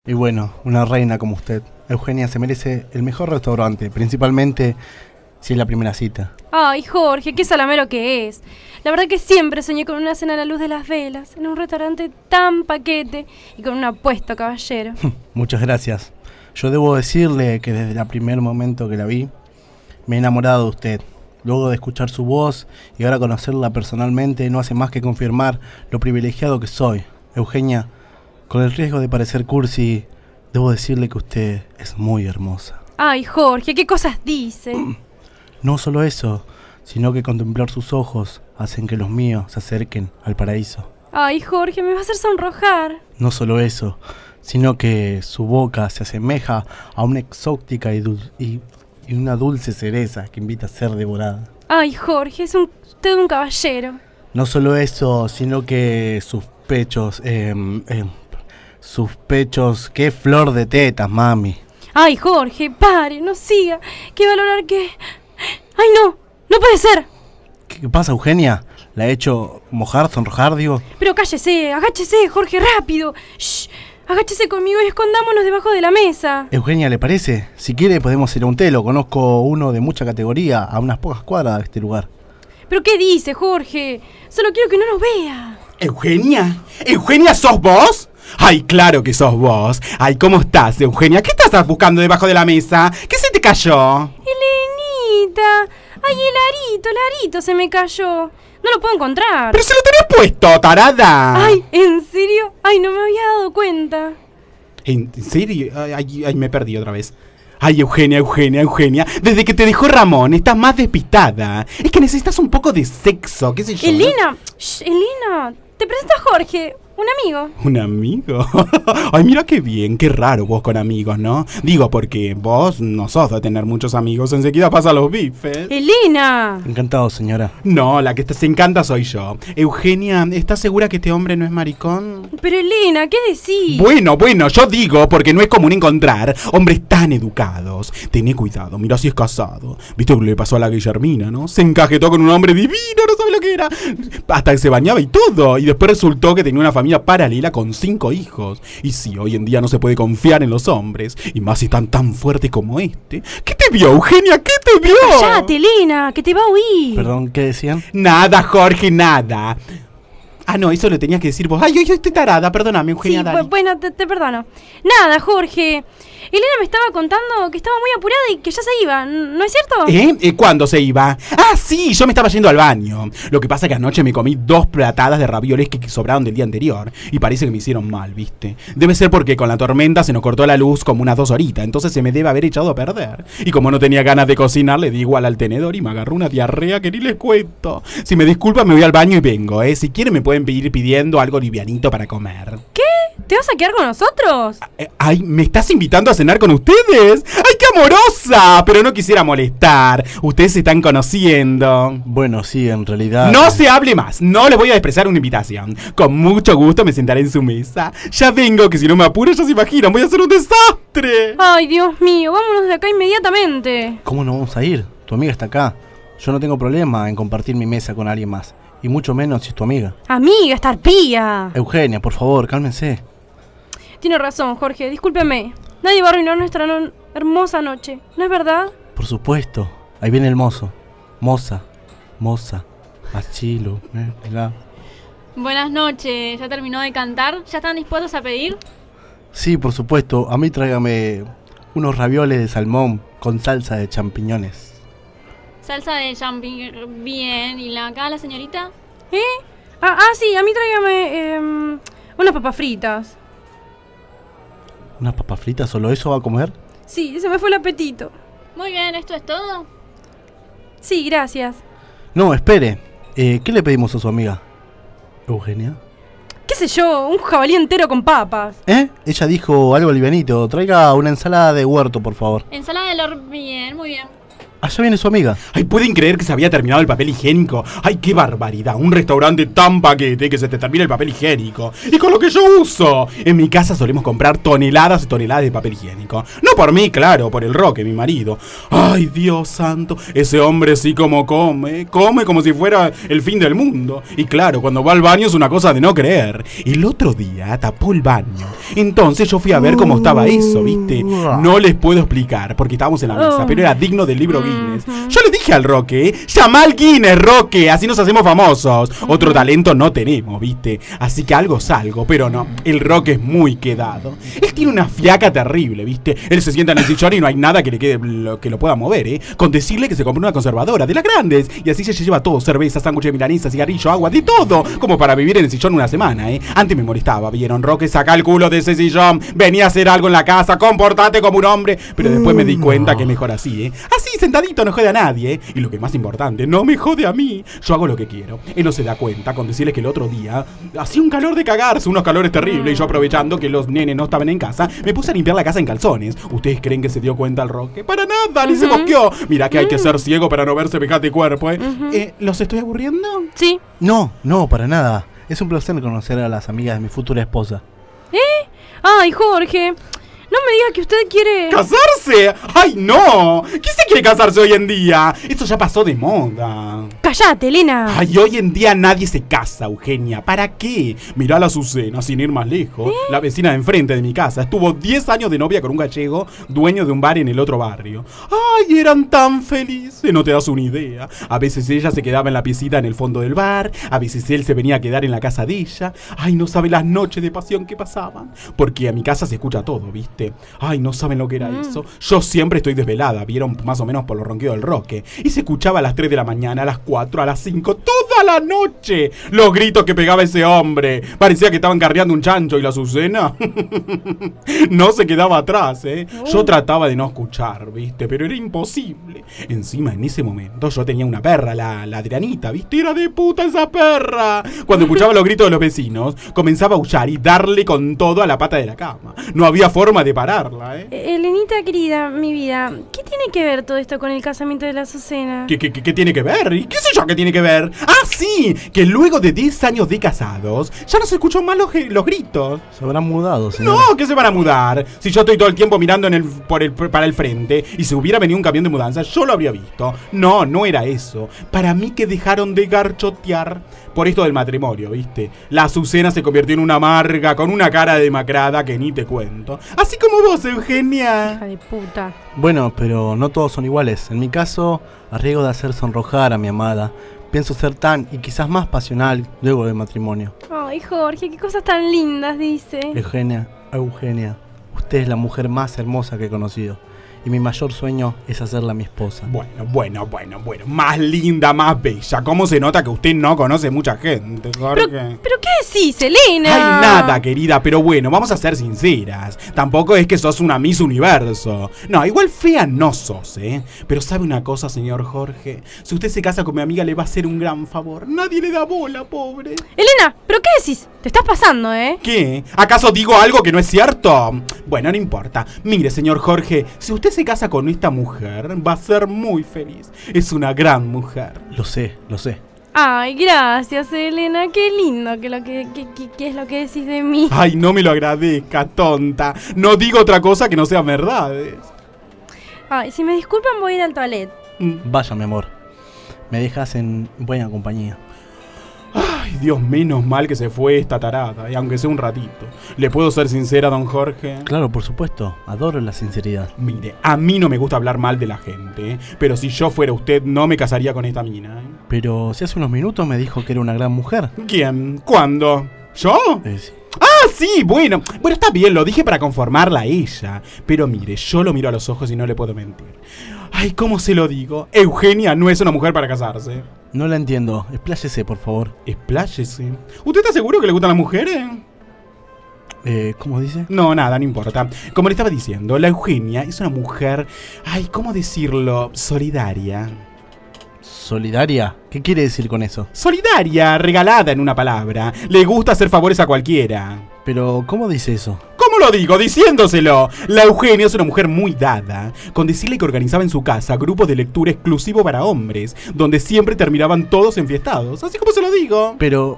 Y bueno, una reina como usted. Eugenia se merece el mejor restaurante, principalmente si es la primera cita. Ay, Jorge, qué salamero que es. La verdad que siempre soñé con una cena a la luz de las velas, en un restaurante tan paquete y con un apuesto caballero. Muchas gracias. Yo debo decirle que desde el primer momento que la vi, me he enamorado de usted. Luego de escuchar su voz y ahora conocerla personalmente, no hace más que confirmar lo privilegiado que soy. Eugenia, con el riesgo de parecer cursi, debo decirle que usted es muy hermosa. Ay, Jorge, qué cosas dice. No solo eso, sino que contemplar sus ojos hacen que los míos se acerquen al paraíso. Ay, Jorge, me va a hacer sonrojar. No solo eso, sino que su boca se asemeja a una exótica y una dulce cereza que invita a ser devorada. Ay, Jorge, es usted un caballero. No solo eso, sino que sus pechos, qué flor de tetas, mami. Ay, Jorge, pare, no siga. Que valorar que... ¡Ay, no! ¡No puede ser! ¿Qué pasa, Eugenia? ¿La he hecho mojar, sonrojar, digo? Pero cállese, agáchese, Jorge, rápido. Shh, agáchese conmigo y escondámonos debajo de la mesa. Eugenia, ¿le parece? Si quiere podemos ir a un telo. Conozco uno de mucha categoría a unas pocas cuadras de este lugar. ¿Pero qué dice, Jorge? Solo quiero que no nos vea. ¿Eugenia? ¿Eugenia, sos vos? Ay, claro que sos vos. Ay, ¿cómo estás, Eugenia? ¿Qué estás buscando debajo de la mesa? ¿Qué se te cayó? Elenita. Ay, el arito se me cayó. No lo puedo encontrar. ¡Pero se lo tenés puesto, tarada! Ay, ¿en serio? Ay, no me había dado cuenta. ¿En serio? Ay, me perdí otra vez. Ay, Eugenia. Desde que te dejó Ramón, estás más despistada. Es que necesitas un poco de sexo, qué sé yo. Elena, shh, Elena, te presento a Jorge, un amigo. ¿Un amigo? Ay, mira qué bien, qué raro vos con amigos, ¿no? Digo, porque vos no sos de tener muchos amigos, enseguida pasa los bifes. Elena. Encantado, señora. No, la que se encanta soy yo. Eugenia, ¿estás segura que este hombre no es maricón? Pero Elena, ¿qué decís? Bueno, yo digo, porque no es común encontrar hombres tan educados. Tené cuidado, mira si es casado. ¿Viste lo que le pasó a la Guillermina, no? Se encajetó con un hombre divino, no sabe lo que era. Hasta que se bañaba y todo. Y después resultó que tenía una familia paralela con 5 hijos. Y sí, hoy en día no se puede confiar en los hombres. Y más si están tan fuertes como este. ¿Qué te vio, Eugenia? ¿Qué te vio? ¡Cállate, Elena! ¡Que te va a oír! Perdón, ¿qué decían? Nada, Jorge, nada. Ah, no, eso lo tenías que decir vos. Ay, yo estoy tarada, perdóname, Eugenia. Sí, bueno, te perdono. Nada, Jorge. Elena me estaba contando que estaba muy apurada y que ya se iba, ¿no es cierto? ¿Cuándo se iba? Ah, sí, yo me estaba yendo al baño. Lo que pasa es que anoche me comí 2 platadas de ravioles que sobraron del día anterior. Y parece que me hicieron mal, ¿viste? Debe ser porque con la tormenta se nos cortó la luz como unas 2 horitas. Entonces se me debe haber echado a perder. Y como no tenía ganas de cocinar, le di igual al tenedor y me agarró una diarrea que ni les cuento. Si me disculpan, me voy al baño y vengo, ¿eh? Si quieren me pueden ir pidiendo algo livianito para comer. ¿Qué? ¿Te vas a quedar con nosotros? Ay, ¿me estás invitando a cenar con ustedes? ¡Ay, qué amorosa! Pero no quisiera molestar. Ustedes se están conociendo. Bueno, sí, en realidad... No se hable más. No les voy a expresar una invitación. Con mucho gusto me sentaré en su mesa. Ya vengo, que si no me apuro ya se imaginan. Voy a hacer un desastre. Ay, Dios mío, vámonos de acá inmediatamente. ¿Cómo no vamos a ir? Tu amiga está acá. Yo no tengo problema en compartir mi mesa con alguien más. Y mucho menos si es tu amiga. Amiga, esta arpía. Eugenia, por favor, cálmense. Tiene razón, Jorge, discúlpeme. Nadie va a arruinar nuestra hermosa noche, ¿no es verdad? Por supuesto. Ahí viene el mozo. Moza. Achilo. Buenas noches, ¿ya terminó de cantar? ¿Ya están dispuestos a pedir? Sí, por supuesto. A mí tráigame unos ravioles de salmón con salsa de champiñones. Salsa de champiñón, bien. ¿Y acá la señorita? Sí, a mí tráigame unas papas fritas. ¿Unas papas fritas? ¿Solo eso va a comer? Sí, se me fue el apetito. Muy bien, ¿esto es todo? Sí, gracias. No, espere. ¿Qué le pedimos a su amiga? ¿Eugenia? ¿Qué sé yo? Un jabalí entero con papas. Ella dijo algo livianito. Traiga una ensalada de huerto, por favor. Ensalada de bien, muy bien. Allá viene su amiga. Ay, ¿pueden creer que se había terminado el papel higiénico? Ay, qué barbaridad. Un restaurante tan paquete que se te termina el papel higiénico. Y con lo que yo uso. En mi casa solemos comprar toneladas y toneladas de papel higiénico. No por mí, claro, por el Roque, mi marido. Ay, Dios santo. Ese hombre sí como come. Come como si fuera el fin del mundo. Y claro, cuando va al baño es una cosa de no creer. El otro día tapó el baño. Entonces yo fui a ver cómo estaba eso, ¿viste? No les puedo explicar porque estábamos en la mesa, pero era digno del libro Guinness. Yo le dije al Roque, llama al Guinness, Roque, así nos hacemos famosos. Otro talento no tenemos, ¿viste? Así que algo salgo, pero no, el Roque es muy quedado. Él tiene una fiaca terrible, ¿viste? Él se sienta en el sillón y no hay nada que le quede que lo pueda mover, ¿eh? Con decirle que se compró una conservadora de las grandes y así se lleva todo, cerveza, sándwich de milanesa, cigarrillo, agua, de todo, como para vivir en el sillón una semana, ¿eh? Antes me molestaba, ¿vieron? Roque, saca el culo de ese sillón, venía a hacer algo en la casa, comportate como un hombre, pero después me di cuenta que es mejor así, ¿eh? Así, sentadito, no jode a nadie, ¿eh? Y lo que más importante, no me jode a mí. Yo hago lo que quiero. Él no se da cuenta con decirles que el otro día hacía un calor de cagarse, unos calores terribles, y yo aprovechando que los nenes no estaban en casa, me puse a limpiar la casa en calzones. ¿Ustedes creen que se dio cuenta el Roque? Para nada, ni se mosqueó. Mirá que hay que ser ciego para no ver semejante cuerpo, ¿eh? ¿Los estoy aburriendo? Sí. No, para nada. Es un placer conocer a las amigas de mi futura esposa. Ay, Jorge, no me diga que usted quiere... ¿Casarse? ¡Ay, no! ¿Quién se quiere casarse hoy en día? Esto ya pasó de moda. ¡Cállate, Elena! Ay, hoy en día nadie se casa, Eugenia. ¿Para qué? Mirá a la Azucena, sin ir más lejos. La vecina de enfrente de mi casa. Estuvo 10 años de novia con un gallego, dueño de un bar en el otro barrio. Ay, eran tan felices. No te das una idea. A veces ella se quedaba en la piecita en el fondo del bar. A veces él se venía a quedar en la casa de ella. Ay, no sabe las noches de pasión que pasaban. Porque a mi casa se escucha todo, ¿viste? Ay, no saben lo que era eso. Yo siempre estoy desvelada, vieron más o menos por los ronquidos del Roque. Y se escuchaba a las 3 de la mañana, a las 4, a las 5, toda la noche. Los gritos que pegaba ese hombre. Parecía que estaban carreando un chancho y la Azucena no se quedaba atrás, ¿eh? Yo trataba de no escuchar, ¿viste? Pero era imposible. Encima, en ese momento, yo tenía una perra, la Adrianita, ¿viste? Era de puta esa perra. Cuando escuchaba los gritos de los vecinos, comenzaba a aullar y darle con todo a la pata de la cama. No había forma de pararla, ¿eh? Elenita querida, mi vida, ¿qué tiene que ver todo esto con el casamiento de la Azucena? ¿Qué tiene que ver? ¿Y qué sé yo qué tiene que ver? ¡Ah, sí! Que luego de 10 años de casados, ya no se escuchó más los gritos. Se habrán mudado, señora. No, que se van a mudar. Si yo estoy todo el tiempo mirando para el frente y se hubiera venido un camión de mudanza, yo lo habría visto. No, no era eso. Para mí que dejaron de garchotear por esto del matrimonio, ¿viste? La Azucena se convirtió en una amarga con una cara demacrada que ni te cuento. Así como vos, Eugenia. Hija de puta. Bueno, pero no todos son iguales. En mi caso, a riesgo de hacer sonrojar a mi amada, pienso ser tan y quizás más pasional luego del matrimonio. Ay, Jorge, qué cosas tan lindas dice. Eugenia, usted es la mujer más hermosa que he conocido. Y mi mayor sueño es hacerla mi esposa. Bueno. Más linda, más bella. ¿Cómo se nota que usted no conoce mucha gente, Jorge? ¿Pero qué decís, Elena? Ay, nada, querida, pero bueno, vamos a ser sinceras. Tampoco es que sos una Miss Universo. No, igual fea no sos, ¿eh? Pero ¿sabe una cosa, señor Jorge? Si usted se casa con mi amiga le va a hacer un gran favor. Nadie le da bola, pobre. Elena, ¿pero qué decís? Te estás pasando, ¿eh? ¿Qué? ¿Acaso digo algo que no es cierto? Bueno, no importa. Mire, señor Jorge, si usted se casa con esta mujer, va a ser muy feliz. Es una gran mujer. Lo sé. Ay, gracias, Elena. Qué lindo que es lo que decís de mí. Ay, no me lo agradezca, tonta. No digo otra cosa que no sean verdades. Ay, si me disculpan voy a ir al toilet. Vaya, mi amor. Me dejas en buena compañía. Ay, Dios, menos mal que se fue esta tarada, y aunque sea un ratito. ¿Le puedo ser sincera, don Jorge? Claro, por supuesto. Adoro la sinceridad. Mire, a mí no me gusta hablar mal de la gente, ¿eh? Pero si yo fuera usted, no me casaría con esta mina, ¿eh? Pero si hace unos minutos me dijo que era una gran mujer. ¿Quién? ¿Cuándo? ¿Yo? Sí. Ah, sí, bueno, está bien, lo dije para conformarla a ella. Pero mire, yo lo miro a los ojos y no le puedo mentir. Ay, ¿cómo se lo digo? Eugenia no es una mujer para casarse. No la entiendo. Expláyese, por favor. Expláyese. ¿Usted está seguro que le gustan las mujeres? ¿Cómo dice? No, nada, no importa. Como le estaba diciendo, la Eugenia es una mujer, ay, ¿cómo decirlo? Solidaria. ¿Solidaria? ¿Qué quiere decir con eso? Solidaria, regalada en una palabra. Le gusta hacer favores a cualquiera. Pero, ¿cómo dice eso? ¿Cómo lo digo? Diciéndoselo. La Eugenia es una mujer muy dada, con decirle que organizaba en su casa grupos de lectura exclusivo para hombres, donde siempre terminaban todos enfiestados. Así como se lo digo. Pero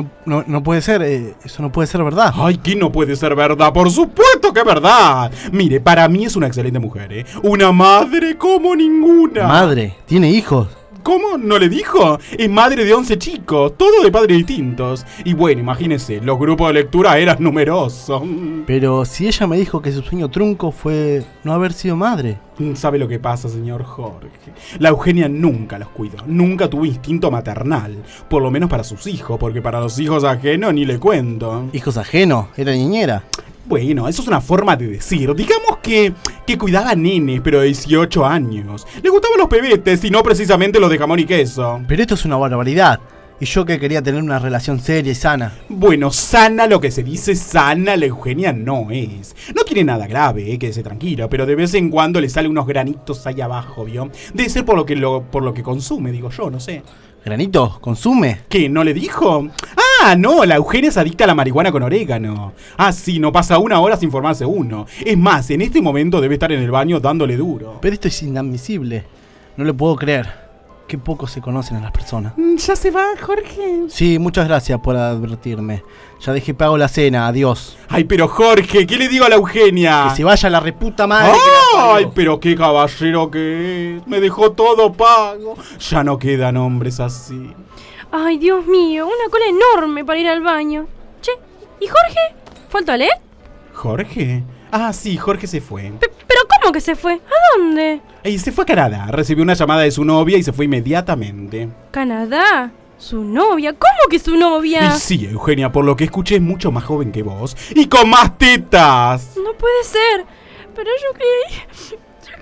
no puede ser, eso no puede ser verdad. Ay, ¿qué no puede ser verdad? Por supuesto que es verdad. Mire, para mí es una excelente mujer, ¿eh? Una madre como ninguna. Madre, tiene hijos. ¿Cómo? ¿No le dijo? Es madre de 11 chicos, todos de padres distintos. Y bueno, imagínese, los grupos de lectura eran numerosos. Pero si ella me dijo que su sueño trunco fue no haber sido madre. ¿Sabe lo que pasa, señor Jorge? La Eugenia nunca los cuidó, nunca tuvo instinto maternal. Por lo menos para sus hijos, porque para los hijos ajenos ni le cuento. Hijos ajenos, era niñera. Bueno, eso es una forma de decir. Digamos que cuidaba a nenes, pero de 18 años. Le gustaban los pebetes y no precisamente los de jamón y queso. Pero esto es una barbaridad. Y yo que quería tener una relación seria y sana. Bueno, sana, lo que se dice sana, la Eugenia no es. No tiene nada grave, quédese tranquilo, pero de vez en cuando le salen unos granitos ahí abajo, ¿vio? Debe ser por lo que consume, digo yo, no sé. ¿Granito? ¿Consume? ¿Qué? ¿No le dijo? Ah, no, la Eugenia es adicta a la marihuana con orégano. Ah, sí, no pasa una hora sin formarse uno. Es más, en este momento debe estar en el baño dándole duro. Pero esto es inadmisible. No le puedo creer. Qué poco se conocen a las personas. ¿Ya se va, Jorge? Sí, muchas gracias por advertirme. Ya dejé pago la cena, adiós. Ay, pero Jorge, ¿qué le digo a la Eugenia? Que se vaya la reputa madre. Ay, pero qué caballero que es. Me dejó todo pago. Ya no quedan hombres así. Ay, Dios mío, una cola enorme para ir al baño. Che, ¿y Jorge? ¿Fue al toilet? ¿Jorge? Ah, sí, Jorge se fue. ¿Pero cómo que se fue? ¿A dónde? Y se fue a Canadá. Recibió una llamada de su novia y se fue inmediatamente. ¿Canadá? ¿Su novia? ¿Cómo que su novia? Y sí, Eugenia, por lo que escuché es mucho más joven que vos. ¡Y con más tetas! No puede ser. Pero yo creí...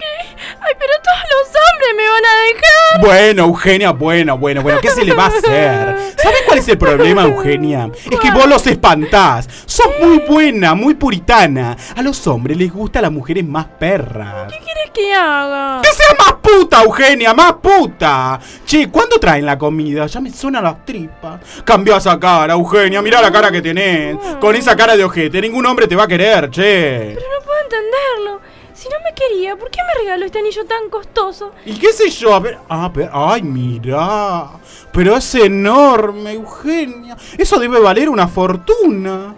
Ay, pero todos los hombres me van a dejar. Bueno, Eugenia, bueno, ¿qué se le va a hacer? ¿Sabes cuál es el problema, Eugenia? Es que vos los espantás. Sos muy buena, muy puritana. A los hombres les gustan las mujeres más perras. ¿Qué quieres que haga? ¡Que sea más puta, Eugenia, más puta! Che, ¿cuándo traen la comida? Ya me suenan las tripas. Cambia esa cara, Eugenia, mirá la cara que tenés. Con esa cara de ojete, ningún hombre te va a querer, che. Pero no puedo entenderlo. Si no me quería, ¿por qué me regaló este anillo tan costoso? ¿Y qué sé yo? A ver, ay, mirá. Pero es enorme, Eugenia. Eso debe valer una fortuna.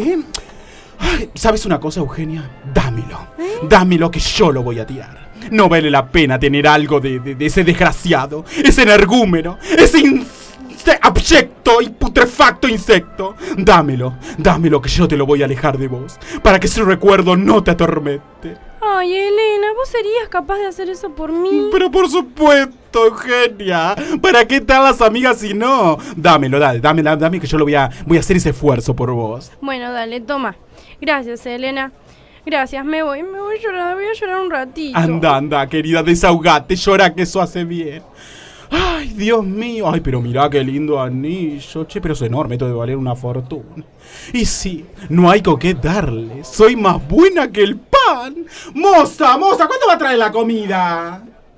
Ay, ¿sabes una cosa, Eugenia? Dámelo. Dámelo que yo lo voy a tirar. No vale la pena tener algo de ese desgraciado, ese energúmeno, ese abyecto y putrefacto insecto. Dámelo que yo te lo voy a alejar de vos, para que su recuerdo no te atormente. Ay, Elena, ¿vos serías capaz de hacer eso por mí? Pero por supuesto, Eugenia. ¿Para qué están las amigas si no? Dámelo, dame que yo lo voy a hacer ese esfuerzo por vos. Bueno, dale, toma. Gracias, Elena. Gracias, me voy llorando, voy a llorar un ratito. Anda, querida, desahogate, llora que eso hace bien. Ay, Dios mío. Ay, pero mirá qué lindo anillo. Che, pero es enorme, esto debe valer una fortuna. Y sí, no hay con qué darle. Soy más buena que el pan. Moza, ¿cuándo va a traer la comida?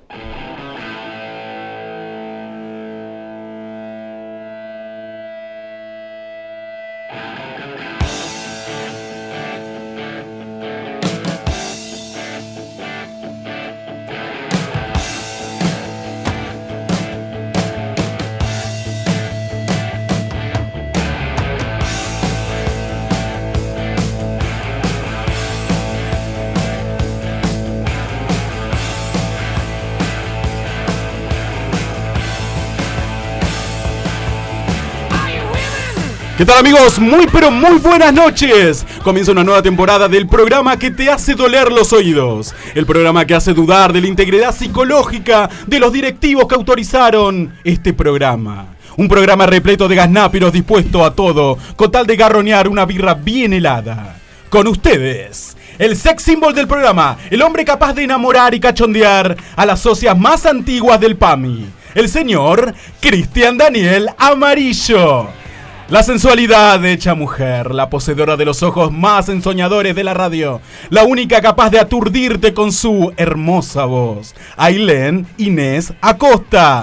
¿Qué tal, amigos? Muy pero muy buenas noches. Comienza una nueva temporada del programa que te hace doler los oídos. El programa que hace dudar de la integridad psicológica de los directivos que autorizaron este programa. Un programa repleto de gaznápiros dispuesto a todo, con tal de garronear una birra bien helada. Con ustedes, el sex symbol del programa, el hombre capaz de enamorar y cachondear a las socias más antiguas del PAMI, el señor Cristian Daniel Amarillo. La sensualidad hecha mujer, la poseedora de los ojos más ensoñadores de la radio, la única capaz de aturdirte con su hermosa voz, Ailén Inés Acosta.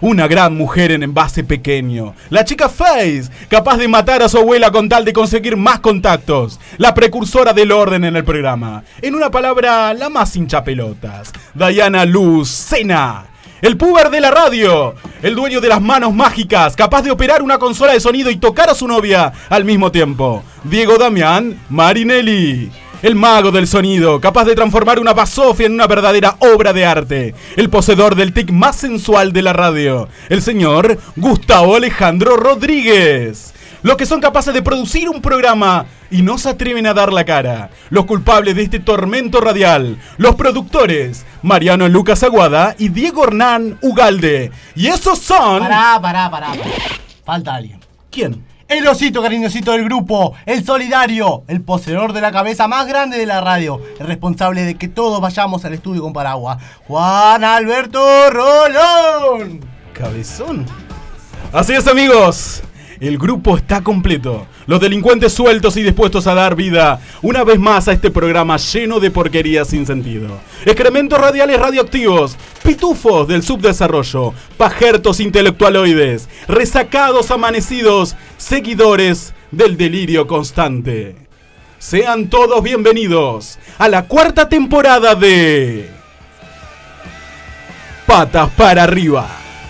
Una gran mujer en envase pequeño. La chica Face, capaz de matar a su abuela con tal de conseguir más contactos. La precursora del orden en el programa. En una palabra, la más hinchapelotas. Diana Lucena. El puber de la radio. El dueño de las manos mágicas, capaz de operar una consola de sonido y tocar a su novia al mismo tiempo. Diego Damián Marinelli. El mago del sonido, capaz de transformar una basofia en una verdadera obra de arte. El poseedor del tic más sensual de la radio. El señor Gustavo Alejandro Rodríguez. Los que son capaces de producir un programa y no se atreven a dar la cara. Los culpables de este tormento radial. Los productores, Mariano Lucas Aguada y Diego Hernán Ugalde. Y esos son... Pará. Falta alguien. ¿Quién? El osito cariñosito del grupo, el solidario, el poseedor de la cabeza más grande de la radio, el responsable de que todos vayamos al estudio con paraguas, Juan Alberto Rolón. ¿Cabezón? Así es, amigos. El grupo está completo. Los delincuentes sueltos y dispuestos a dar vida una vez más a este programa lleno de porquerías sin sentido. Excrementos radiales radioactivos, pitufos del subdesarrollo, pajertos intelectualoides, resacados amanecidos, seguidores del delirio constante. Sean todos bienvenidos a la 4ª temporada de... Patas para arriba.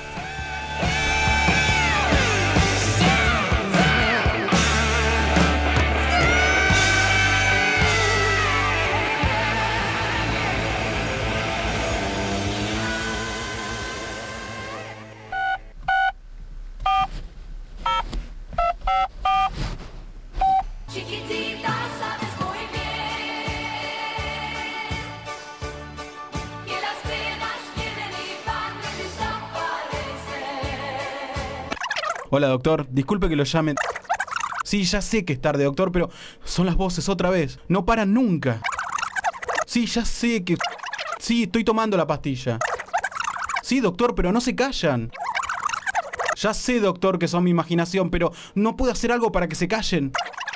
Hola, doctor. Disculpe que lo llamen. Sí, ya sé que es tarde, doctor, pero son las voces otra vez. No paran nunca. Sí, ya sé que... Sí, estoy tomando la pastilla. Sí, doctor, pero no se callan. Ya sé, doctor, que son mi imaginación, pero no puedo hacer algo para que se callen.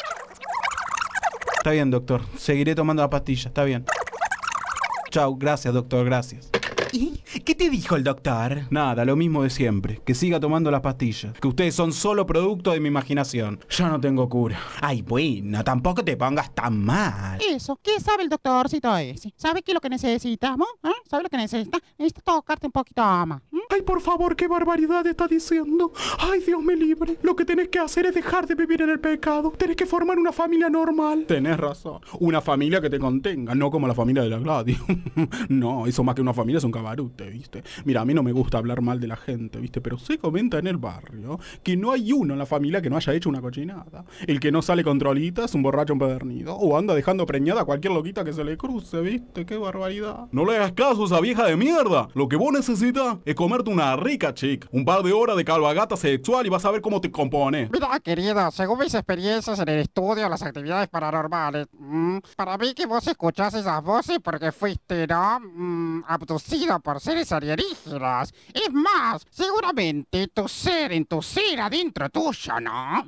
Está bien, doctor. Seguiré tomando la pastilla. Está bien. Chau. Gracias, doctor. Gracias. ¿Y qué te dijo el doctor? Nada, lo mismo de siempre. Que siga tomando las pastillas. Que ustedes son solo producto de mi imaginación. Ya no tengo cura. Ay, bueno, tampoco te pongas tan mal. Eso, ¿qué sabe el doctorcito ese? ¿Sabe qué es lo que necesitamos? ¿Sabe lo que necesita? Necesita tocarte un poquito más. Ay, por favor, qué barbaridad está diciendo. Ay, Dios me libre. Lo que tenés que hacer es dejar de vivir en el pecado. Tenés que formar una familia normal. Tenés razón. Una familia que te contenga, no como la familia de la Gladio. No, eso más que una familia es un cabarute, ¿viste? Mira, a mí no me gusta hablar mal de la gente, ¿viste? Pero se comenta en el barrio que no hay uno en la familia que no haya hecho una cochinada. El que no sale con trolita es un borracho empedernido. O anda dejando preñada a cualquier loquita que se le cruce, ¿viste? ¡Qué barbaridad! No le hagas caso a esa vieja de mierda. Lo que vos necesitas es comerte una rica chica. Un par de horas de calvagata sexual y vas a ver cómo te compones. Mira, querido, según mis experiencias en el estudio de las actividades paranormales, para mí que vos escuchás esas voces porque fuiste, ¿no? Abducido por seres alienígenas. Es más, seguramente tu ser adentro tuyo, ¿no?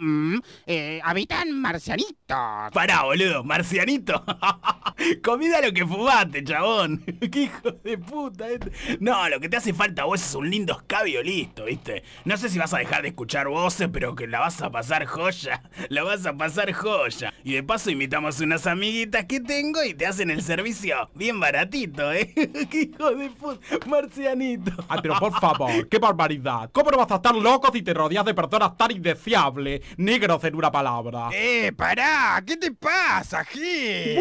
Habitan marcianitos. Pará, boludo, marcianito. Comida lo que fumaste, chabón. Qué hijo de puta. No, lo que te hace falta a vos es un lindo escabio listo, ¿viste? No sé si vas a dejar de escuchar voces, pero que la vas a pasar joya. La vas a pasar joya. Y de paso invitamos unas amiguitas que tengo y te hacen el servicio bien baratito, ¿eh? Qué hijo de puta. Marcianito. Ay, pero por favor, qué barbaridad. ¿Cómo no vas a estar loco si te rodeas de personas tan indeseables? Negros en una palabra. Pará, ¿qué te pasa, Gil?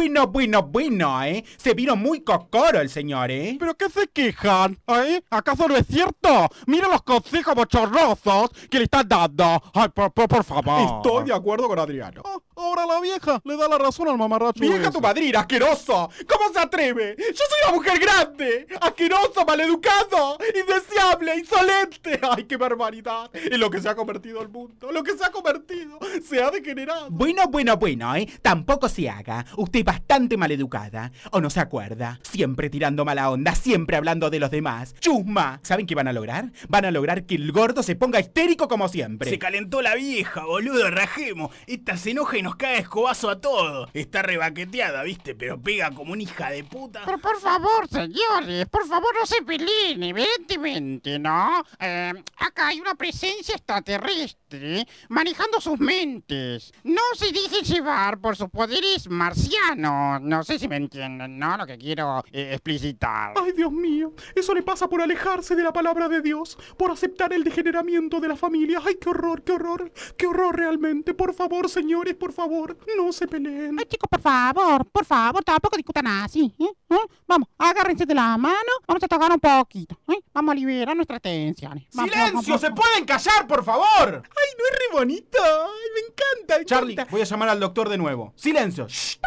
Bueno, Se vino muy cocoro el señor, ¿Pero qué se quejan? ¿Acaso no es cierto? Mira los consejos bochornosos que le están dando. Ay, por favor. Estoy de acuerdo con Adriano. Ahora la vieja le da la razón al mamarracho. ¡Vieja ese. tu madrina, asqueroso! ¿Cómo se atreve? ¡Yo soy una mujer grande! ¡Asqueroso, maleducado! ¡Indeseable, insolente! ¡Ay, qué barbaridad! En lo que se ha convertido el mundo. Lo que se ha convertido. Se ha degenerado. Bueno, Tampoco se haga. Usted es bastante maleducada. ¿O no se acuerda? Siempre tirando mala onda, siempre hablando de los demás. ¡Chusma! ¿Saben qué van a lograr? Van a lograr que el gordo se ponga histérico como siempre. Se calentó la vieja, boludo, rajemos. Esta se enoja y nos nos cae escobazo a todos. Está rebaqueteada, ¿viste? Pero pega como una hija de puta. Pero por favor, señores, por favor no se peleen, evidentemente, ¿no? Acá hay una presencia extraterrestre manejando sus mentes. No se dejen llevar por sus poderes marcianos. No sé si me entienden, ¿no? Lo que quiero explicitar. Ay, Dios mío, eso le pasa por alejarse de la palabra de Dios, por aceptar el degeneramiento de la familia. Ay, qué horror, qué horror, qué horror realmente. Por favor, señores, por favor, no se peleen. Ay, chicos, por favor, tampoco discutan así, Vamos, agárrense de la mano, vamos a tocar un poquito, Vamos a liberar nuestras tensiones. ¡Silencio! ¡Se pueden callar, por favor! ¡Ay, no es re bonito! ¡Ay, me encanta! Me Charlie, encanta. Voy a llamar al doctor de nuevo. ¡Silencio! ¡Shh!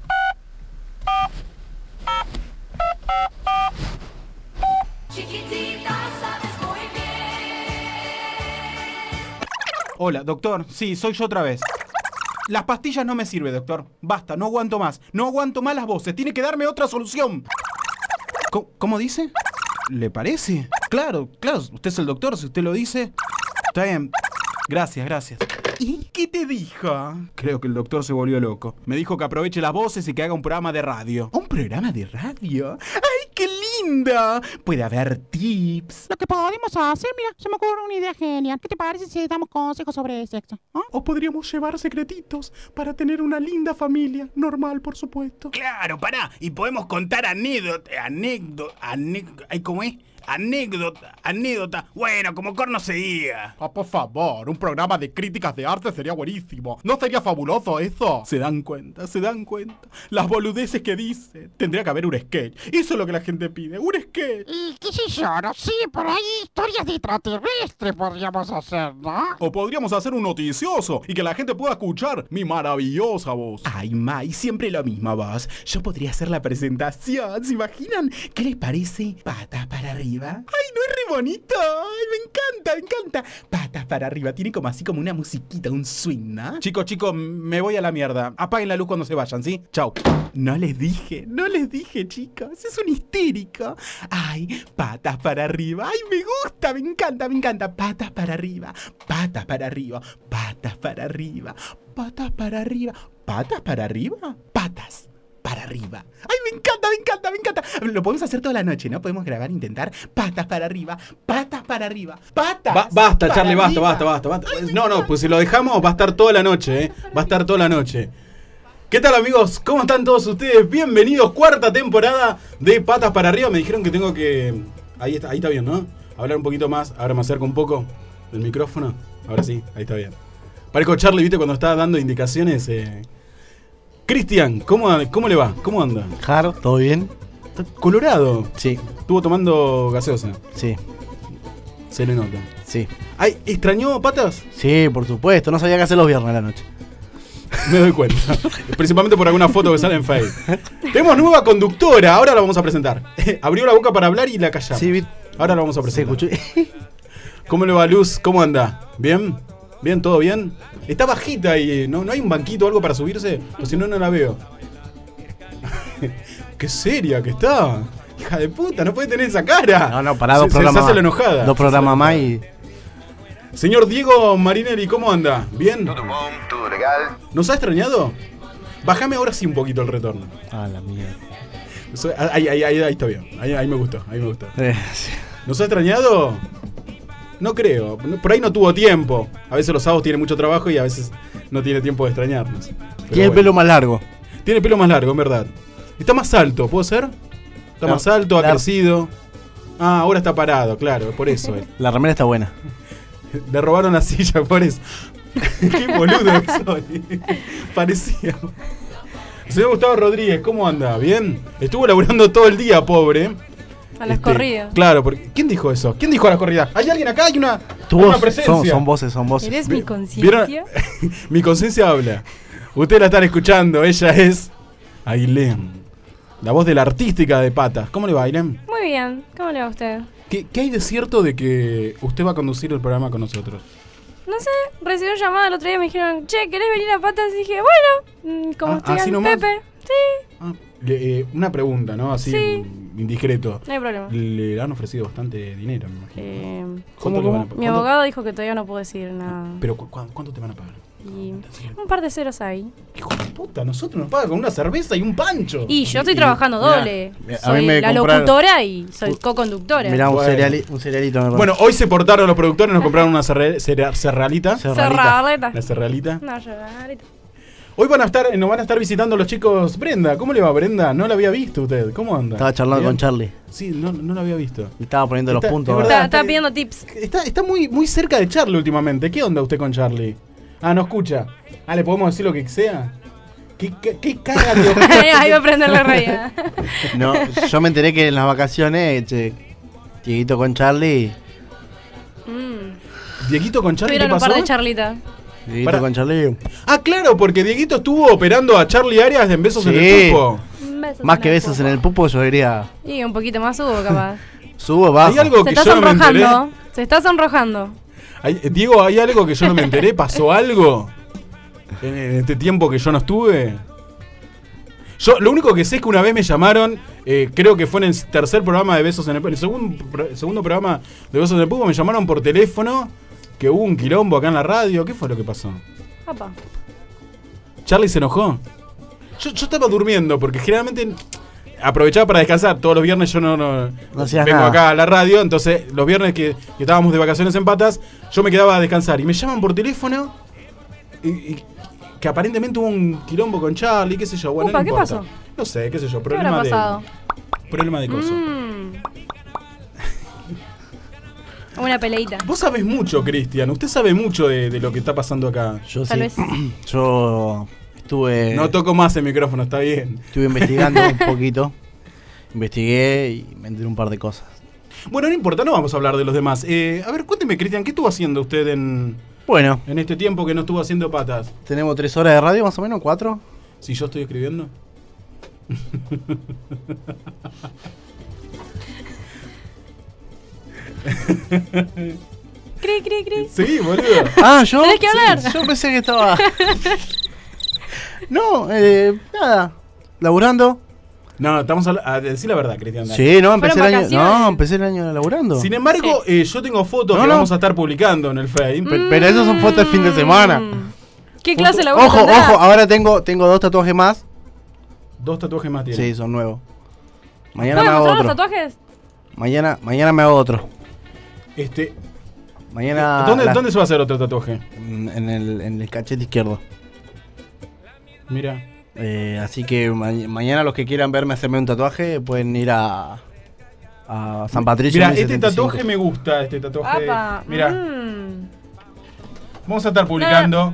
Chiquitita, sabes muy bien. Hola, doctor. Sí, soy yo otra vez. Las pastillas no me sirven, doctor. Basta, no aguanto más. No aguanto más las voces. Tiene que darme otra solución. ¿Cómo dice? ¿Le parece? Claro, claro. Usted es el doctor, si usted lo dice. Está bien. Gracias. ¿Y qué te dijo? Creo que el doctor se volvió loco. Me dijo que aproveche las voces y que haga un programa de radio. ¿Un programa de radio? ¡Ay, qué linda! Puede haber tips. Lo que podemos hacer, mira, se me ocurre una idea genial. ¿Qué te parece si damos consejos sobre sexo? O podríamos llevar secretitos para tener una linda familia. Normal, por supuesto. Claro, pará. Y podemos contar anécdota. Ay, ¿cómo es? Anécdota. Bueno, como corno se diga. Por favor, un programa de críticas de arte sería buenísimo. ¿No sería fabuloso eso? Se dan cuenta. Las boludeces que dice. Tendría que haber un sketch. Eso es lo que la gente pide, un sketch. Y qué sé yo, no sé, por ahí historias de extraterrestres podríamos hacer, ¿no? O podríamos hacer un noticioso y que la gente pueda escuchar mi maravillosa voz. Ay, Mai, siempre lo mismo vos. Yo podría hacer la presentación, ¿se imaginan? ¿Qué les parece? Patas para arriba. Ay, ¿no es re bonito? Ay, me encanta. Patas para arriba, tiene como así como una musiquita, un swing, ¿no? Chicos, me voy a la mierda. Apaguen la luz cuando se vayan, ¿sí? Chau. No les dije, chicos. Es un histérico. Ay, patas para arriba. Ay, me gusta, me encanta. Patas para arriba. Patas para arriba. Patas para arriba. Patas para arriba. Patas para arriba. Patas para arriba. ¡Ay, me encanta! Lo podemos hacer toda la noche, ¿no? Podemos grabar, intentar patas para arriba, patas para arriba, patas. Basta, Charlie, basta. No, pues si lo dejamos va a estar toda la noche, ¿eh? Va a estar toda la noche. ¿Qué tal, amigos? ¿Cómo están todos ustedes? Bienvenidos, cuarta temporada de Patas para Arriba. Me dijeron que tengo que... Ahí está bien, ¿no? Hablar un poquito más. Ahora me acerco un poco del micrófono. Ahora sí, ahí está bien. Parezco Charlie, ¿viste? Cuando estaba dando indicaciones... Cristian, ¿cómo le va? ¿Cómo anda? Jaro, ¿todo bien? ¿Está colorado? Sí. ¿Estuvo tomando gaseosa? Sí. Se le nota. Sí. Ay, ¿extrañó Patas? Sí, por supuesto. No sabía qué hacer los viernes a la noche. Me doy cuenta. Principalmente por alguna foto que sale en Facebook. Tenemos nueva conductora, ahora la vamos a presentar. Abrió la boca para hablar y la callamos. Sí, ahora la vamos a presentar. Se escuchó. ¿Cómo le va, Luz? ¿Cómo anda? ¿Bien? ¿Bien? ¿Todo bien? Está bajita y ¿no hay un banquito o algo para subirse? O si no, no la veo. ¡Qué seria que está! Hija de puta, no puede tener esa cara. No, pará, dos programas se hace la enojada. Dos programas más y... Señor Diego Marinelli, ¿cómo anda? ¿Bien? Todo legal. ¿Nos ha extrañado? Bájame ahora sí un poquito el retorno. Ah, la mierda. Ahí está bien. Ahí me gustó. Sí. ¿Nos ha extrañado? No creo. Por ahí no tuvo tiempo. A veces los sábados tiene mucho trabajo y a veces no tiene tiempo de extrañarnos. Tiene el pelo más largo. Tiene el pelo más largo, en verdad. Está más alto, ¿puede ser? Está más alto, ha crecido. Ah, ahora está parado, claro, por eso. La remera está buena. Le robaron la silla, por eso. Qué boludo que soy. Parecía. Señor Gustavo Rodríguez, ¿cómo anda? ¿Bien? Estuvo laburando todo el día, pobre. A las corridas. Claro, porque ¿quién dijo eso? ¿Quién dijo a las corridas? ¿Hay alguien acá? Hay una presencia. Son voces. ¿Eres mi conciencia? Mi conciencia habla. Ustedes la están escuchando. Ella es Ailén, la voz de la artística de Patas. ¿Cómo le va, Ailén? Muy bien. ¿Cómo le va a usted? ¿Qué hay de cierto de que usted va a conducir el programa con nosotros? No sé, recibí una llamada el otro día y me dijeron, che, ¿querés venir a Patas? Y dije, bueno, como estoy en Pepe. Sí. Una pregunta, ¿no? Así, sí. Indiscreto. No hay problema. Le han ofrecido bastante dinero, me imagino. Mi abogado dijo que todavía no puedo decir nada. ¿Pero cuánto te van a pagar? Y un par de ceros ahí. Hijo de puta, nosotros nos pagan con una cerveza y un pancho. Y yo estoy trabajando mirá, doble. a mí Soy me la compraron- locutora y soy co-conductora. Mirá, un Bueno. cerealito. Me Bueno, hoy se portaron los productores, nos compraron una cerralita. Cerralita. Cerraleta. La cerralita. No, cerraleta. Hoy nos van a estar visitando los chicos. Brenda, ¿cómo le va, Brenda? No la había visto usted. ¿Cómo anda? Estaba charlando ¿Bien? con Charlie. Sí, no la había visto. Y estaba poniendo los Está- puntos. es ¿verdad? verdad. Estaba pidiendo tips. Está muy cerca de Charlie últimamente. ¿Qué onda usted con Charlie? Ah, no escucha. Ah, ¿le podemos decir lo que sea? ¿Qué cara de Ahí va a prender la raya. No, yo me enteré que en las vacaciones, Dieguito con Charlie. Dieguito con Charlie, ¿qué Tuvieron un par pasó? de charlitas. Dieguito Para- con Charlie. Ah, claro, porque Dieguito estuvo operando a Charlie Arias en Besos en Sí. el Pupo. Besos Más en que el besos en pupo. el pupo, yo diría. Y un poquito más hubo, capaz. Subo, bajo. Hay algo Se que está yo no me enteré. sonrojando. Se está sonrojando. Diego, ¿hay algo que yo no me enteré? ¿Pasó algo? En este tiempo que yo no estuve. Yo lo único que sé es que una vez me llamaron, creo que fue en el tercer programa de Besos en el segundo programa de Besos en el Pupo, me llamaron por teléfono, que hubo un quilombo acá en la radio. ¿Qué fue lo que pasó? Apa. Charlie se enojó. Yo estaba durmiendo, porque generalmente aprovechaba para descansar. Todos los viernes yo no hacías vengo nada. acá a la radio, entonces los viernes que estábamos de vacaciones en Patas, yo me quedaba a descansar. Y me llaman por teléfono y que aparentemente hubo un quilombo con Charlie, qué sé yo. Bueno, Upa, no ¿qué importa. pasó? No sé, qué sé yo. ¿Qué habrá pasado? Problema de coso. Una peleita. Vos sabés mucho, Cristian. Usted sabe mucho de lo que está pasando acá. Yo Tal sí. vez. Yo estuve. No toco más el micrófono, está bien. Estuve investigando un poquito. Investigué y me enteré un par de cosas. Bueno, no importa, no vamos a hablar de los demás. A ver, cuénteme, Cristian, ¿qué estuvo haciendo usted en Bueno, este tiempo que no estuvo haciendo patas? tenemos 3 horas de radio, más o menos, 4. Si yo estoy escribiendo. Cri. Sí, boludo. Ah, yo. Tenés que hablar. Sí, yo pensé que estaba. No, nada. Laburando. No, estamos a decir la verdad, Cristian. dale. Sí, no, empecé el ¿Fueron año. vacaciones? No, empecé el año laburando. Sin embargo, yo tengo fotos No, que no. vamos a estar publicando en el Face. Pero esas son fotos de fin de semana. ¿Qué clase de laburo Ojo, tendrá? ojo, ahora tengo 2 tatuajes más. 2 tatuajes más tiene. Sí, son nuevos. Mañana me ¿Pueden hago mostrar los otro. tatuajes? Mañana me hago otro. Mañana. ¿Dónde se va a hacer otro tatuaje? En el cachete izquierdo. Mira. Así que mañana los que quieran verme hacerme un tatuaje pueden ir a San Patricio. Mira, 1075. este tatuaje me gusta, este tatuaje. Apa. Mira. Vamos a estar publicando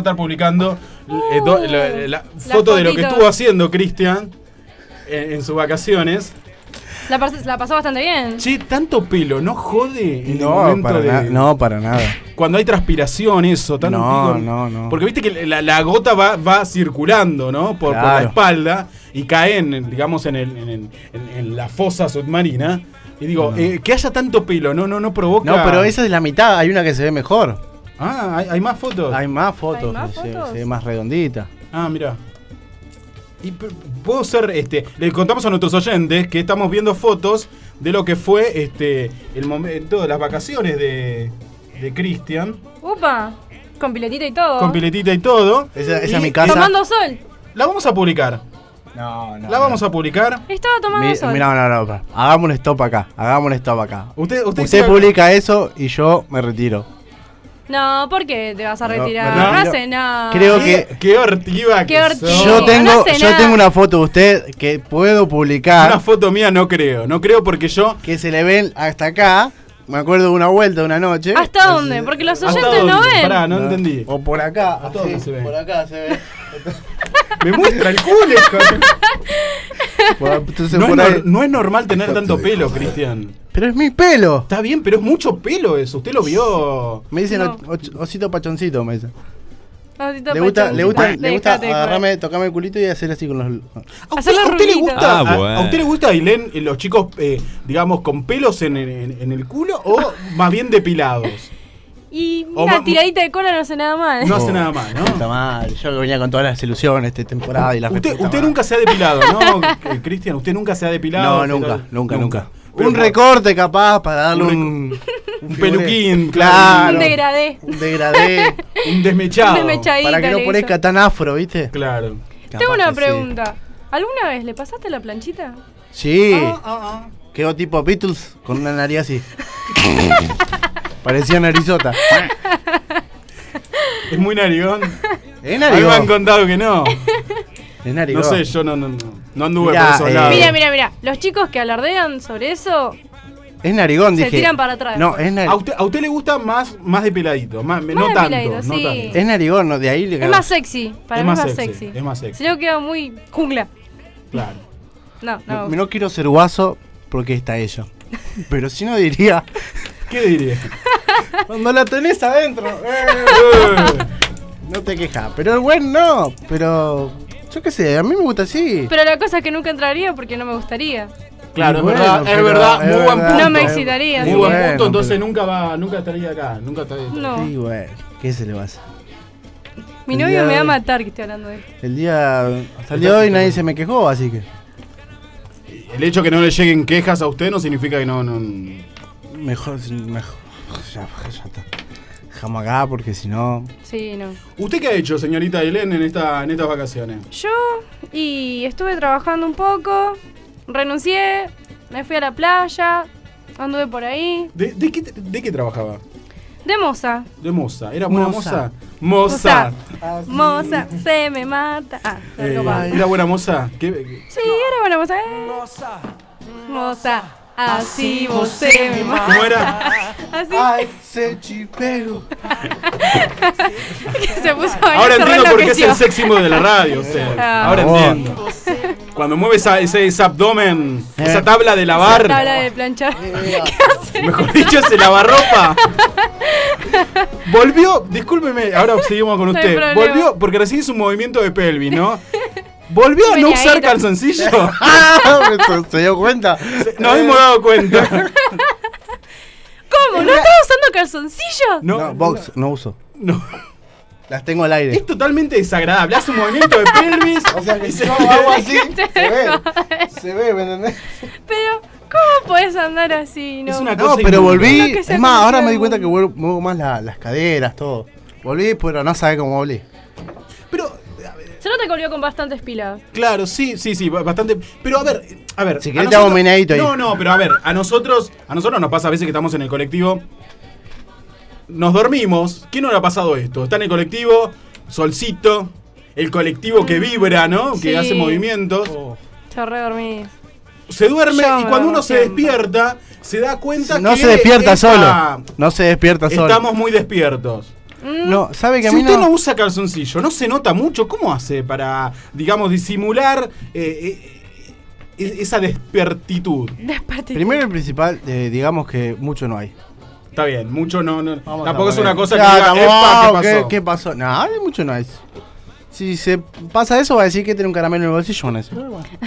la foto de lo que fotito. estuvo haciendo Cristian en sus vacaciones. La pasó bastante bien. Che, tanto pelo, ¿no jode en el No, momento no, para nada. cuando hay transpiración, eso, tan No, pico? no. Porque viste que la gota va circulando, ¿no? Por la Claro. espalda y cae digamos, en la fosa submarina. Y digo, que haya tanto pelo, no provoca. No, pero esa es la mitad. Hay una que se ve mejor. Ah, hay más fotos. Hay más fotos. ¿Hay más se- fotos? Se ve más redondita. Ah, mira. Y puedo ser, le contamos a nuestros oyentes que estamos viendo fotos de lo que fue el momento de las vacaciones de Cristian, Upa. Con piletita y todo. con piletita y todo. Esa es Y mi casa. Tomando sol. La vamos a publicar. No. La vamos a publicar. Estaba tomando sol. Mira, no. Hagamos un stop acá. Usted Usted publica eso y yo me retiro. No, ¿por qué te vas a No, retirar? no, No, no. hace nada. Creo Qué hortiva Qué que hortiva. sos. Yo no tengo, hace yo nada. tengo una foto de usted que puedo publicar. Una foto mía no creo porque yo... Que se le ven hasta acá. Me acuerdo de una vuelta de una noche. ¿Hasta dónde? Porque los ¿Hasta oyentes no dónde? ven. Pará, no entendí. O por acá. ¿Hasta dónde se ve? Por acá se ve. Me muestra el culo. Entonces, No, por ahí. no es normal tener tanto pelo, Cristian. Pero es mi pelo. Está bien, pero es mucho pelo eso. Usted lo vio. Me dicen No. osito pachoncito, me dicen. Osito Le gusta, pachón. le gusta, le gusta Déjate, agarrarme, tocarme el culito y hacer así con los. ¿A Hacerle usted le ruidito. gusta, Ah, bueno. a usted le gusta, Ailén, los chicos, digamos, con pelos en el culo o más bien depilados? Y O una ma- tiradita de cola no hace nada mal. No hace nada mal, ¿no? Está mal. Yo venía con todas las ilusiones esta temporada y la Usted nunca se ha depilado, ¿no, Cristian? ¿Usted nunca se ha depilado? No, nunca. Pero- Un recorte capaz para darle Un un. Un peluquín, Claro. Un degradé. Un degradé. Un desmechado. Un desmechadito Para que no le parezca hizo. tan afro, ¿viste? Claro. Tengo Capaz una que sí. pregunta. ¿Alguna vez le pasaste la planchita? Sí. Ah. Quedó tipo Beatles con una nariz así. Parecía narizota. Es muy narigón. Es A mí me narigón. han contado que no. Es narigón. No sé, yo no anduve Mirá, por esos lados. Mira. Los chicos que alardean sobre eso Es narigón, se dije. tiran para atrás. No, es A usted le gusta más depiladito, no tanto, depiladito, no sí. tanto. Es narigón, no, de ahí le Es más sexy. Para Es mí más es más sexy, sexy. es más sexy. Si no queda muy jungla. Claro. No. No quiero ser guaso porque está ella. Pero si no diría, ¿Qué diría? cuando la tenés adentro, no te quejas. Pero el buen no, pero yo qué sé, a mí me gusta así. Pero la cosa es que nunca entraría porque no me gustaría. Claro, Y bueno, es pero verdad, es muy buen verdad. punto. No me excitaría, Muy sí. buen Bueno, punto, entonces pero- nunca estaría acá, nunca estaría. No. Sí, bueno, ¿qué se le va a hacer? Mi El novio día me va a de- matar que estoy hablando de esto. Hasta el día de hoy nadie se me quejó, así que El hecho que no le lleguen quejas a usted no significa que no. mejor ya está. Dejamos acá porque si no. Sí, no. ¿Usted qué ha hecho, señorita Ailén, en estas vacaciones? Yo estuve trabajando un poco, renuncié, me fui a la playa, anduve por ahí. ¿De qué trabajaba? De moza. De moza. ¿Era buena moza? Moza. Moza. Moza, se me mata. ¿Era buena moza? Sí, era buena moza. Moza, así vos se me mata. ¿Cómo era? Así Ay, se chipero. se puso a bailar, Ahora se entiendo por qué es reenloqueció. el seximo de la radio, usted. Ah. Ahora Oh. entiendo. Cuando mueve ese abdomen, esa tabla de lavar, Tabla de planchar. mejor dicho, ese lavarropa. Volvió, discúlpeme, ahora seguimos con No hay usted. problema. Volvió, porque recién hizo un movimiento de pelvis, ¿no? ¿Volvió a no Meneadito. usar calzoncillo? ¿Se dio cuenta? Nos hemos dado cuenta. ¿Cómo? ¿No estaba usando calzoncillo? No, box, no uso. no. Las tengo al aire. Es totalmente desagradable. Hace un movimiento de pelvis. O sea que y si se- yo hago así, se ve, ¿me entendés? Pero, ¿cómo podés andar así? No, Es una No, cosa pero inmunda. volví. Lo que sea Es más, conocido ahora me del di cuenta que mundo. muevo más las caderas, todo. Volví, pero no sabe cómo volví. Pero, Se nota que volvió con bastantes pilas. claro, sí, bastante. Pero a ver. Si a querés te hago un nosotros- meneadito ahí. No, pero a ver, a nosotros nos pasa a veces que estamos en el colectivo. Nos dormimos. ¿Quién no le ha pasado esto? Está en el colectivo, solcito, el colectivo que vibra, ¿no? Que Sí. hace movimientos. Se re dormí. Se duerme Yo y me cuando duermo uno se siempre. despierta, se da cuenta No que se despierta esta- solo. No se despierta solo. Estamos muy despiertos. No, sabe que a Si mí usted no no. usa calzoncillo, no se nota mucho. ¿Cómo hace para, digamos, disimular esa despiertitud? Desperté. Primero y principal, digamos que mucho no hay. Está bien, mucho no. Vamos Tampoco a es una poner. cosa Ya, que diga, "Epa, tampoco, ¿qué pasó?". ¿Qué pasó? No, hay mucho no hay. Si se pasa eso, va a decir que tiene un caramelo en el bolsillo con eso.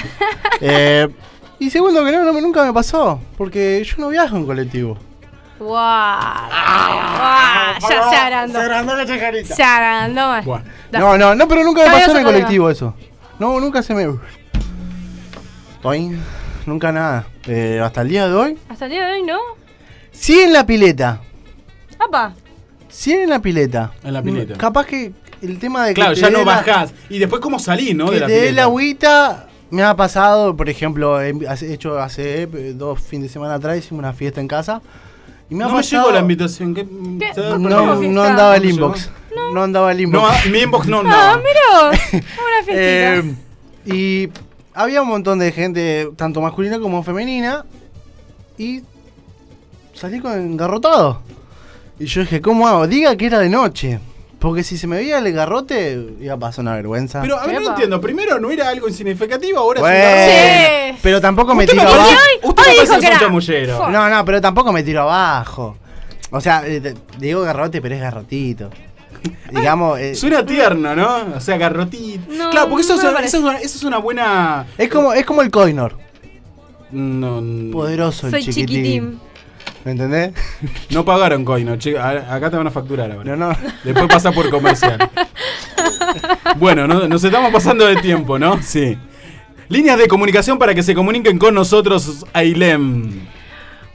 Y segundo que nunca me pasó. Porque yo no viajo en colectivo. ¡Guau! Ya se agrandó. la chacarita. Se agrandó más. Bueno. No, pero nunca me Cabello pasó en el se colectivo eso. No, nunca se me. Toin, nunca nada. Hasta el día de hoy. Hasta el día de hoy, ¿no? Sí en la pileta. ¡Apa! Sí en la pileta. En la pileta. Capaz que el tema de que Claro, te ya dé no la- bajás. Y después, ¿cómo salís, no? que De la te dé pileta. la agüita. Me ha pasado, por ejemplo, hecho hace 2 fines de semana atrás hicimos una fiesta en casa. Y me ha No me pasado- llegó la invitación. ¿Qué? ¿Qué? ¿Se da por No, ahí? no fiesta? andaba el ¿No inbox. llegó? No andaba el No, inbox. mi inbox no. ¡Ah, miró! Una fiestita. Y había un montón de gente, tanto masculina como femenina. Y salí con engarrotado. Y yo dije, ¿cómo hago? Diga que era de noche. Porque si se me veía el garrote, iba a pasar una vergüenza. Pero a ver, no Epa. entiendo. Primero no era algo insignificativo, ahora Bueno, es Sí. pero tampoco me Usted tiro me parece- abajo. usted me hoy parece dijo que que es un era- chamullero. Fua. No, pero tampoco me tiro abajo. O sea, digo garrote, pero es garrotito. Digamos, Suena tierno, ¿no? O sea, garrotito. No, Claro, porque eso, no me es, parece. eso es una buena. es como el Coinor. No, Poderoso Soy el chiquitín. chiquitín. ¿Me entendés? no pagaron coino, che. Acá te van a facturar ahora. No. Después pasa por comercial. Bueno, nos estamos pasando de tiempo, ¿no? Sí. Líneas de comunicación para que se comuniquen con nosotros, Ailem.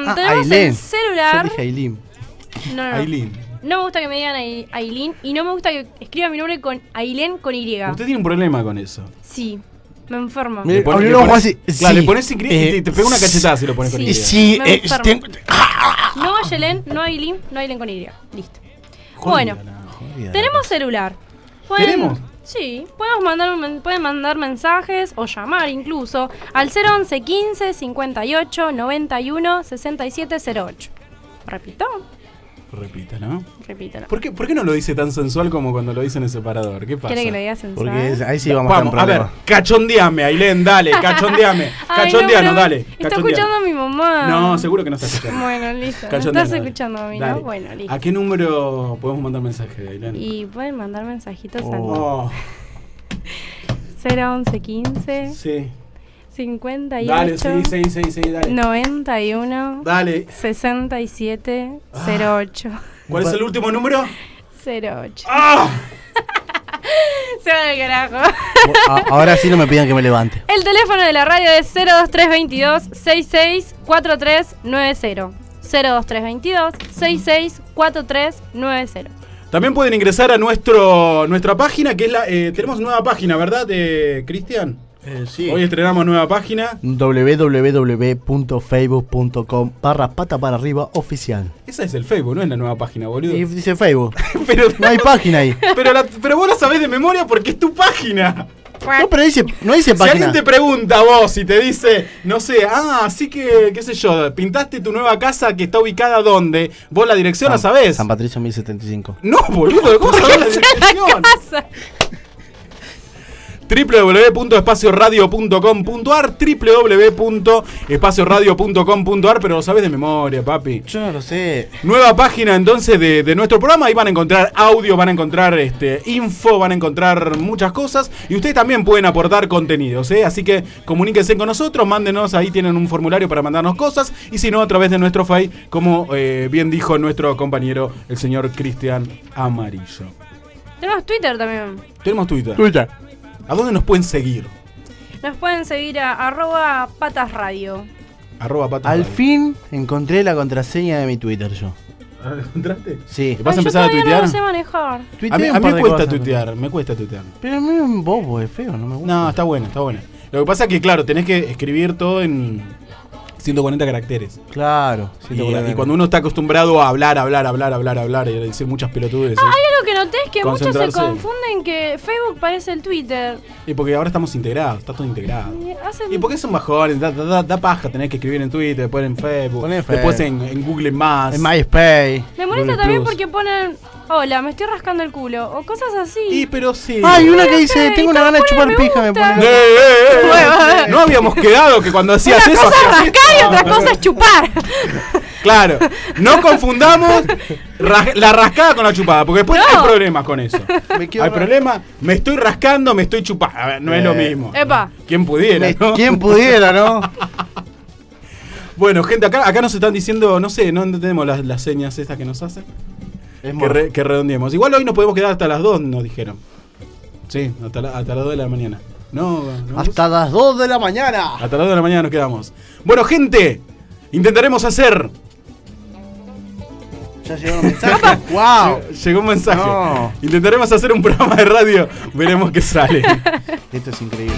tenemos el celular. Yo dije Ailín. No. Ailín. No me gusta que me digan Ailín y no me gusta que escriban mi nombre con Ailén con Y. Usted tiene un problema con eso. Sí, me enfermo. Mire, Le pones- abrió le los ojos pones- así. Claro, Sí. le pones y te pega una cachetada si lo pones con Sí. Y. Sí, Me enfermo. tengo- No Ayelén, no Ailín, no Ailén con Y. Listo. Jodida, Bueno, no. tenemos celular. ¿Tenemos? Sí, pueden mandar mensajes o llamar incluso al 011 15 58 91 6708. ¿Repito? Repítalo. Repítalo. ¿Por qué no lo dice tan sensual como cuando lo dice en el separador? ¿Qué pasa? ¿Quiere que lo diga sensual? Porque ahí sí vamos a Vamos, estar a en ver, problemas. cachondeame, Ailén, dale, cachondeame. Ay, Cachondeanos, no, pero dale. Está cachondeanos. escuchando a mi mamá. No, seguro que no está escuchando. Bueno, listo. No Cachondeanos, estás dale. escuchando a mí, Dale. ¿no? Bueno, listo. ¿A qué número podemos mandar mensaje, Ailén? Y pueden mandar mensajitos Oh, al 011 15 sí. 58 Dale, sí, dale. 91 Dale. 67 08. ¿Cuál es el último número? 08. ¡Ah! Se va del carajo. Ahora sí no me pidan que me levante. El teléfono de la radio es 02322 664390. 02322 664390. También pueden ingresar a nuestra página, que es la... tenemos nueva página, ¿verdad, Cristian? Sí. Hoy estrenamos nueva página. www.facebook.com/pata para arriba oficial. Esa es el Facebook, no es la nueva página, boludo. Y dice Facebook. Pero, No hay página ahí. pero vos la sabés de memoria porque es tu página. No, pero no dice Si página. alguien te pregunta a vos y te dice, no sé, así que, qué sé yo, pintaste tu nueva casa que está ubicada ¿dónde? Vos la dirección la sabés. San Patricio 1075. No, boludo, ¿cómo sabés la dirección? Casa. www.espacioradio.com.ar www.espacioradio.com.ar pero lo sabes de memoria, papi. Yo no lo sé. Nueva página entonces de nuestro programa. Ahí van a encontrar audio, van a encontrar info, van a encontrar muchas cosas. Y ustedes también pueden aportar contenidos, ¿eh? Así que comuníquense con nosotros, mándenos, ahí tienen un formulario para mandarnos cosas. Y si no, a través de nuestro Face, como bien dijo nuestro compañero, el señor Cristian Amarillo. Tenemos Twitter también. Tenemos Twitter. Twitter. ¿A dónde nos pueden seguir? Nos pueden seguir a @patasradio. @patas. Al fin encontré la contraseña de mi Twitter yo. ¿La encontraste? Sí. ¿Vas a Ay, empezar a yo todavía tuitear? No lo sé manejar. Tuiteé A mí un par me de cuesta cosas. tuitear, me cuesta tuitear. Pero a mí es un bobo, es feo, no me gusta. No, está bueno, está bueno. Lo que pasa es que, claro, tenés que escribir todo en 140 caracteres. Claro. Y cuando uno está acostumbrado a hablar y a decir muchas pelotudes. Hay algo que noté es que muchos se Concentrarse. confunden que Facebook parece el Twitter. Y porque ahora estamos integrados, está todo integrado. Y hacen- Y porque son bajones, da paja tener que escribir en Twitter, después en Facebook, Poné en después Facebook. en Google Más. En MySpace. Me molesta Google también Plus. porque ponen, hola, me estoy rascando el culo, o cosas así. Y pero sí. Hay una que Sí, dice, y tengo una todos gana de chupar ponen me pija, me gusta. pone. No habíamos quedado que cuando hacías Una eso cosa es hacías rascar y esto. otra cosa es chupar. Claro, no confundamos la rascada con la chupada, porque después No. hay problemas con eso. Me quedo Hay raro. problemas, me estoy rascando, me estoy chupando. A ver, no es lo mismo. Epa. ¿Quién pudiera, no? ¿Quién pudiera, no? Bueno, gente, acá nos están diciendo, no sé, no entendemos las señas estas que nos hacen. Es Que redondeemos. Igual hoy nos podemos quedar hasta las 2, nos dijeron. Sí, hasta las 2 de la mañana. No, Hasta las 2 de la mañana. hasta las 2 de la mañana nos quedamos. Bueno, gente, intentaremos hacer. Ya llegó un mensaje. ¡Wow! Llegó un mensaje. No. Intentaremos hacer un programa de radio. Veremos qué sale. Esto es increíble.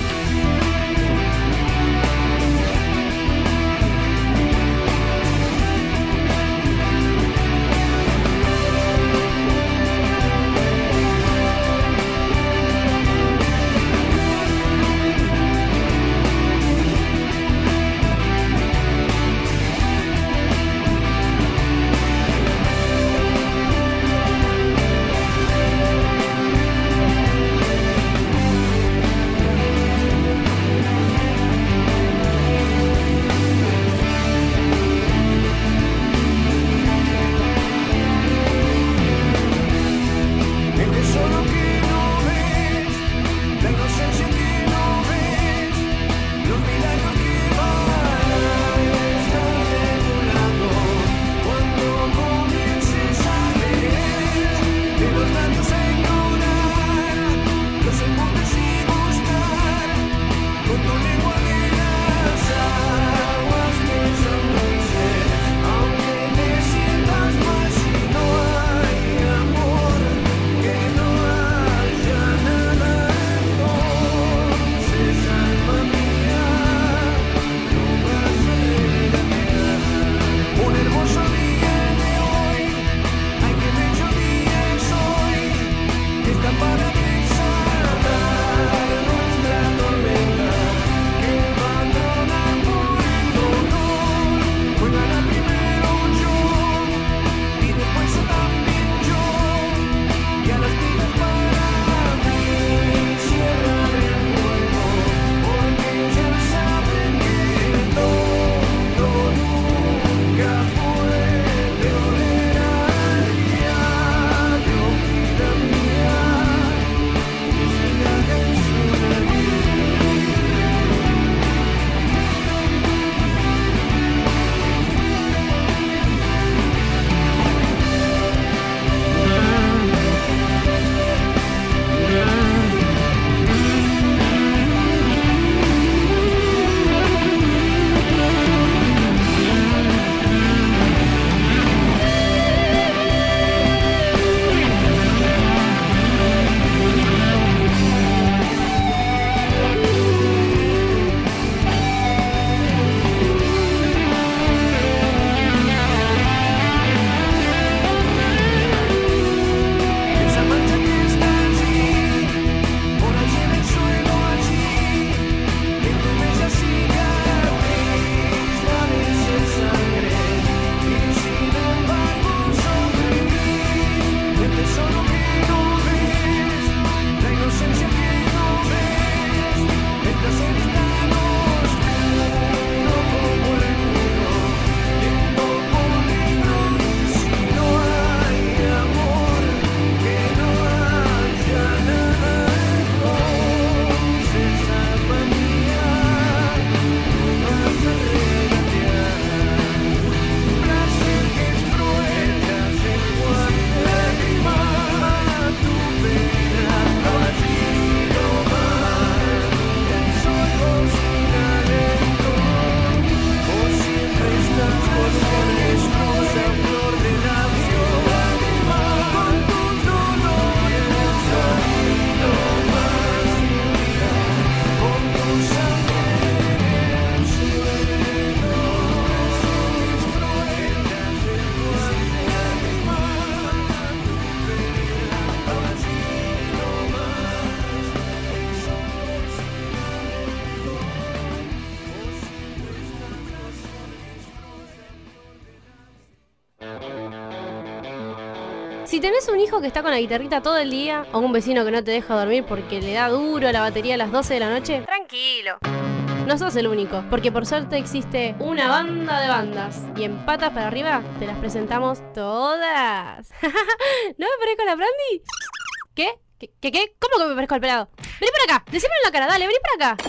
Si tenés un hijo que está con la guitarrita todo el día, o un vecino que no te deja dormir porque le da duro a la batería a las 12 de la noche, tranquilo. No sos el único, porque por suerte existe una banda de bandas. Y en Patas para Arriba te las presentamos todas. ¿No me parezco a la Brandy? ¿Qué? ¿Qué? ¿Cómo que me parezco al pelado? Vení por acá, decímelo en la cara, dale, vení por acá.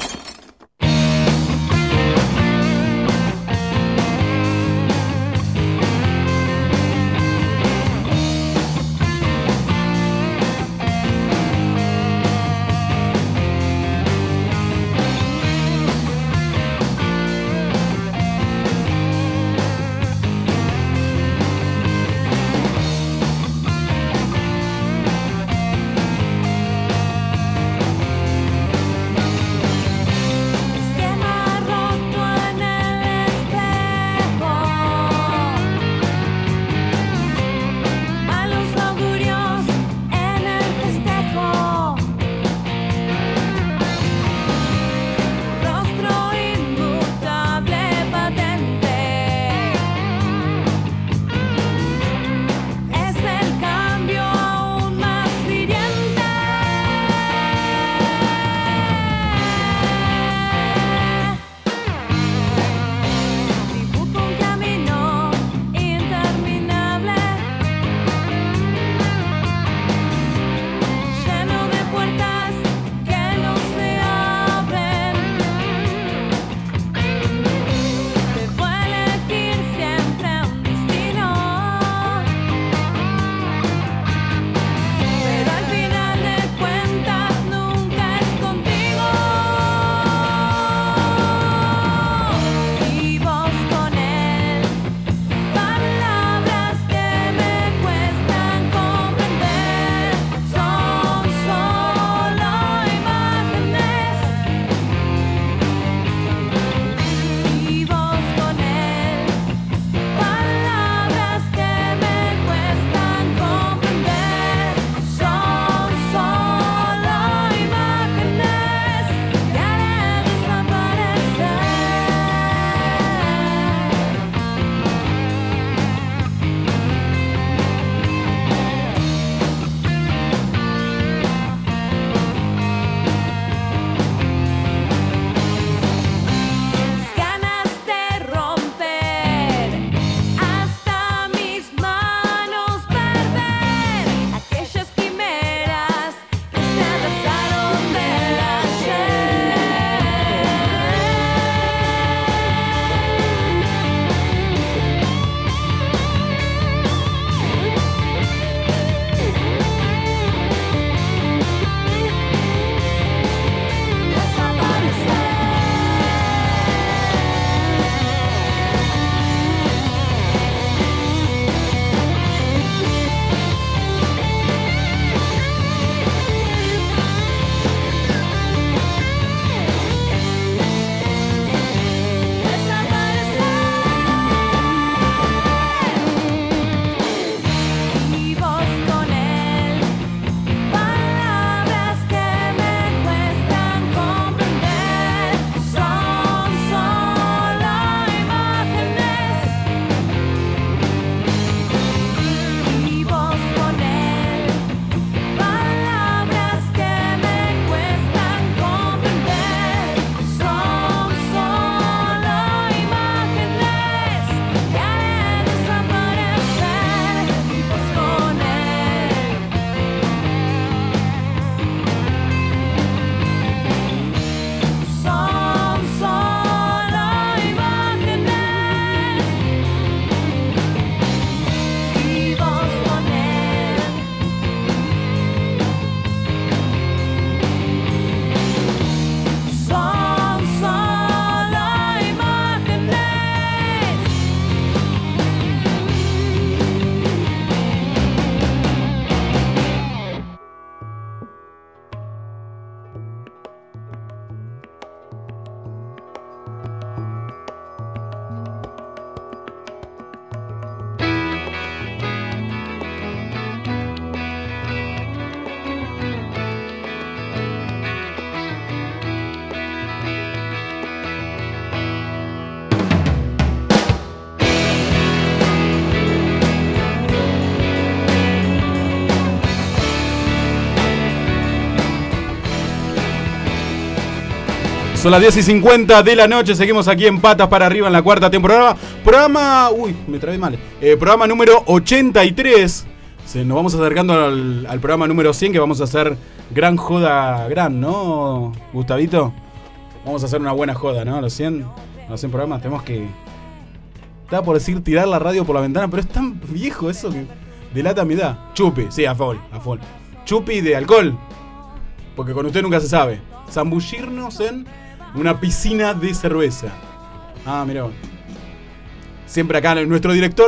Son las 10:50 de la noche, seguimos aquí en Patas para Arriba en la cuarta temporada. Me trabé mal. Programa número 83. Nos vamos acercando al programa número 100, que vamos a hacer gran joda, ¿no, Gustavito? Vamos a hacer una buena joda, ¿no? Los 100 programas tenemos que... Estaba por decir tirar la radio por la ventana, pero es tan viejo eso que delata mi edad. Chupi, sí, a full. Chupi de alcohol, porque con usted nunca se sabe. Zambullirnos en una piscina de cerveza. Ah, mirá. Siempre acá nuestro director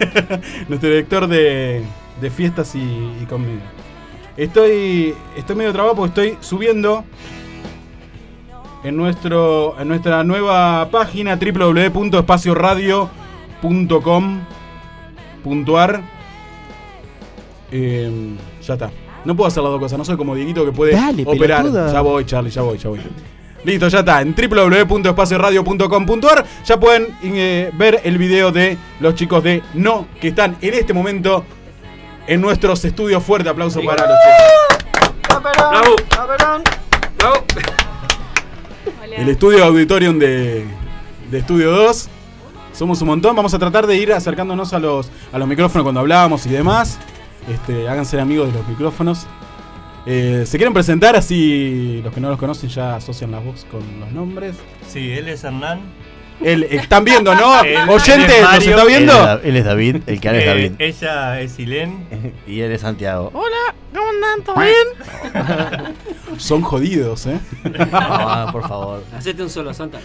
de fiestas y comida. Estoy medio trabado porque estoy subiendo en nuestra nueva página www.espacioradio.com.ar. Ya está. No puedo hacer las dos cosas, no soy como Dieguito que puede operar. Pelotudo. Ya voy, Charlie, ya voy. Listo, ya está. En www.espacioradio.com.ar ya pueden ver el video de los chicos de No, que están en este momento en nuestros estudios. Fuerte aplauso para los chicos. ¡Bravo! El estudio Auditorium de Estudio 2. Somos un montón. Vamos a tratar de ir acercándonos a los micrófonos cuando hablamos y demás. Háganse amigos de los micrófonos. ¿Se quieren presentar? Así los que no los conocen ya asocian la voz con los nombres. Sí, él es Hernán. Están viendo, ¿no? Oyente, ¿nos está viendo? Él es David, el que habla es David. Ella es Ilén. Y él es Santiago. Hola, ¿cómo andan? ¿Todo bien? Son jodidos, ¿eh? No, por favor. Hacete un solo, Santa.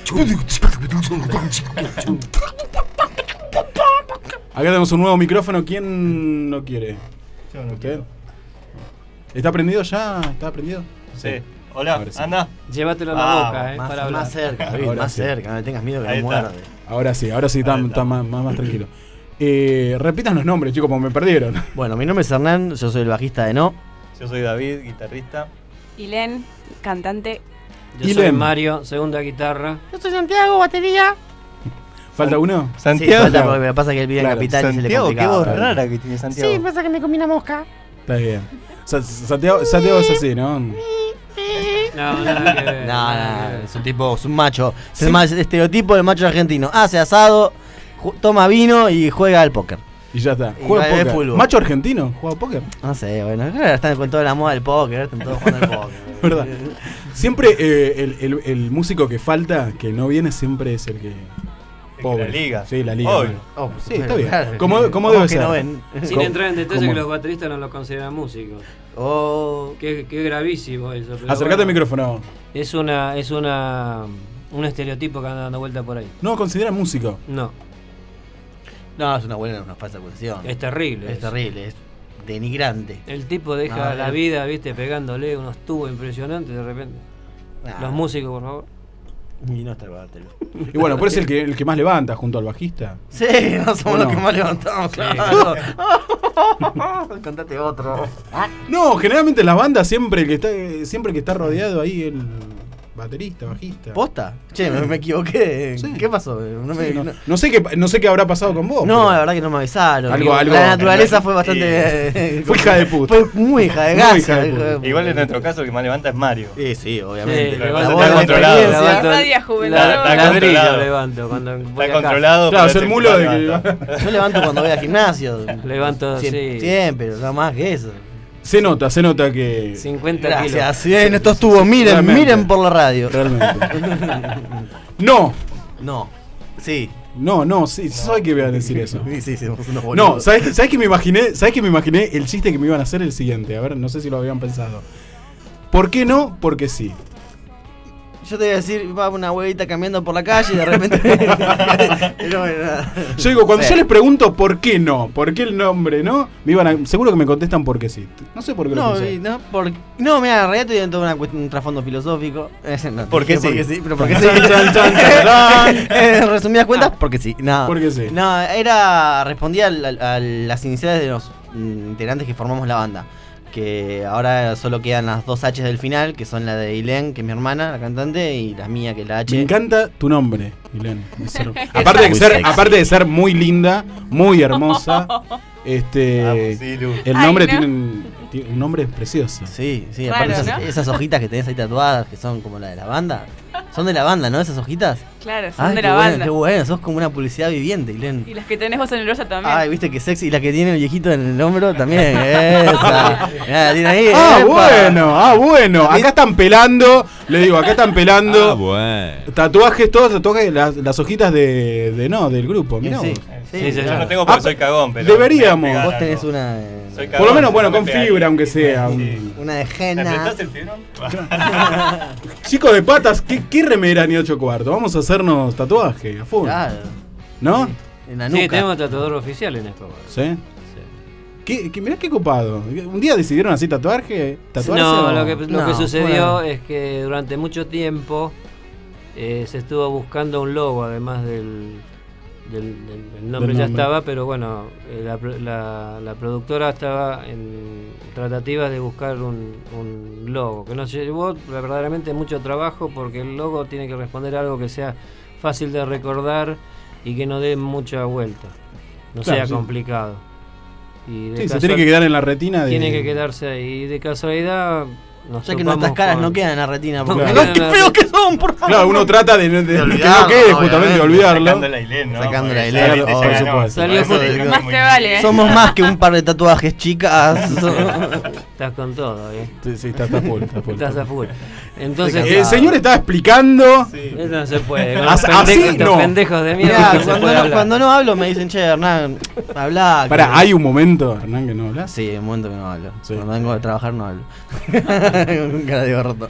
Acá tenemos un nuevo micrófono. ¿Quién no quiere? Yo no quiero. ¿Está prendido ya? ¿Está prendido? Sí. Hola, sí. Anda. Llévatelo en la boca, Más, para hablar. más cerca, David, Ahora más sí. cerca. No le tengas miedo que Ahí no está. muerde. Ahora sí, está más tranquilo. Repitan los nombres, chicos, porque me perdieron. Bueno, mi nombre es Hernán, yo soy el bajista de No. Yo soy David, guitarrista. Ilén, cantante. Yo soy Mario, segunda guitarra. Yo soy Santiago, batería. ¿Falta uno? Santiago. Sí, falta porque me pasa que él vive en Capital y se le Santiago, qué complicaba. voz rara que tiene Santiago. Sí, pasa que me comí una mosca. Está bien. Santiago es así, ¿no? No, nada que ver. No, es un tipo, es un macho. Es el más estereotipo del macho argentino. Hace asado, toma vino y juega al póker. Y ya está. Y Juega va de póker. fútbol. ¿Macho argentino? ¿Juega póker? No sé, bueno, ahora están con toda la moda del póker, están todos jugando al póker. ¿Verdad? Siempre el músico que falta, que no viene, siempre es el que... La liga. Sí, la liga. Obvio. Oh, sí, está bien. Claro. ¿Cómo ¿Cómo debe que ser? no ven? Sin entrar en detalle ¿Cómo? que los bateristas no los consideran músicos. Oh. Qué gravísimo eso. Pero Acercate al bueno, micrófono. Es un estereotipo que anda dando vuelta por ahí. ¿No considera músico? No, No, es una falsa acusación. es terrible. Es eso. terrible, es denigrante. El tipo deja No, la vida, viste, pegándole unos tubos impresionantes de repente. Los músicos, por favor. Y no está el bátelo. Y bueno, pero es el que más levanta junto al bajista. Sí, no somos los que más levantamos, claro. Contate otro. No, generalmente en las bandas siempre el que está rodeado ahí el baterista, bajista. ¿Posta? Che, me equivoqué. Sí. ¿Qué pasó? No sé qué habrá pasado con vos. No, pero- la verdad que no me avisaron. Algo- La naturaleza fue bastante... Fue hija de puta. Fue muy hija de Muy gasa. hija de puta. Igual en nuestro caso el que más levanta es Mario. Sí, obviamente. Sí, La levanto- voz de la controlado. experiencia. levanto- Nadie juvenil. Está ladrillo controlado. levanto cuando voy Está a casa. controlado. Claro, pero es el es mulo que de más que... levanta. Yo levanto cuando voy al gimnasio. Levanto, sí. Siempre, no más que eso. Se nota que... 50 Gracias. kilos. Bien, estos tubos, miren, Realmente. miren por la radio. Realmente. No, No. Sí. sí, sabes que me iban a decir eso. Sí, somos unos No, boludos. ¿sabes que me imaginé? ¿Sabes que me imaginé? El chiste que me iban a hacer el siguiente. A ver, no sé si lo habían pensado. ¿Por qué no? Porque sí. Yo te voy a decir, va una huevita caminando por la calle y de repente. No, nada. Yo digo, cuando Sí. yo les pregunto por qué no, por qué el nombre no, seguro que me contestan porque sí. No sé por qué lo No, pensé. no, mira, en realidad estoy en todo un trasfondo filosófico. No, ¿Por qué dije sí? Porque sí, pero porque sí. Chan, chan, chan. En resumidas cuentas, porque sí. No, Porque sí. No, respondía a las iniciales de los integrantes que formamos la banda. Que ahora solo quedan las dos H del final, que son la de Ilén, que es mi hermana, la cantante, y la mía, que es la H. Me encanta tu nombre, Milén. Muy Aparte de ser muy linda, muy hermosa, Vamos, sí, Lu. el Ay, nombre ¿no? tiene un nombre precioso. Sí, Raro, aparte ¿no? esas hojitas que tenés ahí tatuadas, que son como la de la banda, Son de la banda, ¿no? Esas hojitas. Claro, son de la banda. Qué bueno, sos como una publicidad viviente, Ilén. Y las que tenés vos en el orza también. Ay, viste que sexy. Y la que tiene el viejito en el hombro también. Esa. Mirá, tiene ahí. Bueno. Acá están pelando. Le digo, acá están pelando. Bueno. Tatuajes, todos tatuajes, las hojitas del grupo. Mirá Sí. vos. Sí, yo no tengo porque soy cagón, pero. Deberíamos. Vos tenés una. Soy cagón, Por lo menos, bueno, no me con pegaría. fibra, aunque sea. Una de ¿Me henna. prestás el fibrón? Chicos de patas, ¿qué remera ni 8 cuartos? Vamos a hacernos tatuaje, a full. Claro. ¿No? En la nuca. Sí, tenemos tatuador oficial en Escobar. ¿Sí? Mirá qué copado. ¿Un día decidieron así tatuarse? No, o- lo que No, sucedió fue- es que durante mucho tiempo se estuvo buscando un logo, además del nombre Del ya nombre. estaba, pero bueno, la productora estaba en tratativas de buscar un logo, que nos llevó verdaderamente mucho trabajo porque el logo tiene que responder a algo que sea fácil de recordar y que no dé mucha vuelta, no Claro, sea sí. complicado. Y de Sí, se casual- tiene que quedar en la retina de... tiene que quedarse ahí. Y de casualidad nos Ya que topamos nuestras caras con- no quedan en la retina. No Porque quedan ¡qué en la feos retina. que son, por favor! Claro, uno trata de que no olvidarlo, quede, justamente de obviamente. olvidarlo. Sacando la Ilén, ¿no? Sacando Porque la Ilén, claramente por ya ganó. supuesto. Salió Eso por- es Más muy- te vale. Somos más que un par de tatuajes, chicas. Estás con todo, Sí, está full. Estás a full. Entonces, El señor estaba explicando... eso no se puede. Con Así estos no. pendejos de mierda. Mirá, no se puede hablar. cuando no hablo me dicen, che, Hernán, hablá. Pará, ¿hay un momento, Hernán, que no hablas? Sí, un momento que no hablo. Sí. Cuando vengo a trabajar no hablo. Con cara de gordo.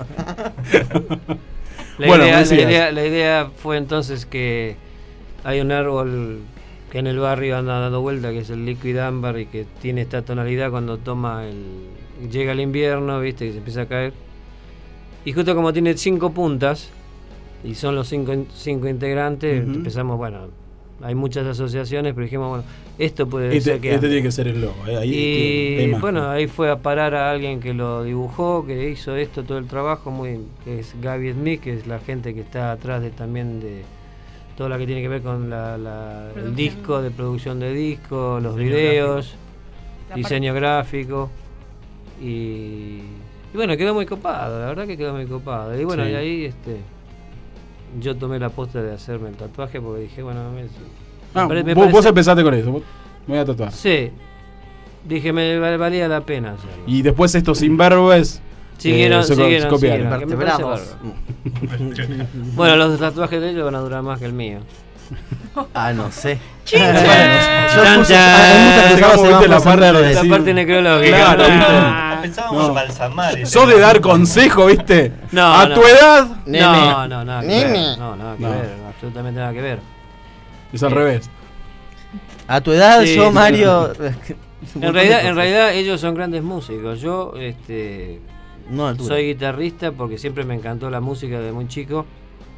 La, Bueno, idea, me decías. la idea fue entonces que hay un árbol que en el barrio anda dando vuelta, que es el Liquid Ámbar, y que tiene esta tonalidad cuando llega el invierno, viste, que se empieza a caer. Y justo como tiene 5 puntas, y son los cinco integrantes, Ujú. empezamos, bueno, hay muchas asociaciones, pero dijimos, bueno, esto puede ser que Este ande. tiene que ser el logo. Ahí Y hay más. bueno, ahí fue a parar a alguien que lo dibujó, que hizo esto, todo el trabajo, que es Gaby Smith, que es la gente que está atrás también de todo lo que tiene que ver con el disco, de producción de disco, los Diseño videos, La diseño gráfico. Y bueno, quedó muy copado, la verdad que quedó muy copado. Y bueno, Sí. y ahí yo tomé la posta de hacerme el tatuaje porque dije, bueno, Vos empezaste con eso. Me voy a tatuar. Sí, dije, valía la pena hacerlo. Y después estos imberbes Siguieron, se siguieron. copiaron. Que me parece Vertebramos. bárbaro. Bueno, los tatuajes de ellos van a durar más que el mío. Ah, no sé. Chan, Yo chan. puse- hay muchas que Llegamos, usaban viste, la semáforos parte verdes. de- La Sí. parte necrológica. Claro, Ah. Pensábamos No. balsamar. ese Sos de dar consejo, ¿viste? No, a no. tu edad Nene. No, nada que Nene. ver. No, nada que No. ver. Absolutamente nada que ver. es al revés. A tu edad, Sí, yo, sí. Mario. En realidad ellos son grandes músicos. Yo No, altura. soy guitarrista porque siempre me encantó la música desde muy chico,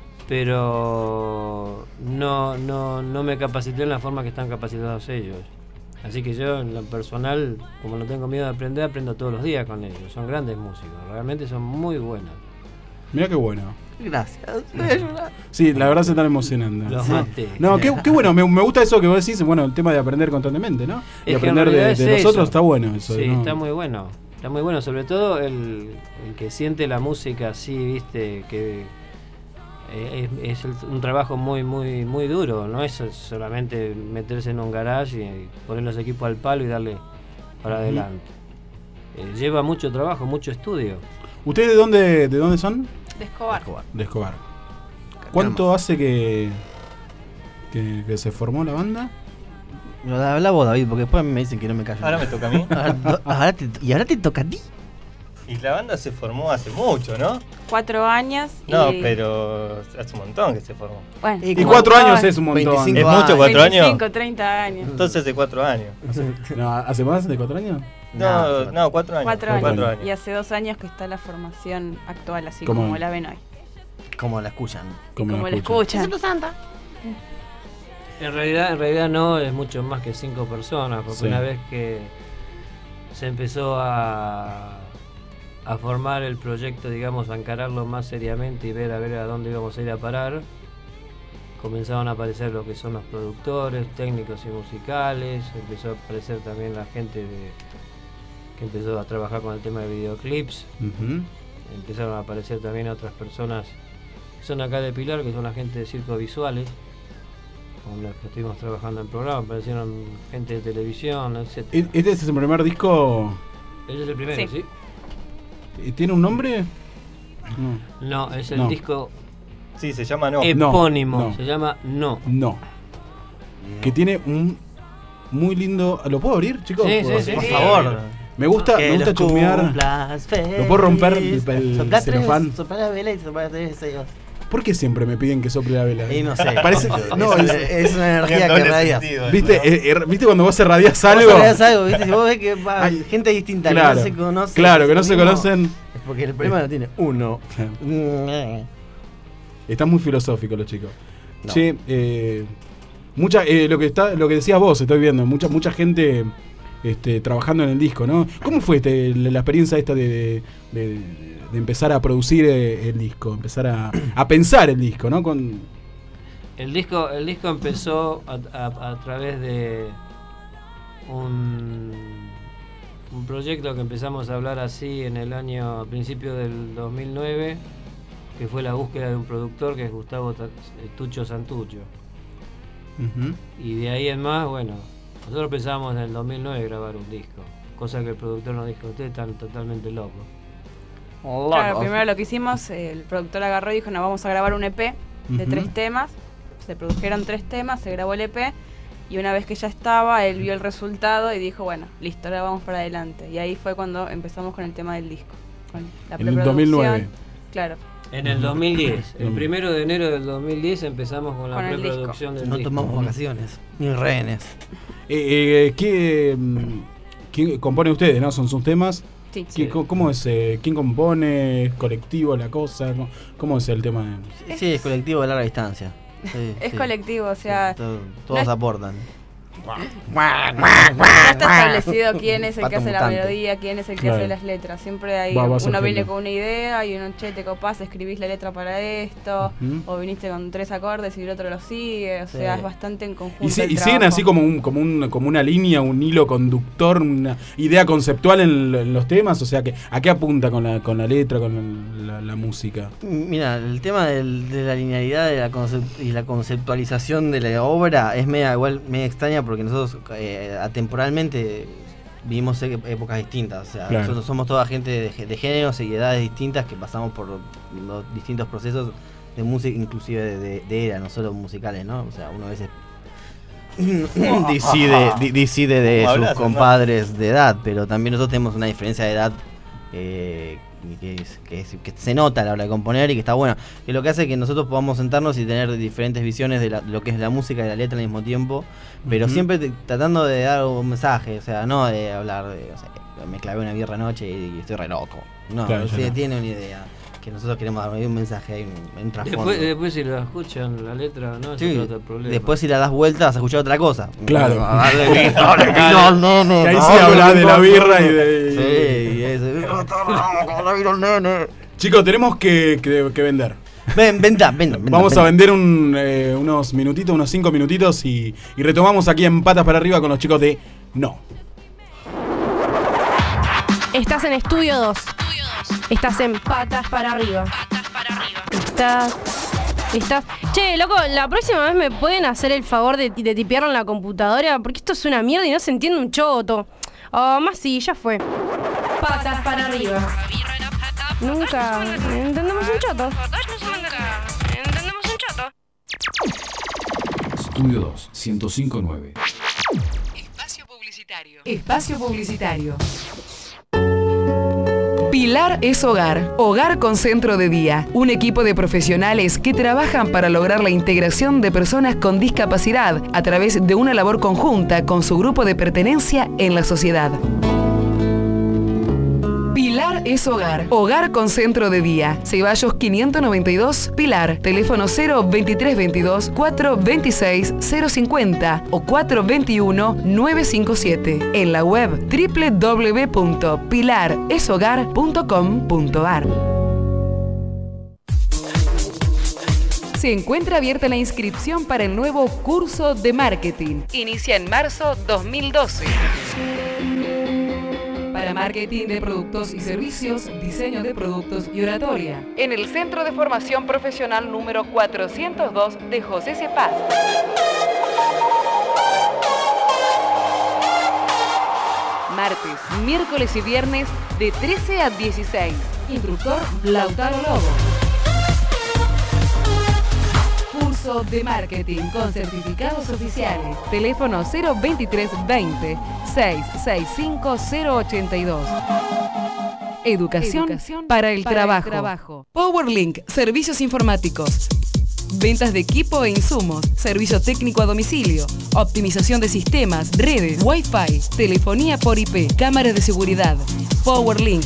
pero no me capacité en la forma que están capacitados ellos. Así que yo en lo personal, como no tengo miedo de aprender, aprendo todos los días con ellos. Son grandes músicos, realmente son muy buenos. Mirá qué bueno. Gracias. Sí, la verdad se están emocionando. Los Sí. maté. No, qué bueno, me gusta eso que vos decís, bueno, el tema de aprender constantemente, ¿no? Y Es que en aprender realidad de es los eso. otros está bueno eso. Sí, ¿no? está muy bueno. Está muy bueno, sobre todo el que siente la música así, viste, que es un trabajo muy duro. No es solamente meterse en un garage y poner los equipos al palo y darle para adelante. Lleva mucho trabajo, mucho estudio. ¿Ustedes de dónde son? De Escobar. De Escobar. ¿Cuánto hace que se formó la banda? Habla vos, David, porque después me dicen que no me callo. Ahora me toca a mí. Y ahora te toca a ti. Y la banda se formó hace mucho, ¿no? 4 años. No, y... pero hace un montón que se formó. Bueno, Y 4 años es un montón. 25 ¿Es mucho 4 años? 25, 30 años. Entonces de 4 años. No, ¿hace más de 4 años? No, 4 años. 4 años. 4 años. Y hace 2 años que está la formación actual, así ¿Cómo? como la ven hoy. Como la escuchan. Como Como la escuchan. En realidad no, es mucho más que 5 personas, porque Sí. una vez que se empezó a formar el proyecto, digamos, a encararlo más seriamente y ver a dónde íbamos a ir a parar, comenzaron a aparecer lo que son los productores, técnicos y musicales, empezó a aparecer también la gente que empezó a trabajar con el tema de videoclips, Ujú. empezaron a aparecer también otras personas son acá de Pilar, que son la gente de circos visuales, con los que estuvimos trabajando en el programa, aparecieron gente de televisión, etc. ¿Este es el primer disco? Ese es el primero, ¿sí? ¿Tiene un nombre? No, es el disco... Sí, se llama No. Epónimo, No. se llama No. No. Que tiene un muy lindo... ¿Lo puedo abrir, chicos? Sí, sí, Por favor. Me gusta chusmear. ¿Lo puedo romper el celofán? Soplar la vela y soplar tres sellos. ¿Por qué siempre me piden que sople la vela? Y no sé. Parece, no, es una energía que radias. ¿Viste cuando vos irradias algo? ¿Viste? Si vos ves que va gente distinta claro, que no se conoce. Claro, que no se conocen. Es porque el problema lo tiene uno. Están muy filosóficos los chicos. No. Che, lo que decías vos, estoy viendo, mucha gente trabajando en el disco, ¿no? ¿Cómo fue la experiencia esta de empezar a producir el disco, empezar a pensar el disco, ¿no? El disco empezó a través de un proyecto que empezamos a hablar así a principio del 2009, que fue la búsqueda de un productor que es Gustavo Tucho Santucho. Uh-huh. Y de ahí en más, bueno, nosotros pensábamos en el 2009 grabar un disco, cosa que el productor nos dijo: ustedes están totalmente locos. Claro, primero lo que hicimos, el productor agarró y dijo: no, vamos a grabar un EP de 3 temas. Se produjeron 3 temas, se grabó el EP, y una vez que ya estaba, él vio el resultado y dijo: bueno, listo, ahora vamos para adelante. Y ahí fue cuando empezamos con el tema del disco, con la en el 2009. Claro. En el 2010, el 1 de enero del 2010 empezamos con la preproducción del disco. No tomamos vacaciones, ni rehenes. ¿Quién compone ustedes, no? ¿Son sus temas? Sí. ¿Cómo es? ¿Quién compone? ¿Es colectivo la cosa? ¿Cómo es el tema? Sí, es colectivo de larga distancia. Sí, es colectivo, o sea... Todos aportan. No está establecido quién es el que hace la melodía, quién es el que hace las letras. Siempre hay uno viene con una idea y uno, che, te copás, escribís la letra para esto, o viniste con 3 acordes y el otro lo sigue, o sea, es bastante en conjunto. Y siguen así como una línea, un hilo conductor, una idea conceptual en los temas, o sea, ¿a qué apunta con la letra, con la música? Mira, el tema de la linealidad y la conceptualización de la obra es media extraña, porque nosotros atemporalmente vivimos épocas distintas, o sea, claro. Nosotros somos toda gente de géneros y edades distintas que pasamos por los distintos procesos de música, inclusive de era, no solo musicales, ¿no? O sea, uno a veces decide de sus compadres de edad, pero también nosotros tenemos una diferencia de edad que se nota a la hora de componer y que está bueno, que lo que hace que nosotros podamos sentarnos y tener diferentes visiones de lo que es la música y la letra al mismo tiempo, pero siempre tratando de dar un mensaje, o sea, no de hablar de, o sea, me clavé una birra anoche y estoy re loco, no, claro, tiene una idea que nosotros queremos dar un mensaje ahí, un trasfondo. Después si la escuchan la letra, no, sí, es otro problema. Después si la das vuelta vas a escuchar otra cosa. Claro. Que ahí sí habla de la birra y de... Sí, y eso. Chicos, tenemos que vender. Venda. Vamos a vender unos 5 minutitos y retomamos aquí en Patas para Arriba con los chicos de No. Estás en Estudio 2. Estás en Patas para Arriba. Estás. Che, loco, la próxima vez me pueden hacer el favor de tipearlo en la computadora, porque esto es una mierda y no se entiende un choto. Más sí, ya fue. Patas para Arriba. Nunca entendemos un choto. Estudio 2, 105.9. Espacio publicitario. Pilar es Hogar, Hogar con Centro de Día, un equipo de profesionales que trabajan para lograr la integración de personas con discapacidad a través de una labor conjunta con su grupo de pertenencia en la sociedad. Pilar es Hogar, Hogar con Centro de Día, Ceballos 592, Pilar, teléfono 02322 426 050 o 421 957, en la web www.pilareshogar.com.ar. Se encuentra abierta la inscripción para el nuevo curso de marketing. Inicia en marzo 2012. Para marketing de productos y servicios, diseño de productos y oratoria. En el Centro de Formación Profesional número 402 de José C. Paz. Martes, miércoles y viernes de 13 a 16. Instructor Lautaro Lobo. Curso de marketing con certificados oficiales. Teléfono 02320 665 082. Educación para el trabajo. PowerLink, servicios informáticos. Ventas de equipo e insumos, servicio técnico a domicilio, optimización de sistemas, redes, Wi-Fi, telefonía por IP, cámaras de seguridad. PowerLink,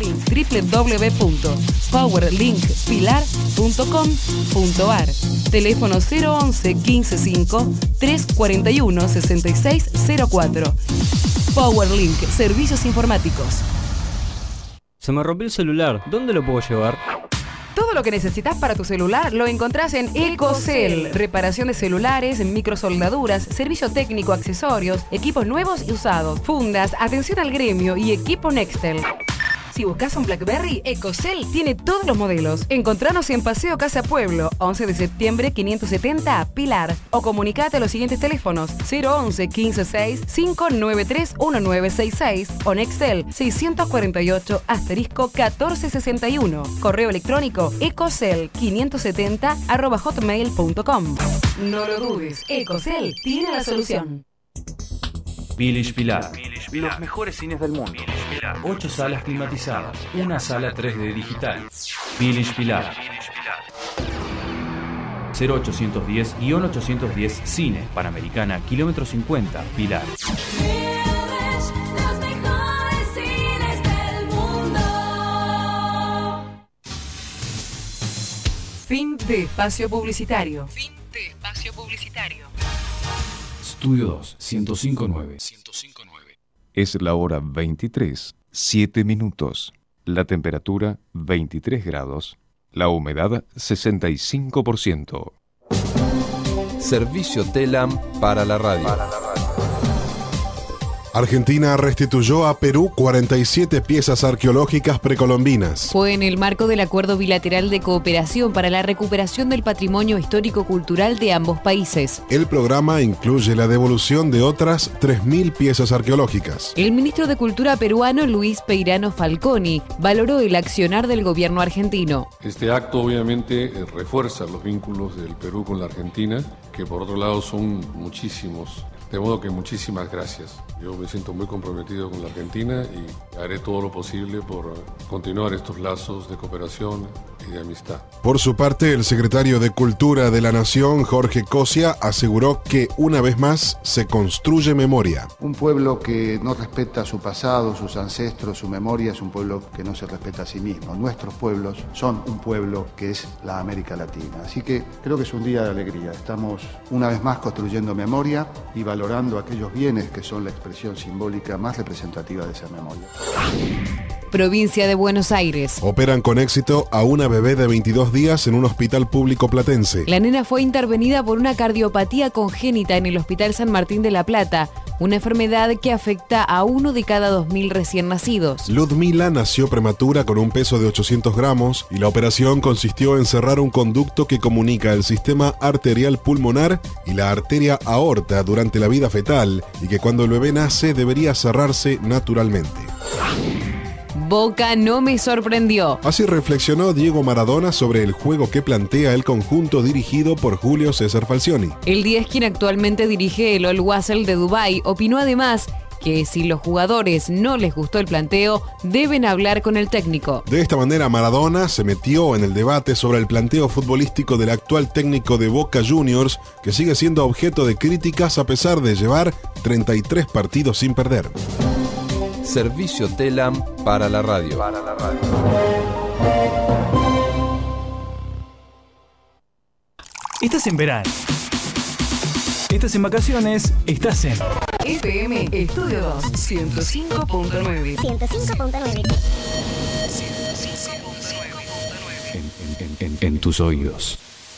www.powerlinkpilar.com.ar. Teléfono 011 155 341 6604. PowerLink, servicios informáticos. Se me rompió el celular, ¿dónde lo puedo llevar? Todo lo que necesitas para tu celular lo encontrás en Ecocel. Reparación de celulares, microsoldaduras, servicio técnico, accesorios, equipos nuevos y usados, fundas, atención al gremio y equipo Nextel. Si buscas un BlackBerry, Ecocel tiene todos los modelos. Encontranos en Paseo Casa Pueblo, 11 de septiembre 570, Pilar. O comunicate a los siguientes teléfonos: 011 156 593 1966 o Nextel 648 *1461. Correo electrónico ecocel570@hotmail.com. No lo dudes, Ecocel tiene la solución. Village Pilar. Los mejores cines del mundo. 8 salas climatizadas, una sala 3D digital. Village Pilar. 0810-810 Cine, Panamericana, kilómetro 50, Pilar. Fin de espacio publicitario. Estudio 2, 105.9. Es la hora 23, 7 minutos. La temperatura 23 grados. La humedad 65%. Servicio TELAM para la radio. Argentina restituyó a Perú 47 piezas arqueológicas precolombinas. Fue en el marco del Acuerdo Bilateral de Cooperación para la Recuperación del Patrimonio Histórico-Cultural de ambos países. El programa incluye la devolución de otras 3.000 piezas arqueológicas. El ministro de Cultura peruano, Luis Peirano Falconi, valoró el accionar del gobierno argentino. Este acto obviamente refuerza los vínculos del Perú con la Argentina, que por otro lado son muchísimos. De modo que muchísimas gracias. Yo me siento muy comprometido con la Argentina y haré todo lo posible por continuar estos lazos de cooperación y de amistad. Por su parte, el secretario de Cultura de la Nación, Jorge Cosia, aseguró que una vez más se construye memoria. Un pueblo que no respeta su pasado, sus ancestros, su memoria, es un pueblo que no se respeta a sí mismo. Nuestros pueblos son un pueblo que es la América Latina. Así que creo que es un día de alegría. Estamos una vez más construyendo memoria y valorando aquellos bienes que son la expresión simbólica más representativa de esa memoria. Provincia de Buenos Aires. Operan con éxito a una bebé de 22 días en un hospital público platense. La nena fue intervenida por una cardiopatía congénita en el Hospital San Martín de la Plata, una enfermedad que afecta a 1 de cada 2.000 recién nacidos. Ludmila nació prematura con un peso de 800 gramos y la operación consistió en cerrar un conducto que comunica el sistema arterial pulmonar y la arteria aorta durante la vida fetal y que cuando el bebé nace debería cerrarse naturalmente. Boca no me sorprendió. Así reflexionó Diego Maradona sobre el juego que plantea el conjunto dirigido por Julio César Falcioni. El 10, quien actualmente dirige el Al Wasl de Dubái, opinó además que si los jugadores no les gustó el planteo, deben hablar con el técnico. De esta manera, Maradona se metió en el debate sobre el planteo futbolístico del actual técnico de Boca Juniors, que sigue siendo objeto de críticas a pesar de llevar 33 partidos sin perder. Servicio TELAM para la radio. Estás en verano. Estás en vacaciones. Estás en FM Estudio 2 105.9. 105.9. En tus oídos.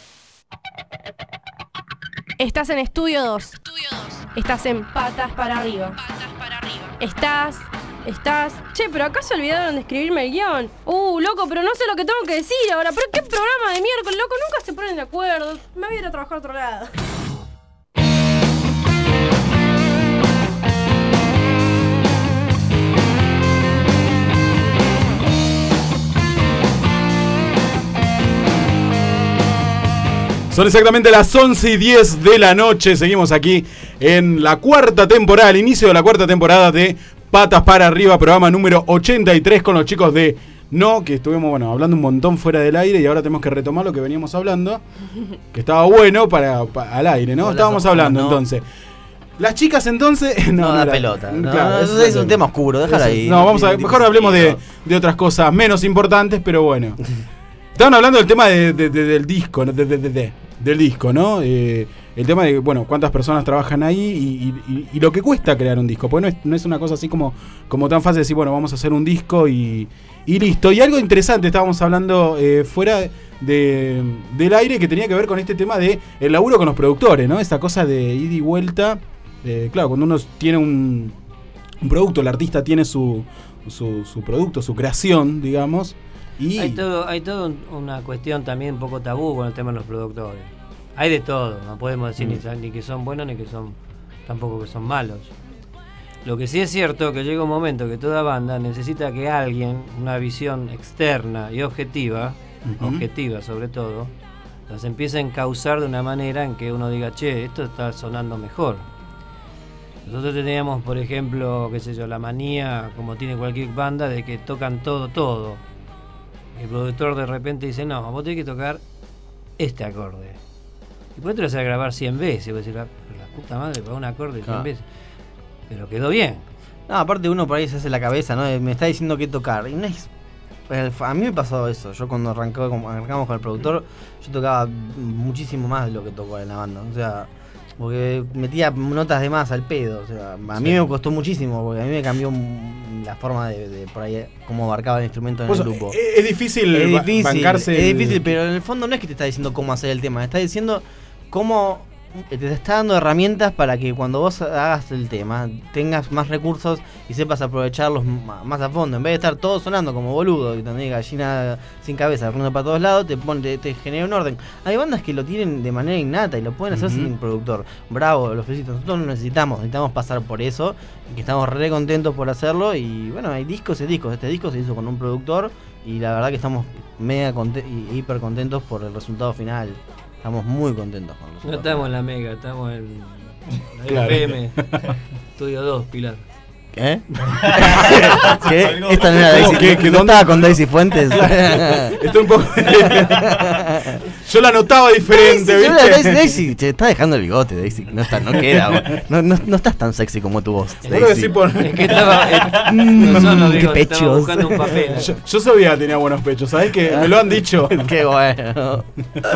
Estás en Estudio 2. Estás en Patas para Arriba. Estás ¿Estás? Che, pero acá se olvidaron de escribirme el guión. Loco, pero no sé lo que tengo que decir ahora. ¿Pero qué programa de miércoles, loco? Nunca se ponen de acuerdo. Me voy a ir a trabajar a otro lado. Son exactamente las 11:10 de la noche. Seguimos aquí en la cuarta temporada, el inicio de la cuarta temporada de Patas para Arriba, programa número 83 con los chicos de No, que estuvimos hablando un montón fuera del aire y ahora tenemos que retomar lo que veníamos hablando, que estaba bueno para al aire, ¿no? Estábamos hablando entonces. Las chicas entonces... No da pelota. Claro, eso es un tema oscuro, déjalo ahí. No, mejor hablemos de otras cosas menos importantes, pero bueno. Estaban hablando del tema del disco, ¿no? Del disco, ¿no? El tema de, cuántas personas trabajan ahí y lo que cuesta crear un disco. Porque no es una cosa así como tan fácil de decir, vamos a hacer un disco y listo. Y algo interesante, estábamos hablando fuera del aire, que tenía que ver con este tema de el laburo con los productores, ¿no? Esa cosa de ida y vuelta. Claro, cuando uno tiene un producto, el artista tiene su producto, su creación, digamos. Y hay todo una cuestión también un poco tabú con el tema de los productores. Hay de todo, no podemos decir ni que son buenos ni que son tampoco que son malos. Lo que sí es cierto que llega un momento que toda banda necesita que alguien, una visión externa y objetiva sobre todo, las empiece a encauzar de una manera en que uno diga, che, esto está sonando mejor. Nosotros teníamos, por ejemplo, la manía, como tiene cualquier banda, de que tocan todo. El productor de repente dice, no, vos tenés que tocar este acorde. Y después te lo vas a grabar 100 veces. Y vos decís, la puta madre, para un acorde 100 veces. Pero quedó bien. No, aparte uno por ahí se hace la cabeza, ¿no? Me está diciendo qué tocar. Y no es... A mí me pasó eso. Yo cuando arrancamos con el productor, yo tocaba muchísimo más de lo que tocó en la banda. O sea, porque metía notas de más al pedo. O sea, a mí me costó muchísimo, porque a mí me cambió la forma de por ahí cómo abarcaba el instrumento en el grupo. Es difícil bancarse. Es difícil, pero en el fondo no es que te está diciendo cómo hacer el tema, te está diciendo cómo te está dando herramientas para que cuando vos hagas el tema tengas más recursos y sepas aprovecharlos más a fondo. En vez de estar todo sonando como boludo y tener gallina sin cabeza corriendo para todos lados, te genera un orden. Hay bandas que lo tienen de manera innata y lo pueden hacer sin productor. Bravo, los felicito. Nosotros lo necesitamos pasar por eso, que estamos re contentos por hacerlo. Y hay discos y discos. Este disco se hizo con un productor y la verdad que estamos mega hiper contentos por el resultado final. Estamos muy contentos con nosotros. No estamos en la Mega, estamos en la Claro. FM. Estudio 2, Pilar. ¿Qué? Esta no era Daisy. ¿No estaba con Daisy Fuentes? Estoy un poco... Yo la notaba diferente, ¿viste? Daisy, te está dejando el bigote, Daisy. No queda. No estás tan sexy como tu voz. Es que estaba... qué pechos. Buscando un papel. Yo sabía que tenía buenos pechos, ¿sabés qué? Me lo han dicho. Qué bueno.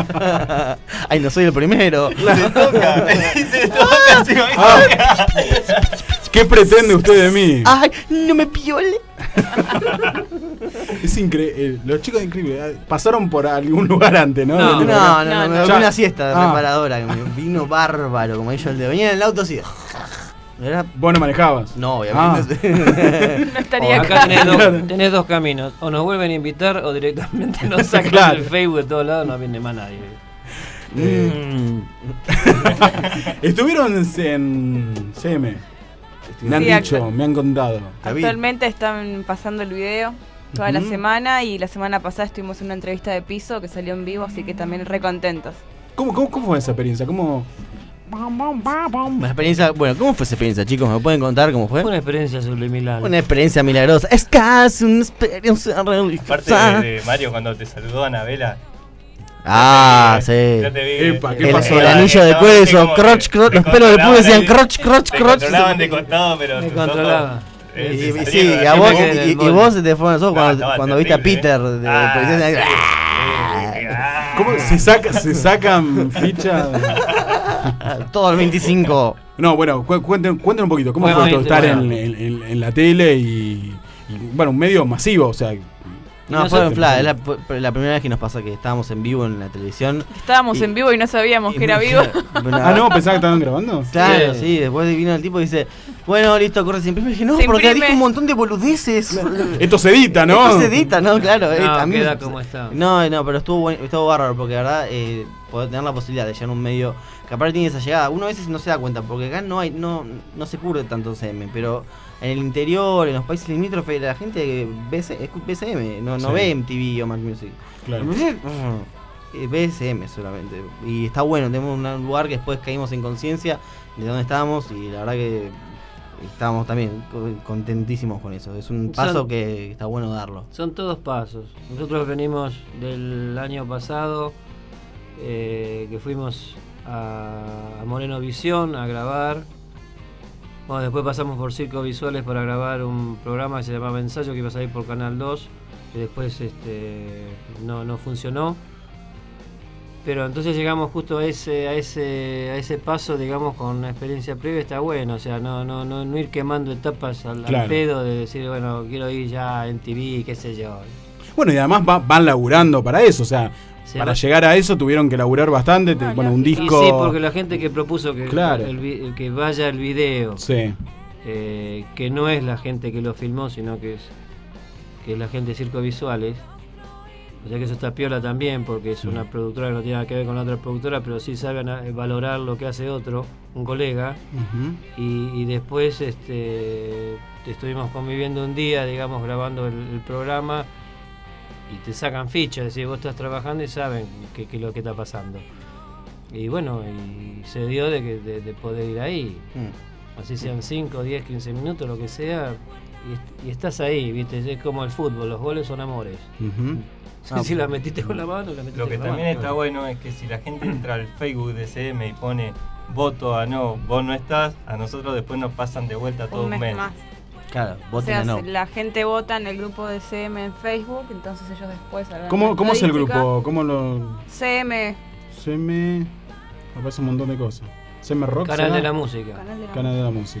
Ay, no soy el primero. Se toca, se toca. ¿Qué pretende usted de mí? Ay, no me viole. Es increíble. Los chicos de Increíble pasaron por algún lugar antes, ¿no? No, me dormí una siesta reparadora. Me vino bárbaro, como ellos el de venía en el auto así. ¿Vos no manejabas? No, obviamente. No estaría acá. acá. Tenés dos caminos. O nos vuelven a invitar o directamente nos sacan del Facebook de todos lados, no viene más nadie. Estuvieron en CM. Me han dicho, me han contado. Actualmente están pasando el video toda la semana y la semana pasada estuvimos en una entrevista de piso que salió en vivo, así que también re contentos. ¿Cómo fue esa experiencia? ¿Cómo Una experiencia, ¿cómo fue esa experiencia, chicos? ¿Me pueden contar cómo fue? Fue una experiencia subliminal. Una experiencia milagrosa. Es casi una experiencia religiosa. Aparte de Mario cuando te saludó Anabela. Ah, sí. Yo te vi. Epa, ¿qué pasó? El anillo de cuello, crotch, los pelos del pubis decían crotch. Te controlaban de costado, pero me controlaban. Y vos se te fueron los ojos cuando viste a Peter de policía. ¿Cómo se sacan fichas? Todo el 25. No, cuenten un poquito. ¿Cómo fue todo estar en la tele y un medio masivo? O sea, No, fue en Fla, es la primera vez que nos pasa que estábamos en vivo en la televisión. Estábamos en vivo y no sabíamos que era vivo. No, pensaba que estaban grabando. Claro, sí, después vino el tipo y dice, bueno, listo, corre, se imprime. Y dije, no, porque dijo un montón de boludeces. Esto se edita, ¿no? Esto se edita, ¿no? Claro. No, a mí queda como está. No, pero estuvo bárbaro, porque la verdad, poder tener la posibilidad de llegar a un medio que aparte tiene esa llegada. Uno a veces no se da cuenta, porque acá no se cubre tanto CM, pero en el interior, en los países limítrofes, la gente ve CM, no ve MTV o Mac Music. Claro. Ve CM solamente. Y está bueno, tenemos un lugar que después caímos en conciencia de dónde estábamos y la verdad que estábamos también contentísimos con eso. Es un paso que está bueno darlo. Son todos pasos. Nosotros venimos del año pasado, que fuimos a Moreno Visión a grabar. Bueno, después pasamos por Circo Visuales para grabar un programa que se llamaba Ensayo, que iba a salir por Canal 2, que después no funcionó. Pero entonces llegamos justo a ese paso, digamos, con una experiencia previa. Está bueno, o sea, no ir quemando etapas al pedo de decir, bueno, quiero ir ya en TV, qué sé yo. Bueno, y además van laburando para eso, o sea, para llegar a eso tuvieron que laburar bastante, un disco... Y sí, porque la gente que propuso que, que vaya el video, que no es la gente que lo filmó, sino que es la gente de Circo Visuales. O sea que eso está piola también, porque es una productora que no tiene nada que ver con la otra productora, pero sí saben valorar lo que hace otro, un colega. Y después estuvimos conviviendo un día, digamos, grabando el programa, y te sacan fichas, es decir, vos estás trabajando y saben qué es lo que está pasando. Y bueno, y se dio de poder ir ahí, así sean 5, 10, 15 minutos, lo que sea, y estás ahí, ¿viste? Es como el fútbol, los goles son amores. Si la metiste con la mano, la metiste Lo que con la también mano. está bueno es que si la gente entra al Facebook de CM y pone voto a no, vos no estás, a nosotros después nos pasan de vuelta todo un mes. Más. Claro, O voten sea, a no. la gente vota en el grupo de CM en Facebook, entonces ellos después harán ¿Cómo es el estadística. grupo? ¿Cómo lo...? CM. Me aparece un montón de cosas. CM Rock. Canal ¿será? de la música. Canal de la música.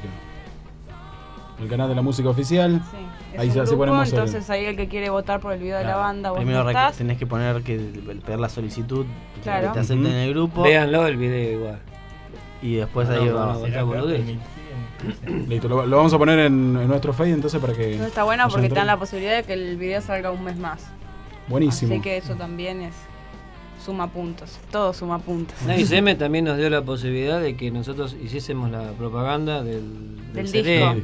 El canal de la música oficial. Es Ahí un ya se grupo, ponemos entonces ahí el que quiere votar por el video de la banda, vos Primero no estás. tenés que poner pedir la solicitud, Claro. que te acepten en el grupo. Véanlo el video igual. Y después No, ahí no, va. no, está boludez. Listo, lo vamos a poner en nuestro Face entonces para que... Entonces está bueno vayan porque te dan entrando. la posibilidad de que el video salga un mes más. Buenísimo. Así que eso también suma puntos. Todo suma puntos. No, y CM también nos dio la posibilidad de que nosotros hiciésemos la propaganda del CD. disco.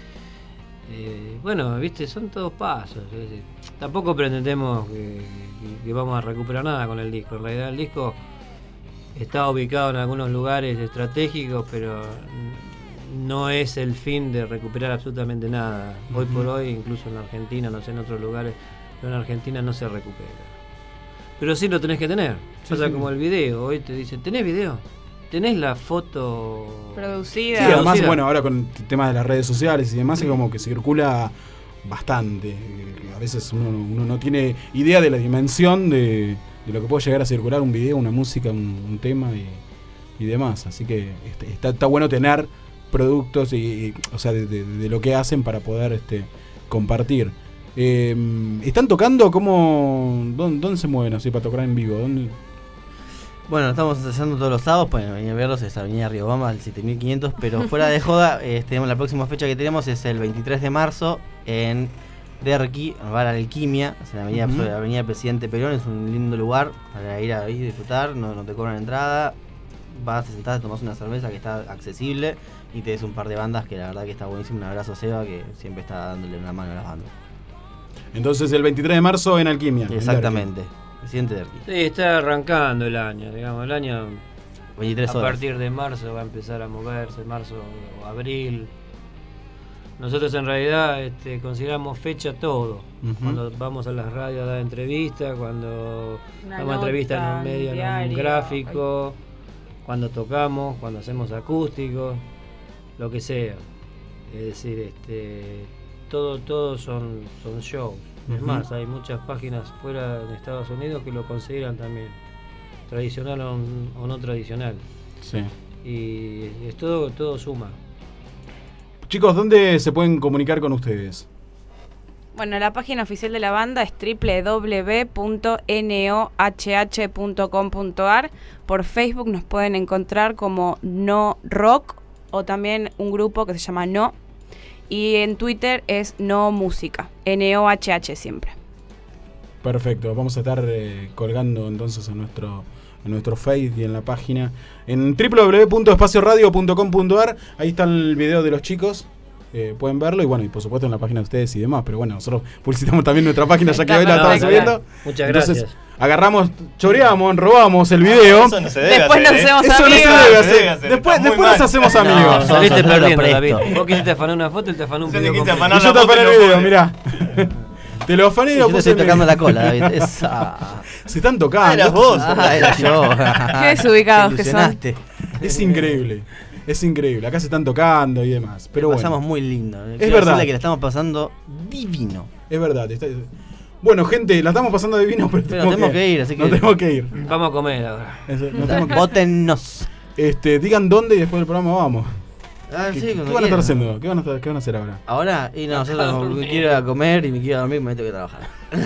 Bueno, viste, son todos pasos. Es decir, tampoco pretendemos que vamos a recuperar nada con el disco. En realidad el disco está ubicado en algunos lugares estratégicos, pero no es el fin de recuperar absolutamente nada. Hoy por hoy, incluso en Argentina, no sé, en otros lugares, pero en Argentina no se recupera. Pero sí lo tenés que tener. Pasa como el video. Hoy te dicen, ¿tenés video? ¿Tenés la foto producida? Sí, además, bueno, ahora con el tema de las redes sociales y demás, es como que circula bastante. A veces uno no tiene idea de la dimensión de lo que puede llegar a circular un video, una música, un tema y demás. Así que está bueno tener productos o sea, de lo que hacen para poder compartir. ¿Están tocando? ¿Dónde se mueven así para tocar en vivo? ¿Dónde? Bueno, estamos ensayando todos los sábados, pueden venir a verlos, es Avenida Riobamba, al 7500, pero fuera de joda, la próxima fecha que tenemos es el 23 de marzo en Derqui, en Bar Alquimia, es en la avenida Presidente Perón, es un lindo lugar para ir ahí a disfrutar, no te cobran entrada, vas, te sentás, tomás una cerveza que está accesible y te des un par de bandas que la verdad que está buenísimo. Un abrazo a Seba que siempre está dándole una mano a las bandas. Entonces el 23 de marzo en Alquimia. Exactamente. Presidente de Derqui. Sí, está arrancando el año, digamos, el año 23 a horas. partir de marzo va a empezar a moverse, marzo o abril. Nosotros en realidad consideramos fecha todo. Cuando vamos a las radios a dar entrevistas, cuando damos entrevistas en un medio, en un gráfico, cuando tocamos, cuando hacemos acústicos, lo que sea. Es decir, todo son shows. Es más, hay muchas páginas fuera de Estados Unidos que lo consideran también tradicional o no tradicional. Sí. Y es todo suma. Chicos, ¿dónde se pueden comunicar con ustedes? Bueno, la página oficial de la banda es www.nohh.com.ar. Por Facebook nos pueden encontrar como No Rock o también un grupo que se llama No. Y en Twitter es No Música, NOHH siempre. Perfecto, vamos a estar colgando entonces en nuestro Face y en la página en www.espacioradio.com.ar. Ahí está el video de los chicos. Pueden verlo y bueno, y por supuesto en la página de ustedes y demás, pero bueno, nosotros publicitamos también nuestra página ya que hoy la estamos subiendo. Muchas gracias. Entonces, agarramos, choreamos, robamos el video. Eso no se debe Después nos hacemos eso amigos. No se debe hacer. Después nos hacemos amigos. No, saliste perdiendo, David. Vos quisiste afanar una foto y te afanó un video. Y yo te afané el video, mirá. Te lo afané y lo puse. Yo te estoy tocando la cola, David. Se están tocando. Eras vos. Era yo. Qué desubicados que son. Es increíble. Es increíble, acá se están tocando y demás. Pero bueno, pasamos muy lindo. Es verdad que la estamos pasando divino. Es verdad. Bueno, gente, la estamos pasando divino, pero tenemos que ir, así que no tenemos que ir. Vamos a comer ahora. Vótennos. Digan dónde y después del programa vamos. Sí, ¿Qué van a estar haciendo? ¿Qué van a hacer ahora? Ahora, y no, nosotros me quiero ir a comer y me quiero dormir y me tengo que trabajar.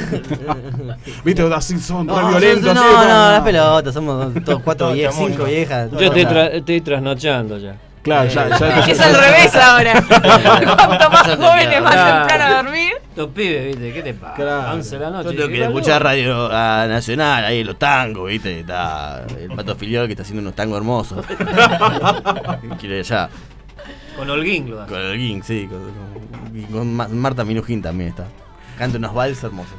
Viste, así son re violentos. No, las pelotas, somos todos 5 viejas. Yo estoy trasnochando ya. Claro, ya. Es al revés ahora. Cuanto más jóvenes, más temprano a dormir. Los pibes, ¿viste? ¿Qué te pasa? Claro. 11 de la noche. Yo tengo que ir a escuchar Radio Nacional, ahí los tangos, ¿viste? Está el Pato Filiol que está haciendo unos tangos hermosos. Quiero ir allá. Con Holguín, lo hace. Con Holguín, sí. Con Marta Minujín también está. Canta unos vals hermosos.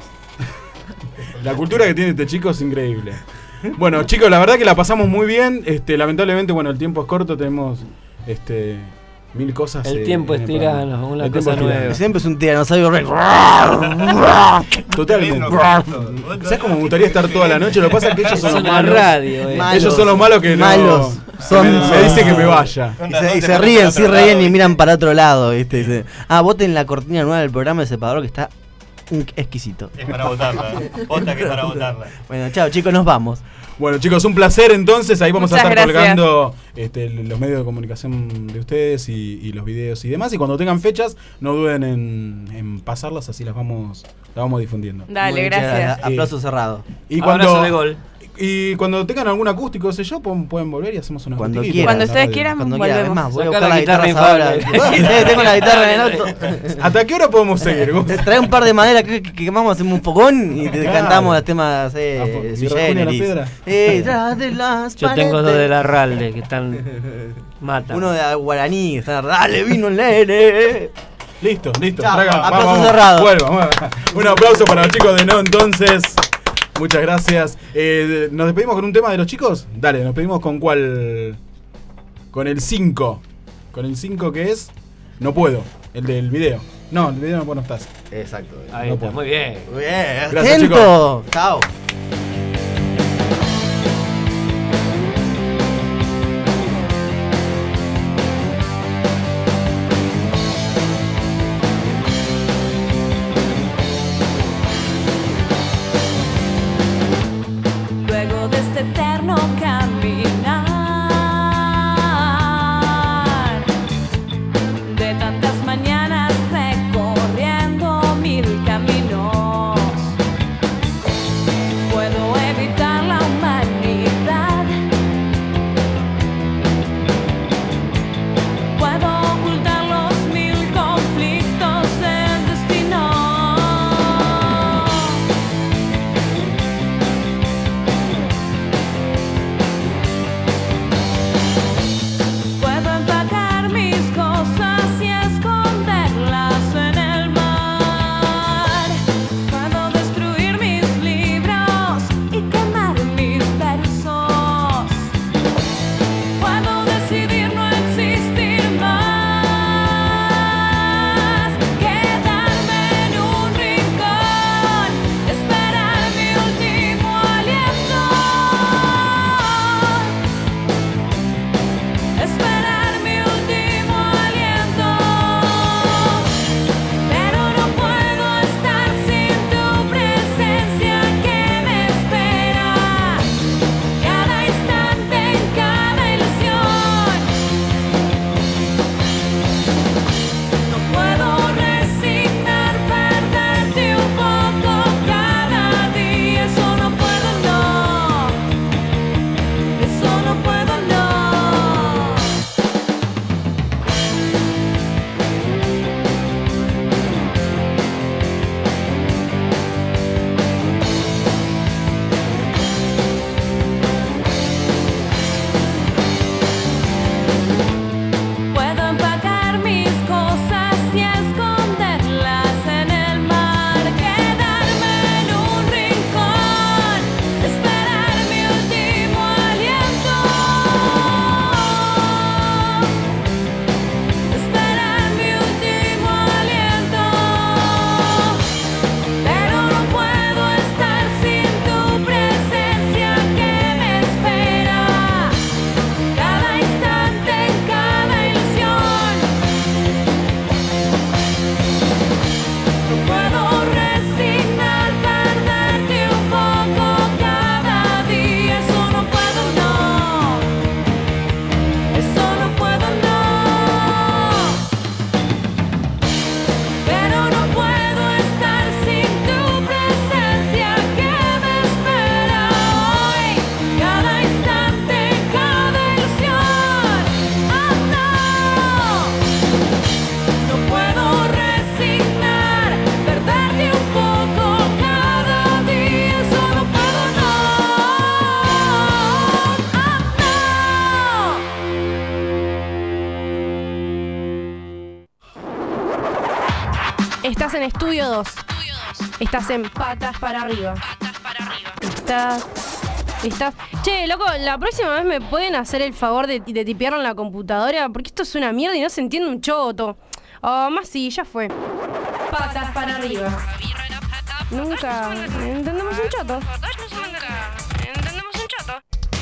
La cultura que tiene este chico es increíble. Bueno, chicos, la verdad que la pasamos muy bien. Lamentablemente, bueno, el tiempo es corto, tenemos mil cosas. El tiempo es tirano, una cosa nueva. Siempre es un tiranosaurio re. Totalmente. ¿Sabes cómo me gustaría estar toda la noche? Lo que pasa es que ellos son los malos. Ellos son los malos que malos. Me dice que me vaya. Y se ríen y miran para otro lado, ¿viste? Dice, voten la cortina nueva del programa de Separador que está exquisito. Es para votarla. Vota que es para votarla. Bueno, chao chicos, nos vamos. Bueno, chicos, un placer entonces. Ahí vamos Muchas a estar gracias. colgando los medios de comunicación de ustedes y los videos y demás. Y cuando tengan fechas, no duden en pasarlas, así las vamos difundiendo. Dale, gracias. Aplauso cerrado. Y Abrazo de gol. Y cuando tengan algún acústico, qué sé yo, pueden volver y hacemos una cuando acústico. Cuando ustedes quieran, volvemos. Más, voy a buscar la guitarra ahora. Tengo la guitarra en el auto. ¿Hasta qué hora podemos seguir? Trae un par de madera que quemamos, hacemos un fogón y te cantamos los temas Sui Generis. Detrás de las Yo tengo dos de la Ralde que están matan. Uno de guaraní, dale vino el nene. Listo. Chao, Traigan, aplauso cerrado. Vuelva. Un aplauso para los chicos de No entonces. Muchas gracias. ¿Nos despedimos con un tema de los chicos? Dale, nos despedimos con cuál. Con el 5. Con el 5 que es No Puedo, el del video. No, el video no estás. Exacto. Ahí no está, puedo. muy bien. Muy bien. Gracias, atento. chicos. Chao. Luego de este eterno caminar, de tantas mañanas recorriendo mil caminos, Estás en Estudio 2. Estás en Patas para Arriba. Estás... Che, loco, la próxima vez me pueden hacer el favor de tipearlo en la computadora, porque esto es una mierda y no se entiende un choto. Más sí, ya fue. Patas para arriba. Nunca entendemos un choto. Nunca entendemos un choto.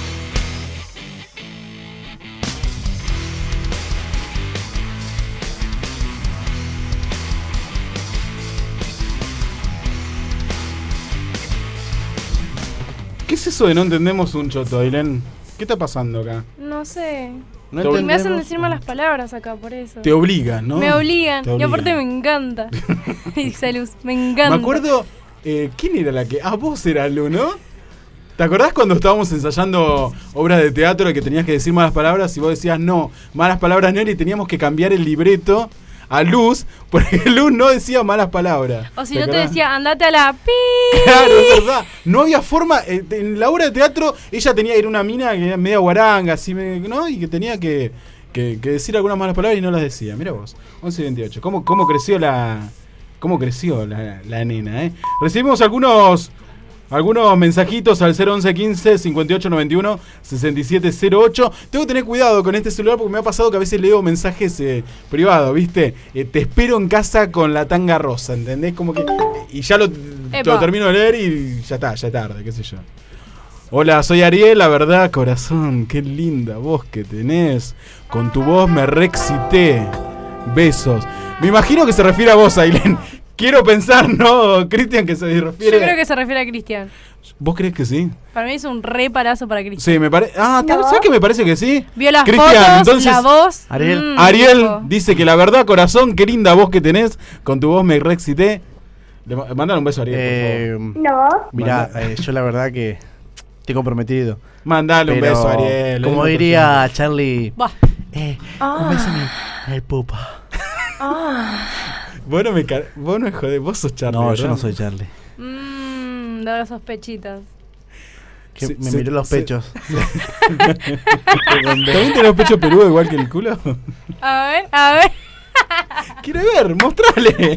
¿Qué es eso de no entendemos un choto, Ailén? ¿Qué está pasando acá? No sé. No y me hacen decir malas palabras acá, por eso. Te obligan, ¿no? Me obligan. Te Y obligan. aparte me encanta. Dice Luz, me encanta. Me acuerdo, ¿quién era la que...? Vos eras Lu, ¿no? ¿Te acordás cuando estábamos ensayando obras de teatro y que tenías que decir malas palabras y vos decías no, malas palabras no, y teníamos que cambiar el libreto a Luz, porque Luz no decía malas palabras? O si no te decía, andate a la pi. Claro, es verdad. No había forma. En la obra de teatro, ella era una mina que era media guaranga, así, ¿no? Y que tenía que decir algunas malas palabras y no las decía. Mira vos, 11:28. ¿Cómo creció la nena, eh? Recibimos algunos mensajitos al 01115 5891 6708. Tengo que tener cuidado con este celular porque me ha pasado que a veces leo mensajes privados, ¿viste? Te espero en casa con la tanga rosa, ¿entendés? Como que... Y ya lo termino de leer y ya está, ya es tarde, qué sé yo. Hola, soy Ariel, la verdad, corazón, qué linda voz que tenés. Con tu voz me reexcité. Besos. Me imagino que se refiere a vos, Ailén. Quiero pensar, ¿no, Cristian, que se refiere? Yo creo que se refiere a Cristian. ¿Vos crees que sí? Para mí es un re palazo para Cristian. Sí, me parece... ¿sabes qué me parece que sí? Vio las Cristian, fotos, entonces, la voz. Ariel dijo. dice que la verdad, corazón, qué linda voz que tenés. Con tu voz me reexcité. Mándale un beso a Ariel, por favor. No. Mirá, yo la verdad que estoy comprometido. Mandale un beso a Ariel. Como diría Charlie, un beso en el pupa. Vos no me jodés, vos sos Charlie. No, ¿verdad? yo no soy Charlie. Da las sospechitas. Que me miró los pechos. ¿También tenés los pechos peludos igual que el culo? A ver. Quiere ver, mostrale.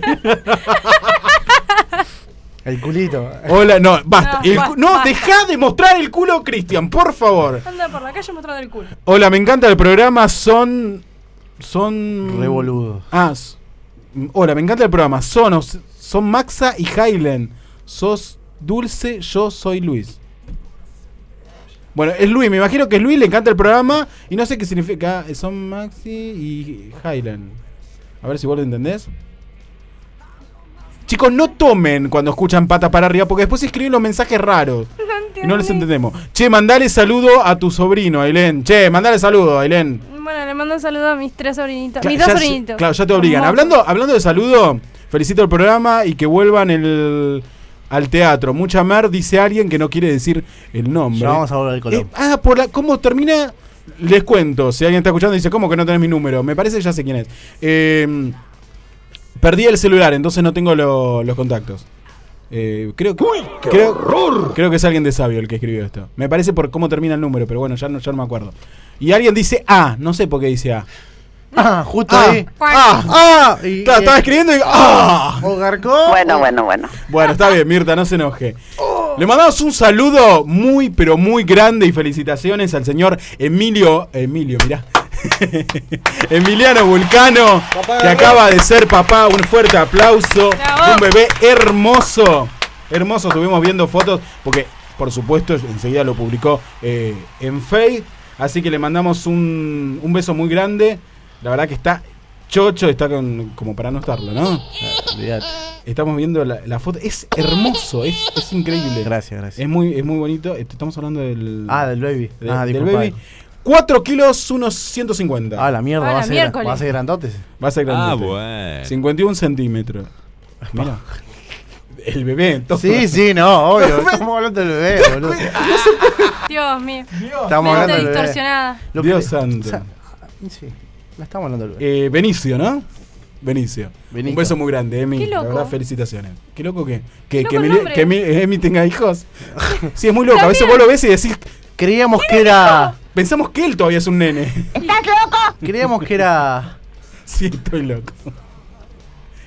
El culito. Hola, no, basta. No, basta. Dejá de mostrar el culo, Cristian, por favor. Anda por la calle mostrando el culo. Hola, me encanta el programa, son revoludos. Hola, me encanta el programa. Son Maxa y Highland. Sos Dulce, yo soy Luis. Bueno, es Luis, me imagino que es Luis, le encanta el programa y no sé qué significa. Son Maxi y Highland. A ver si vos lo entendés. Chicos, no tomen cuando escuchan Patas para Arriba porque después escriben los mensajes raros. Y no les entendemos. Che, mandale saludo a tu sobrino, Ailén. Che, mandale saludo, Ailén. Bueno, le mando un saludo a mis 3 sobrinitos. Mis 2 sobrinitos. Claro, ya te obligan. Hablando de saludo, felicito el programa y que vuelvan al teatro. Mucha mer, dice alguien que no quiere decir el nombre. Ya vamos a volver al color. ¿Cómo termina? Les cuento. Si alguien está escuchando y dice, ¿cómo que no tenés mi número? Me parece que ya sé quién es. Perdí el celular, entonces no tengo los contactos. Creo que es alguien de Sabio el que escribió esto. Me parece por cómo termina el número, pero bueno, ya no me acuerdo. Y alguien dice no sé por qué dice justo ahí. Estaba escribiendo y Bueno, está bien, Mirta, no se enoje. Le mandamos un saludo muy, pero muy grande y felicitaciones al señor Emilio, mirá. Emiliano Vulcano, que acaba de ser papá. Un fuerte aplauso. Un bebé hermoso. Hermoso, estuvimos viendo fotos porque, por supuesto, enseguida lo publicó en Facebook. Así que le mandamos un beso muy grande. La verdad que está chocho, está como para no estarlo, ¿no? Estamos viendo la foto. Es hermoso, es increíble. Gracias. Es muy bonito. Estamos hablando del baby. Del baby. 4 kilos, unos 150. La mierda, va a ser grandote. Va a ser grandote. Bueno. 51 centímetros. Mira. El bebé, entonces. Sí, no, obvio. Estamos hablando del bebé, boludo. Dios mío. Estamos hablando del bebé. Distorsionada. Dios santo. Sí, la estamos hablando del bebé. Benicio, ¿no? Benicio. Un beso muy grande, Emi. Qué loco. La verdad, felicitaciones. Qué loco que loco Emi tenga hijos. Sí, es muy loco. A veces vos lo ves y decís. Creíamos que era. Pensamos que él todavía es un nene. ¿Estás loco? Creíamos que era. Sí, estoy loco.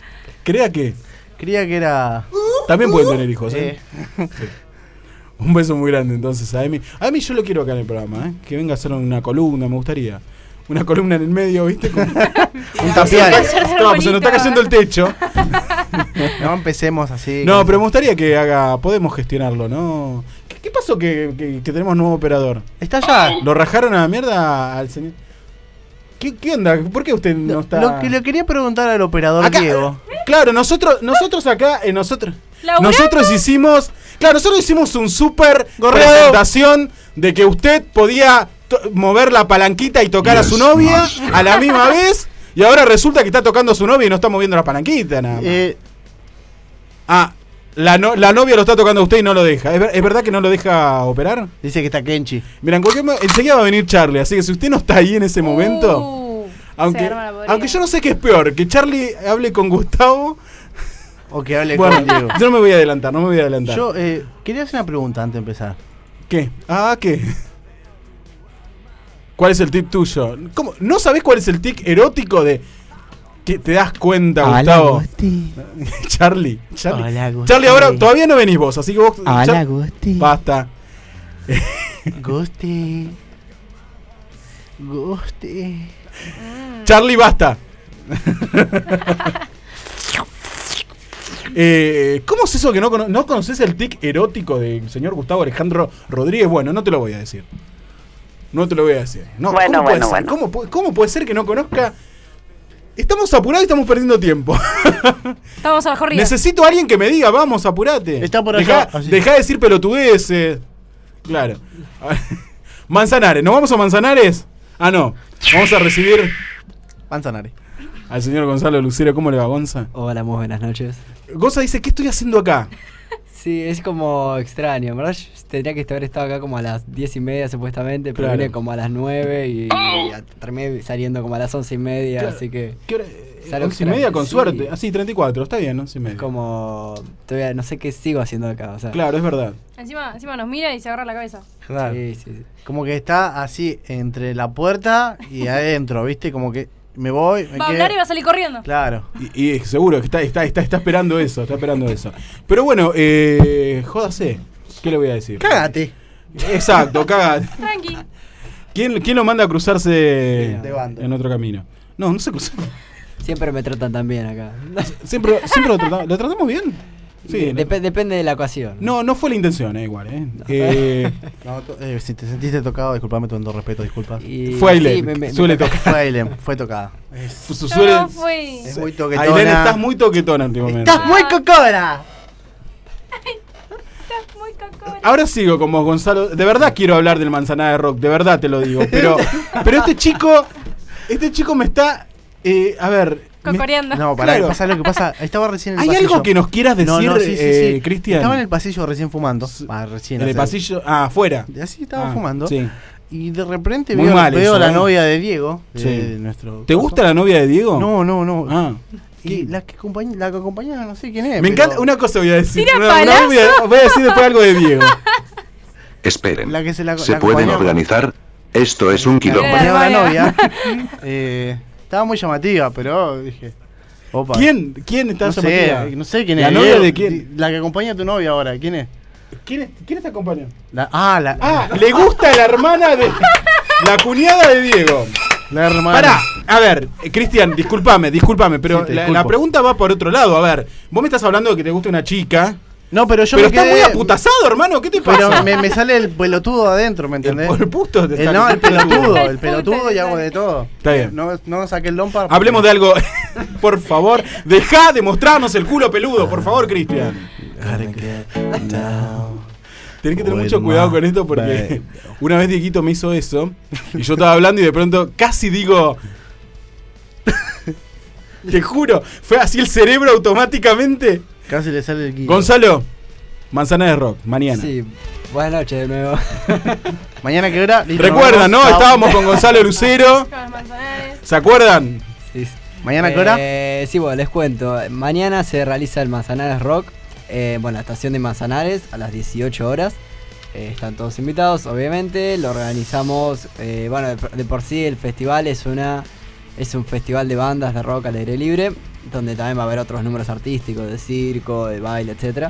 ¿Crea qué? Creía que era... También pueden tener hijos, ¿eh? Sí. Un beso muy grande entonces a Emi. A Emi yo lo quiero acá en el programa, ¿eh? Que venga a hacer una columna, me gustaría. Una columna en el medio, ¿viste? Un tapial. No, pues se nos está cayendo el techo. No empecemos así. No, pero me gustaría que haga... Podemos gestionarlo, ¿no? ¿Qué pasó que tenemos nuevo operador? Está allá. ¿Lo rajaron a la mierda al señor? ¿Qué onda? ¿Por qué usted no está...? Lo que le quería preguntar al operador Acá, Diego. Claro, nosotros acá, nosotros hicimos un super presentación de que usted podía mover la palanquita y tocar a su novia a la misma vez, y ahora resulta que está tocando a su novia y no está moviendo la palanquita nada más. La novia lo está tocando a usted y no lo deja. ¿Es verdad que no lo deja operar? Dice que está Kenchi. Mira, enseguida va a venir Charlie, así que si usted no está ahí en ese momento, aunque yo no sé qué es peor, que Charlie hable con Gustavo o que hable con Diego. Yo no me voy a adelantar. Yo quería hacer una pregunta antes de empezar. ¿Qué? ¿Qué? ¿Cuál es el tic tuyo? ¿Cómo? ¿No sabés cuál es el tic erótico de... ¿Qué te das cuenta, Gustavo? Charlie. Hola, Gusti. Charlie, ahora todavía no venís vos, así que vos... Hola, Gusti. Basta. Gusti. Charlie, basta. ¿Cómo es eso que no conoces el tic erótico del señor Gustavo Alejandro Rodríguez? Bueno, no te lo voy a decir. No te lo voy a decir. No, bueno. ¿Cómo puede ser que no conozca? Estamos apurados y estamos perdiendo tiempo. Estamos a la corrida. Necesito a alguien que me diga, vamos, apurate. Está por acá. Dejá de decir pelotudeces. Claro. Manzanares, ¿nos vamos a Manzanares? No. Vamos a recibir Manzanares al señor Gonzalo Lucero. ¿Cómo le va, Gonza? Hola, muy buenas noches. Gonza dice, ¿qué estoy haciendo acá? Sí, es como extraño, ¿verdad? Yo tendría que haber estado acá como a las 10:30 supuestamente, pero Claro. vine como a las 9 y terminé saliendo como a las 11:30, Claro. así que... ¿Qué hora? es algo 11:30 con sí. suerte. Sí, 34, está bien, 11:30. Como... todavía no sé qué sigo haciendo acá, o sea... Claro, es verdad. Encima nos mira y se agarra la cabeza. Claro. Sí. Como que está así entre la puerta y adentro, ¿viste? Como que me voy, me Va a quedo. hablar y va a salir corriendo. Claro. Y seguro que está esperando eso, Pero bueno, jódase. ¿Qué le voy a decir? Cágate. Exacto, cágate. Tranqui. ¿Quién lo manda a cruzarse De banda. en otro camino? No se cruza. Siempre me tratan tan bien acá. Siempre lo tratamos bien. Sí, Depende de la ocasión. No fue la intención, igual, Si te sentiste tocado, disculpame con todo respeto, disculpas. Fue Ailén, suele tocar. Fue Ailén, fue tocada. No fue. Es muy toquetona. Ailén, estás muy toquetona últimamente. ¡Estás muy cocona! Estás muy cacona. Ahora sigo con vos, Gonzalo. De verdad quiero hablar del Manzanada de Rock, de verdad te lo digo. Pero este chico me está... a ver... Cocoreando. No, pará, Claro. pasa lo que pasa. Estaba recién en el ¿Hay pasillo. algo que nos quieras decir, sí. Cristian? Estaba en el pasillo recién fumando. Recién. En el pasillo... afuera. Así estaba fumando. Sí. Y de repente Muy veo mal a eso, la novia de Diego. Sí. De nuestro ¿Te gusta la novia de Diego? No. Y la que acompañaba, no sé quién es. Me encanta, una cosa voy a decir. Tira Voy palazo. a decir después algo de Diego. Esperen. La que se ¿Se la pueden acompañaba. organizar? Esto es un quilombo. Acompañaba a la novia. Estaba muy llamativa, pero dije... Opa. ¿Quién está llamativa? No sé quién es. ¿La novia de quién? La que acompaña a tu novia ahora, ¿quién es? ¿Quién te acompaña? Le gusta la hermana de... La cuñada de Diego. La hermana. Pará, a ver, Cristian, discúlpame, pero Sí, te la disculpo. pregunta va por otro lado. A ver, vos me estás hablando de que te gusta una chica. No, pero yo Pero me estás quedé- muy aputazado, hermano, ¿qué te pasa? Pero me sale el pelotudo adentro, ¿me entendés? El puto te el, sale. no, el pelotudo, El el pelotudo y hago de todo. Está bien. No saqué el lompa. Hablemos de algo, por favor. Dejá de mostrarnos el culo peludo, por favor, Cristian. Tenés que tener mucho cuidado con esto porque una vez Dieguito me hizo eso y yo estaba hablando y de pronto casi digo... Te juro, fue así el cerebro automáticamente. Casi le sale el guiño. Gonzalo, Manzana de Rock, mañana. Sí, buenas noches de nuevo. Mañana qué hora. Listo, Recuerdan, nos ¿no? vemos. Chao. Estábamos con Gonzalo Lucero. ¿Se acuerdan? Sí. ¿Mañana qué hora? Sí, bueno, les cuento. Mañana se realiza el Manzanares Rock. La estación de Manzanares a las 18 horas. Están todos invitados, obviamente. Lo organizamos. De por sí el festival es un festival de bandas de rock al aire libre. donde también va a haber otros números artísticos de circo, de baile, etcétera.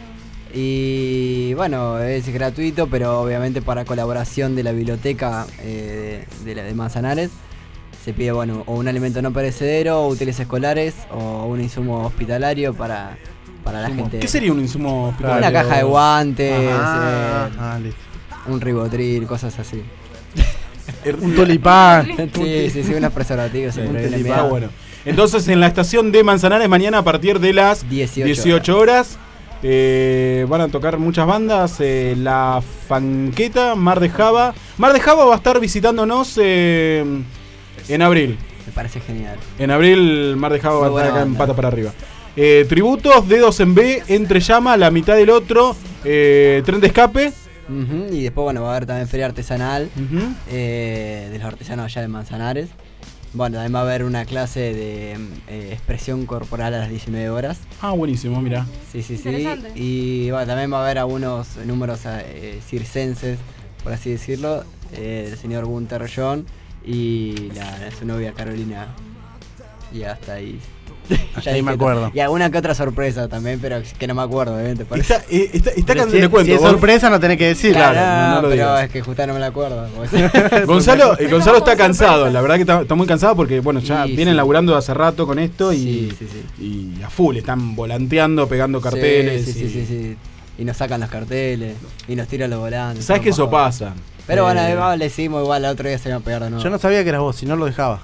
Y bueno, es gratuito, pero obviamente para colaboración de la biblioteca de Manzanares se pide, bueno, o un alimento no perecedero, o útiles escolares, o un insumo hospitalario para la gente. ¿Qué sería un insumo hospitalario? Una caja de guantes, listo. un ribotril, cosas así. Un tulipán. Sí, unos preservativos. Bueno. Entonces en la estación de Manzanares mañana a partir de las 18 horas van a tocar muchas bandas. La Fanqueta, Mar de Java. Mar de Java va a estar visitándonos en abril. Me parece genial. En abril Mar de Java va a estar acá en Patas para Arriba. Tributos, Dedos en B, Entre Llama, La Mitad del Otro, Tren de Escape. Y después, bueno, va a haber también feria artesanal de los artesanos allá de Manzanares. Bueno, también va a haber una clase de expresión corporal a las 19 horas. Ah, buenísimo, mira. Sí. Y bueno, también va a haber algunos números circenses, por así decirlo, el señor Gunther John y su novia Carolina. Y hasta ahí. Hasta ahí me acuerdo. Y alguna que otra sorpresa también, pero que no me acuerdo, obviamente. Está si, le cuento. Si es sorpresa, no tenés que decir. Claro, no lo digas. pero es que justo no me la acuerdo. Gonzalo está cansado, la verdad que está muy cansado porque bueno, ya vienen laburando hace rato con esto y a full, están volanteando, pegando carteles. Sí. Y nos sacan los carteles y nos tiran los volantes. ¿Sabes que eso pasa? Pero bueno, le decimos igual, el otro día se iba a pegar de nuevo. Yo no sabía que eras vos, si no lo dejaba.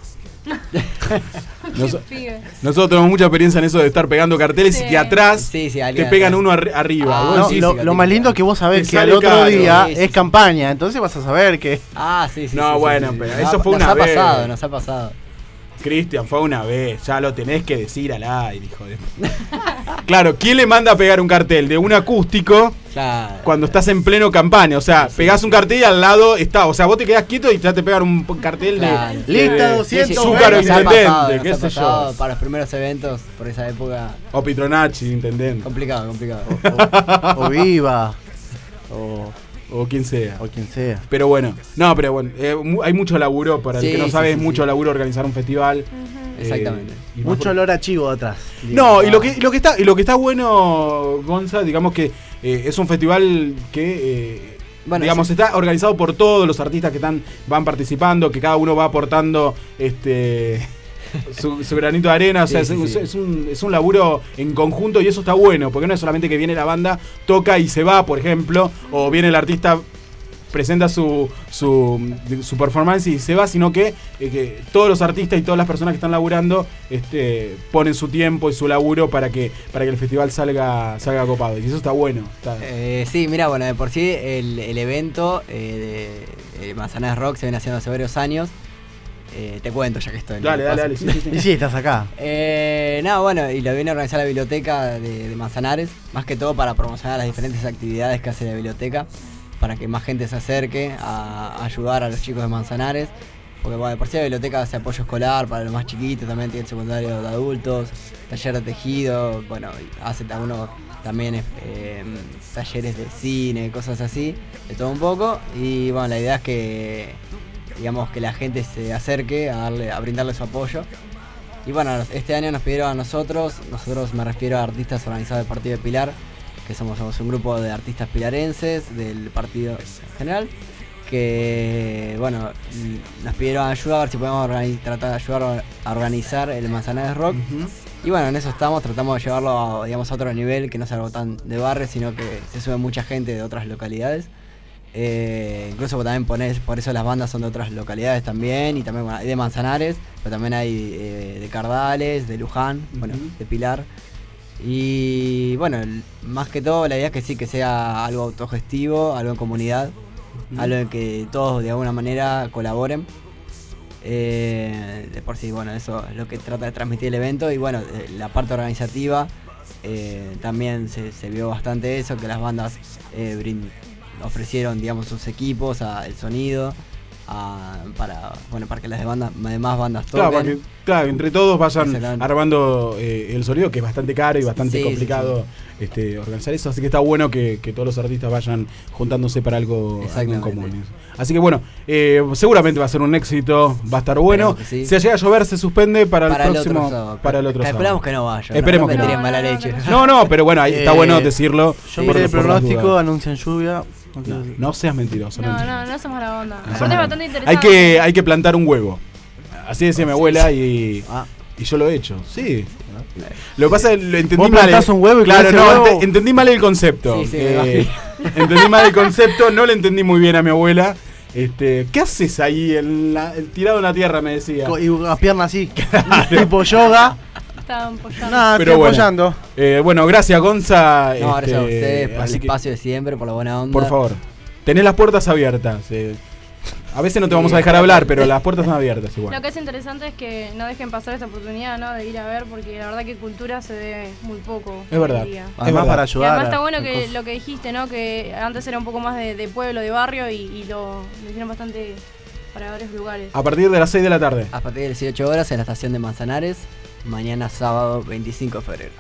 Nosotros tenemos mucha experiencia en eso de estar pegando carteles y que atrás te pegan uno arriba. Lo más lindo es que vos sabés que al otro día es campaña, entonces vas a saber que... Pero eso fue una vez. Nos ha pasado. Cristian, fue una vez, ya lo tenés que decir al aire, hijo de... Claro, ¿quién le manda a pegar un cartel de un acústico cuando estás en pleno campaña? O sea, pegás un cartel y al lado está, o sea, vos te quedás quieto y ya te pegan un cartel de lista 200 Zúcaro intendente, qué sé yo. Para los primeros eventos, por esa época. O Pitronacci, intendente. Complicado. O Viva. O quien sea. Pero bueno. Hay mucho laburo, para el que no sabe, es mucho laburo organizar un festival. Exactamente. Mucho olor a chivo atrás. No, y lo que está bueno, Gonza, digamos que es un festival que está organizado por todos los artistas que van participando, que cada uno va aportando su granito de arena, o sea, es un laburo en conjunto y eso está bueno, porque no es solamente que viene la banda, toca y se va, por ejemplo, o viene el artista, presenta su performance y se va, sino que todos los artistas y todas las personas que están laburando ponen su tiempo y su laburo para que el festival salga copado, y eso está bueno. Sí, mira, bueno, de por sí el evento de Manzanares Rock se viene haciendo hace varios años. Te cuento ya que estoy. Dale. Sí, estás acá. Y lo viene a organizar la biblioteca de Manzanares, más que todo para promocionar las diferentes actividades que hace la biblioteca, para que más gente se acerque a ayudar a los chicos de Manzanares. Porque bueno, de por sí la biblioteca hace apoyo escolar para los más chiquitos, también tiene secundario de adultos, taller de tejido, hace algunos también talleres de cine, cosas así, de todo un poco. Y bueno, la idea es que la gente se acerque a brindarle su apoyo. Y bueno, este año nos pidieron a nosotros me refiero a artistas organizados del Partido de Pilar, que somos un grupo de artistas pilarenses del partido en general, que nos pidieron ayuda a ver si podemos tratar de ayudar a organizar el Manzanares Rock. Y bueno, en eso tratamos de llevarlo a otro nivel, que no sea algo tan de barrio, sino que se sube mucha gente de otras localidades. Incluso también por eso las bandas son de otras localidades también, y también hay de Manzanares, pero también hay de Cardales, de Luján, de Pilar. Y más que todo la idea es que sea algo autogestivo, algo en comunidad, algo en que todos de alguna manera colaboren. De por sí, eso es lo que trata de transmitir el evento. Y la parte organizativa también se vio bastante eso, que las bandas ofrecieron sus equipos, el sonido, para que las demás bandas Claro, toquen. para que, claro, entre todos vayan Exactamente. armando el sonido, que es bastante caro y bastante Sí, complicado organizar eso. Así que está bueno que todos los artistas vayan juntándose para algo en común. Así que bueno, seguramente va a ser un éxito, va a estar bueno. Sí. Si llega a llover, se suspende para el Para el próximo otro sábado. para el otro sábado. Esperamos que no vaya. Esperemos no que me no. tiren mala leche. No, pero bueno, ahí está bueno decirlo. Yo por- miré el por las pronóstico, dudas. anuncian lluvia. No seas mentiroso. No, mentira. no somos la onda. No Aparte somos- es bastante interesante. hay que plantar un huevo. Así decía mi abuela y yo lo he hecho. Sí. Lo que pasa es que lo entendí Vos mal. plantás un huevo y claro, crece no, huevo. entendí mal el concepto. Sí, sí, me imagino. Entendí mal el concepto, no le entendí muy bien a mi abuela. ¿Qué haces ahí tirado en la tierra? Me decía. Y las piernas así, tipo yoga. Estaban apoyando. Nada, Pero estoy bueno. apoyando. Bueno, gracias Gonza. No, gracias a ustedes por el así que, espacio de siempre, por la buena onda. por favor, tenés las puertas abiertas. A veces no te vamos a dejar hablar, pero las puertas están abiertas igual. Lo que es interesante es que no dejen pasar esta oportunidad, ¿no? De ir a ver, porque la verdad que cultura se ve muy poco. Es verdad. hoy en día. Además, para Y ayudar. además está a- bueno a que cosas. lo que dijiste, ¿no? Que antes era un poco más de pueblo, de barrio, y lo hicieron bastante para varios lugares. A partir de las 6 de la tarde. A partir de las 18 horas en la estación de Manzanares, mañana sábado 25 de febrero.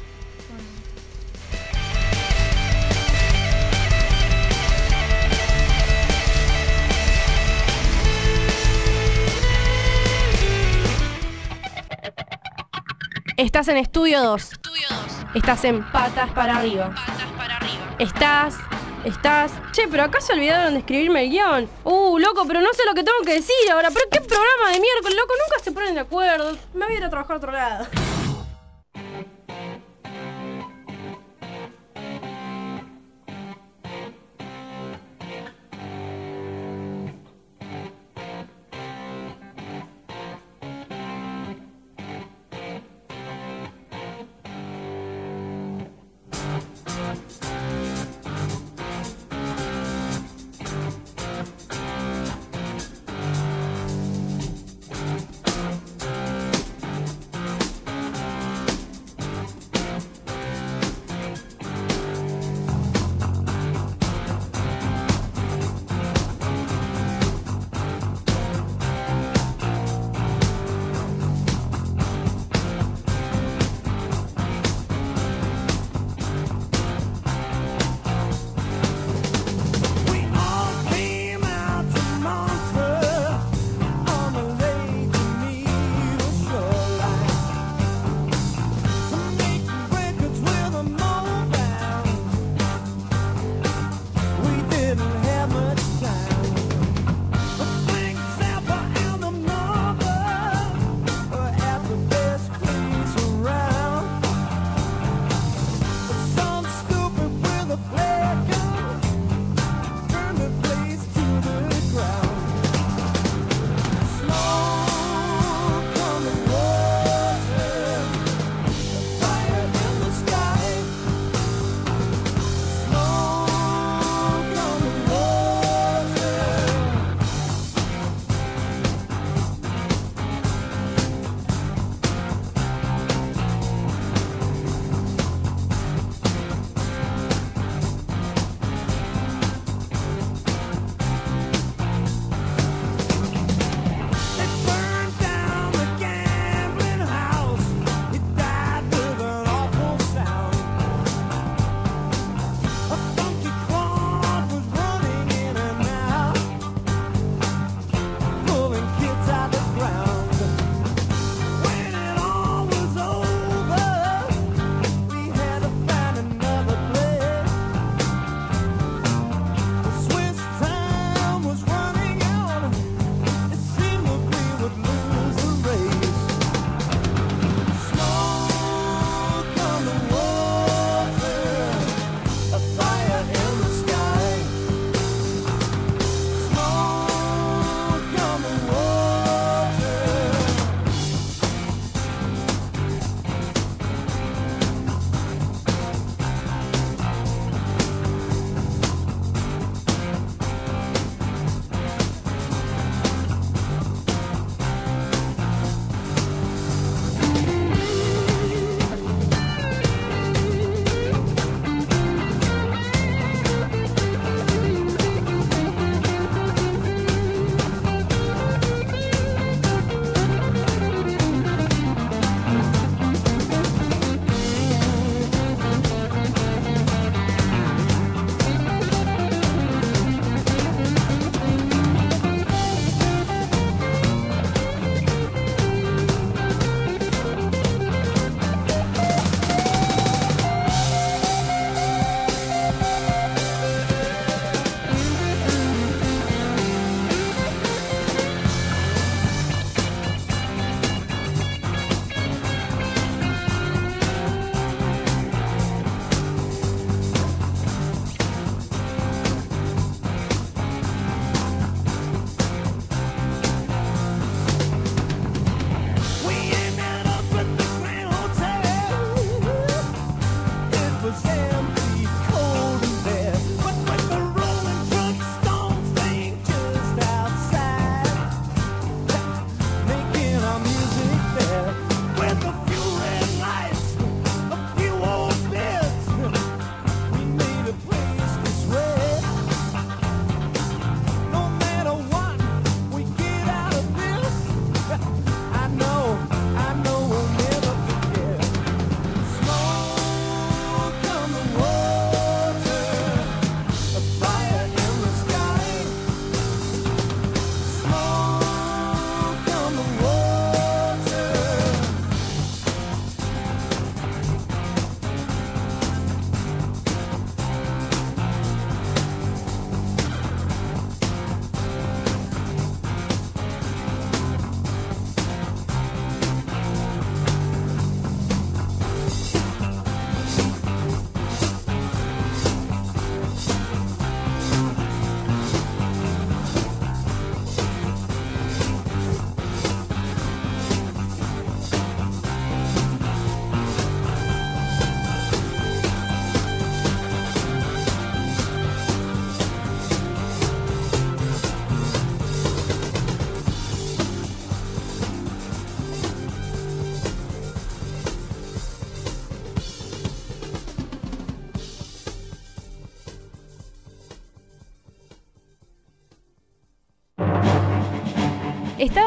Estás en Estudio 2. Estás en Patas para Arriba. Estás. Che, pero acá se olvidaron de escribirme el guión. Loco, pero no sé lo que tengo que decir ahora. Pero qué programa de miércoles, loco, nunca se ponen de acuerdo. Me voy a ir a trabajar a otro lado.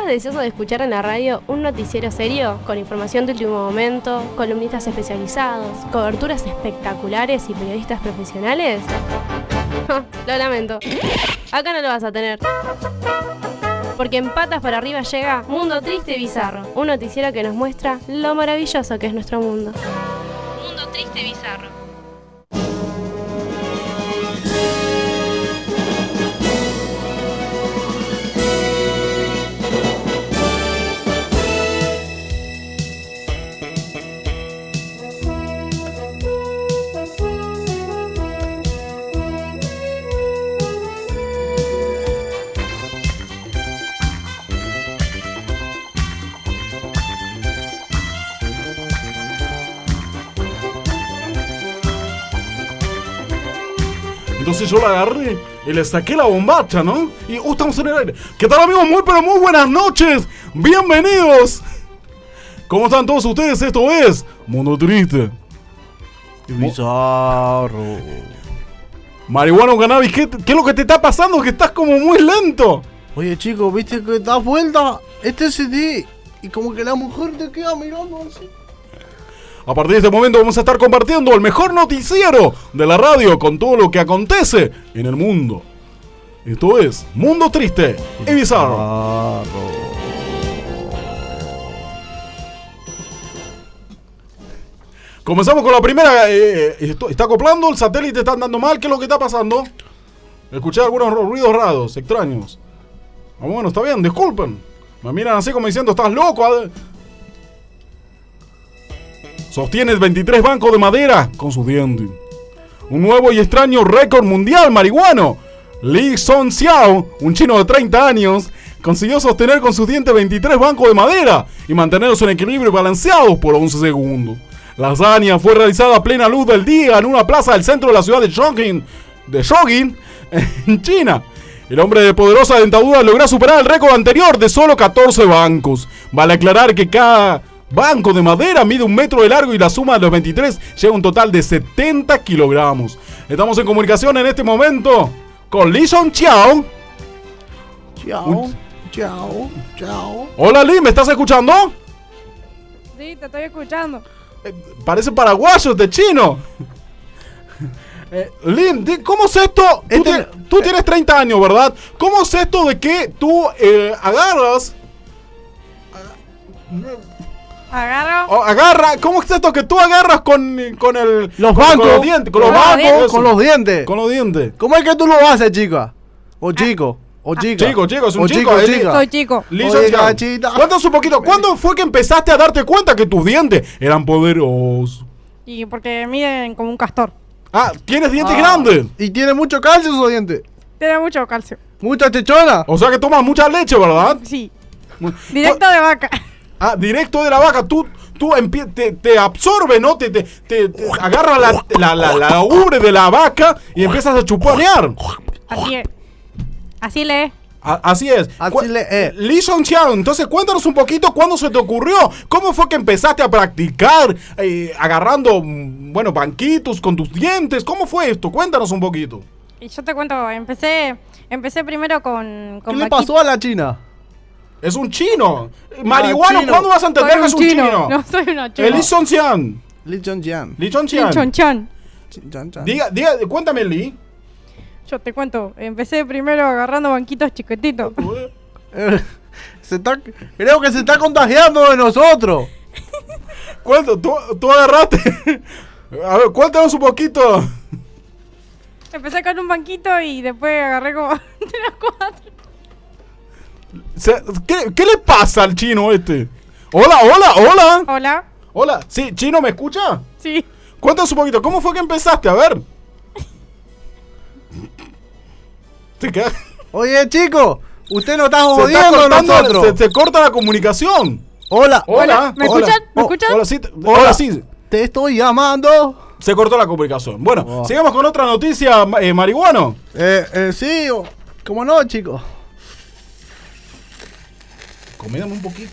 deseoso de escuchar en la radio un noticiero serio, con información de último momento, columnistas especializados, coberturas espectaculares y periodistas profesionales? Lo lamento. Acá no lo vas a tener. Porque en Patas para Arriba llega Mundo Triste y Bizarro, un noticiero que nos muestra lo maravilloso que es nuestro mundo. Mundo Triste y Bizarro. Entonces yo la agarré y le saqué la bombacha, ¿no? Y estamos en el aire. ¿Qué tal, amigos? Muy pero muy buenas noches. Bienvenidos. ¿Cómo están todos ustedes? Esto es Mundo Triste. Bizarro. Marihuano Cannabis, ¿qué es lo que te está pasando? Que estás como muy lento. Oye, chico, ¿viste que das vuelta este CD? Y como que la mujer te queda mirando así. A partir de este momento vamos a estar compartiendo el mejor noticiero de la radio con todo lo que acontece en el mundo. Esto es Mundo Triste y Bizarro. Comenzamos con la primera. Está acoplando, el satélite está andando mal. ¿Qué es lo que está pasando? Escuché algunos ruidos raros, extraños. Bueno, está bien, disculpen. Me miran así como diciendo, ¿estás loco? Sostiene 23 bancos de madera con sus dientes. Un nuevo y extraño récord mundial marihuano. Li Son Xiao, un chino de 30 años, consiguió sostener con sus dientes 23 bancos de madera y mantenerlos en equilibrio balanceados por 11 segundos. La hazaña fue realizada a plena luz del día en una plaza del centro de la ciudad de Chongqing, en China. El hombre de poderosa dentadura logró superar el récord anterior de solo 14 bancos. Vale aclarar que cada banco de madera mide 1 metro de largo y la suma de los 23 llega a un total de 70 kilogramos. Estamos en comunicación en este momento con Li Son Xiao. Chao. Hola Li, ¿me estás escuchando? Sí, te estoy escuchando. Parece paraguayo este chino. Lin, ¿cómo es esto? Tú tienes 30 años, ¿verdad? ¿Cómo es esto de que tú agarras... Agarra, ¿cómo es esto que tú agarras con los bancos? Con los dientes. Con los bancos. Con los dientes. Con los dientes. ¿Cómo es que tú lo haces, chica? O chico. O chica. Chico, es un chico. Soy chico. Cuéntanos un poquito. ¿Cuándo fue que empezaste a darte cuenta que tus dientes eran poderosos? Y porque miden como un castor. Ah, ¿tienes dientes grandes? ¿Y tiene mucho calcio esos dientes? Tiene mucho calcio. ¿Mucha chichona? O sea que tomas mucha leche, ¿verdad? Sí. Directo de vaca. Ah, directo de la vaca. Tú te absorbe, ¿no? Te agarra la ubre de la vaca y empiezas a chuponear. Así es. Así lee. Así es. Li Son Xiao, entonces cuéntanos un poquito cuándo se te ocurrió. ¿Cómo fue que empezaste a practicar agarrando, banquitos con tus dientes? ¿Cómo fue esto? Cuéntanos un poquito. Y yo te cuento, empecé primero con ¿Qué le pasó a la China? Es un chino. Marihuano, ¿cuándo vas a entender que es un chino? No soy una china. Li Son Xian. Li Chon Xian. Li Chon Xian. Li Chon Xian. Diga, cuéntame, Li. Yo te cuento, empecé primero agarrando banquitos chiquititos. Creo que se está contagiando de nosotros. ¿Cuánto? ¿Tú agarraste? A ver, cuéntanos un poquito. Empecé con un banquito y después agarré como 3 o 4. ¿Qué le pasa al chino este? Hola. Sí, chino, ¿me escucha? Sí. Cuéntanos un poquito, ¿cómo fue que empezaste? A ver. Oye, chico, usted no está jodiendo a nosotros. Se corta la comunicación. Hola. ¿Me escuchan? ¿Me escuchan? Hola, sí. Te estoy llamando. Se cortó la comunicación. Bueno, sigamos con otra noticia, marihuano. Sí, cómo no, chico. Comídame un poquito.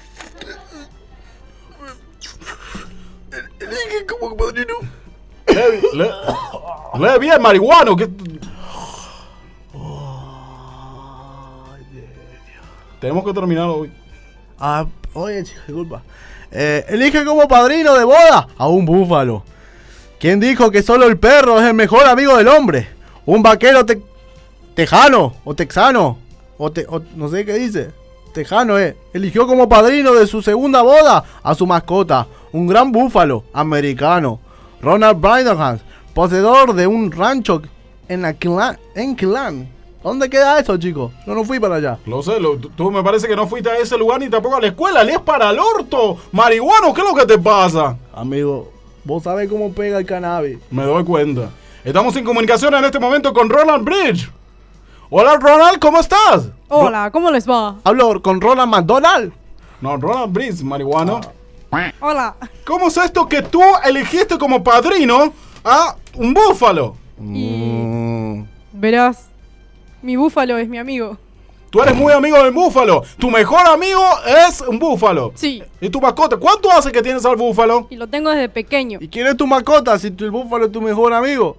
Lee bien, marihuano. Tenemos que terminar hoy. Oye, chica, disculpa. Elige como padrino de boda a un búfalo. ¿Quién dijo que solo el perro es el mejor amigo del hombre? Un vaquero tejano o texano o no sé qué dice. Tejano, eligió como padrino de su segunda boda a su mascota, un gran búfalo americano, Ronald Brydonham, poseedor de un rancho en Killan. ¿Dónde queda eso, chicos? Yo no fui para allá. Lo sé, tú me parece que no fuiste a ese lugar ni tampoco a la escuela. ¡Lees para el orto! ¡Marihuano! ¿Qué es lo que te pasa? Amigo, vos sabés cómo pega el cannabis. Me doy cuenta. Estamos en comunicación en este momento con Ronald Bridge. Hola, Ronald, ¿cómo estás? Hola, ¿cómo les va? Hablo con Ronald McDonald. No, Ronald Bridge, marihuano. Hola. ¿Cómo es esto que tú elegiste como padrino a un búfalo? Verás, mi búfalo es mi amigo. Tú eres muy amigo del búfalo. Tu mejor amigo es un búfalo. Sí. ¿Y tu mascota? ¿Cuánto hace que tienes al búfalo? Y lo tengo desde pequeño. ¿Y quién es tu mascota si el búfalo es tu mejor amigo?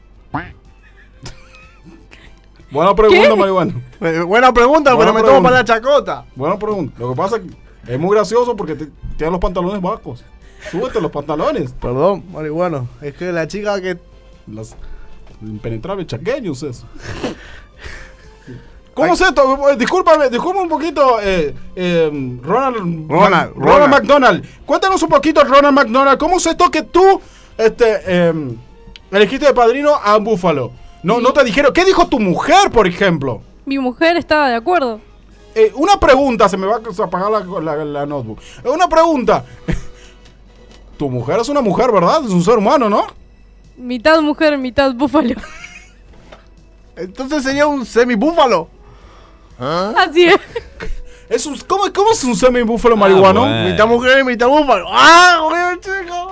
Buena pregunta, marihuano. Buena pregunta, pero me tomo para la chacota. Buena pregunta. Lo que pasa es que es muy gracioso porque tienes los pantalones bajos. Súbete los pantalones. Perdón, marihuano. Es que la chica que... Los impenetrables chaqueños, eso. ¿Cómo es esto? Discúlpame un poquito, Ronald McDonald. Cuéntanos un poquito, Ronald McDonald, ¿cómo es esto que tú elegiste de padrino a un búfalo? No te dijeron. ¿Qué dijo tu mujer, por ejemplo? Mi mujer estaba de acuerdo. Una pregunta, se me va a apagar la notebook. Una pregunta. Tu mujer es una mujer, ¿verdad? Es un ser humano, ¿no? Mitad mujer, mitad búfalo. Entonces sería un semibúfalo. Así es. ¿Cómo es un semibúfalo marihuano? Bueno. Mitad mujer y mitad búfalo. ¡Ah, chico!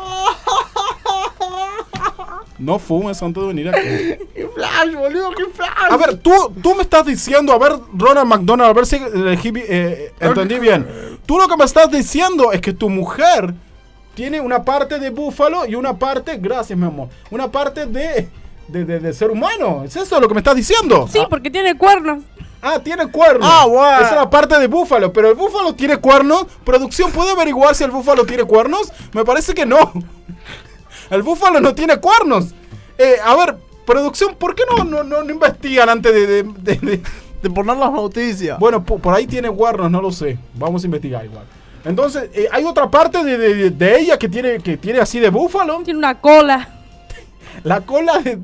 No fumes antes de venir aquí. ¡Qué flash, boludo! ¡Qué flash! A ver, tú me estás diciendo, a ver, Ronald McDonald, a ver si entendí bien. Tú lo que me estás diciendo es que tu mujer tiene una parte de búfalo y una parte, gracias mi amor, una parte de ser humano. ¿Es eso lo que me estás diciendo? Sí, porque tiene cuernos. Tiene cuernos. Bueno. Esa es la parte de búfalo, pero el búfalo tiene cuernos. ¿Producción puede averiguar si el búfalo tiene cuernos? Me parece que no. El búfalo no tiene cuernos. A ver, producción, ¿por qué no investigan antes de poner las noticias? Bueno, por ahí tiene cuernos, no lo sé. Vamos a investigar igual. Entonces, ¿hay otra parte de ella que tiene así de búfalo? Tiene una cola. La cola de...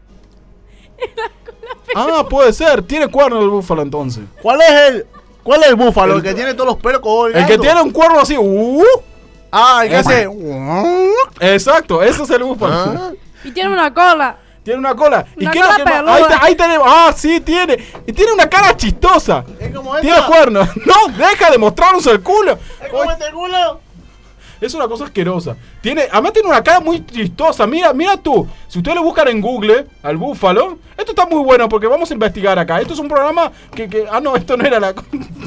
puede ser. Tiene cuernos el búfalo entonces. ¿Cuál es el búfalo? El que tiene todos los pelos colgando. El que tiene un cuerno así. El que hace... Exacto, ese es el búfalo. Y tiene una cola. Tiene una cola. Una ¿Y qué es lo que peluda. ahí tenemos? Sí, tiene. Y tiene una cara chistosa. Es como tiene cuernos. No, deja de mostrarnos el culo. Es como este culo. Es una cosa asquerosa. Además tiene una cara muy chistosa. Mira tú. Si ustedes lo buscan en Google, al búfalo, esto está muy bueno porque vamos a investigar acá. Esto es un programa que no, esto no era la...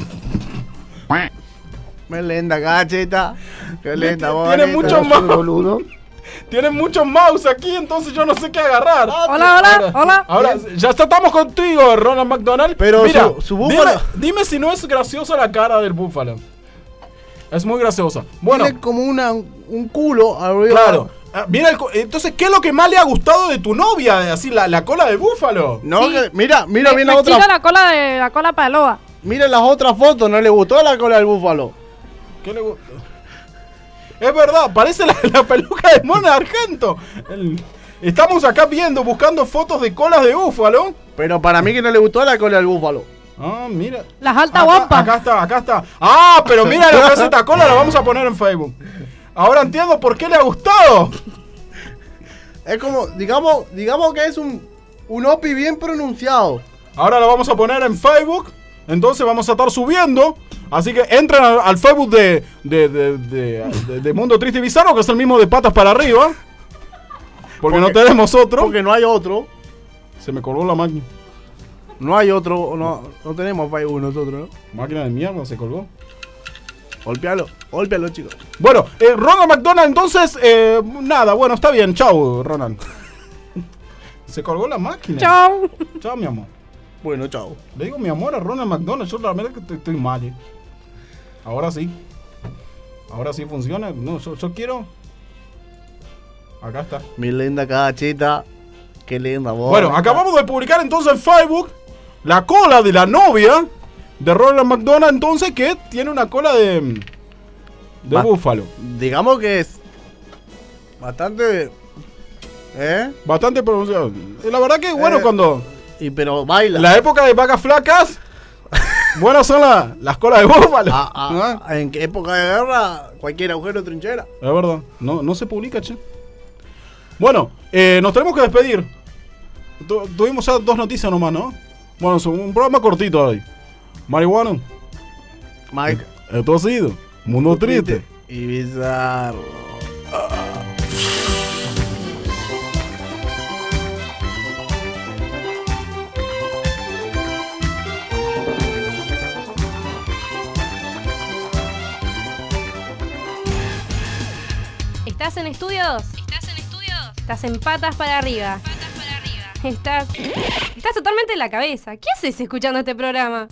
Me lenta, cacheta. Qué lenta, tiene muchos mouse. Tienen muchos mouse aquí, entonces yo no sé qué agarrar. Hola. Ahora, ya estamos contigo, Ronald McDonald. Pero mira, su búfalo... Dime si no es graciosa la cara del búfalo. Es muy graciosa. Bueno, tiene como un culo arriba. Claro. Mira, entonces, ¿qué es lo que más le ha gustado de tu novia? Así, la cola de búfalo. No, sí. Mira bien la otra. Mira la cola peluda. Mira las otras fotos, no le gustó la cola del búfalo. ¿Qué le gustó? Es verdad, parece la peluca de Mona Argento. Estamos acá buscando fotos de colas de búfalo. Pero para mí que no le gustó la cola del búfalo. Mira. Las altas guampas. Acá está. Pero mira lo que hace esta cola, la vamos a poner en Facebook. Ahora entiendo por qué le ha gustado. Es como, digamos que es un OPI bien pronunciado. Ahora la vamos a poner en Facebook. Entonces vamos a estar subiendo. Así que entren al Facebook de Mundo Triste y Bizarro, que es el mismo de Patas para Arriba. Porque no tenemos otro. Porque no hay otro. Se me colgó la máquina. No hay otro, no tenemos Facebook nosotros, ¿no? Máquina de mierda, se colgó. Golpealo, chicos. Bueno, Ronald McDonald, entonces, nada, bueno, está bien. Chau, Ronald. Se colgó la máquina. Chau. Chau, mi amor. Bueno, chao. Le digo mi amor a Ronald McDonald. Yo la verdad que estoy mal. Ahora sí. Ahora sí funciona. No, yo quiero. Acá está. Mi linda cachita. Qué linda voz. Bueno, acabamos de publicar entonces en Facebook la cola de la novia de Ronald McDonald, entonces, que tiene una cola de búfalo. Digamos que es bastante... Bastante pronunciado. Y la verdad que, bueno, cuando... pero baila. La época de vacas flacas, buenas son las colas de búfalo. En qué época de guerra, cualquier agujero trinchera. Es verdad, no se publica, che. Bueno, nos tenemos que despedir. Tuvimos ya 2 noticias nomás, ¿no? Bueno, es un programa cortito hoy. Marihuano. Mike. Esto ha sido Mundo Triste y Bizarro. ¿Estás en Estudio 2? Estás en Patas para Arriba. Estás totalmente en la cabeza. ¿Qué haces escuchando este programa?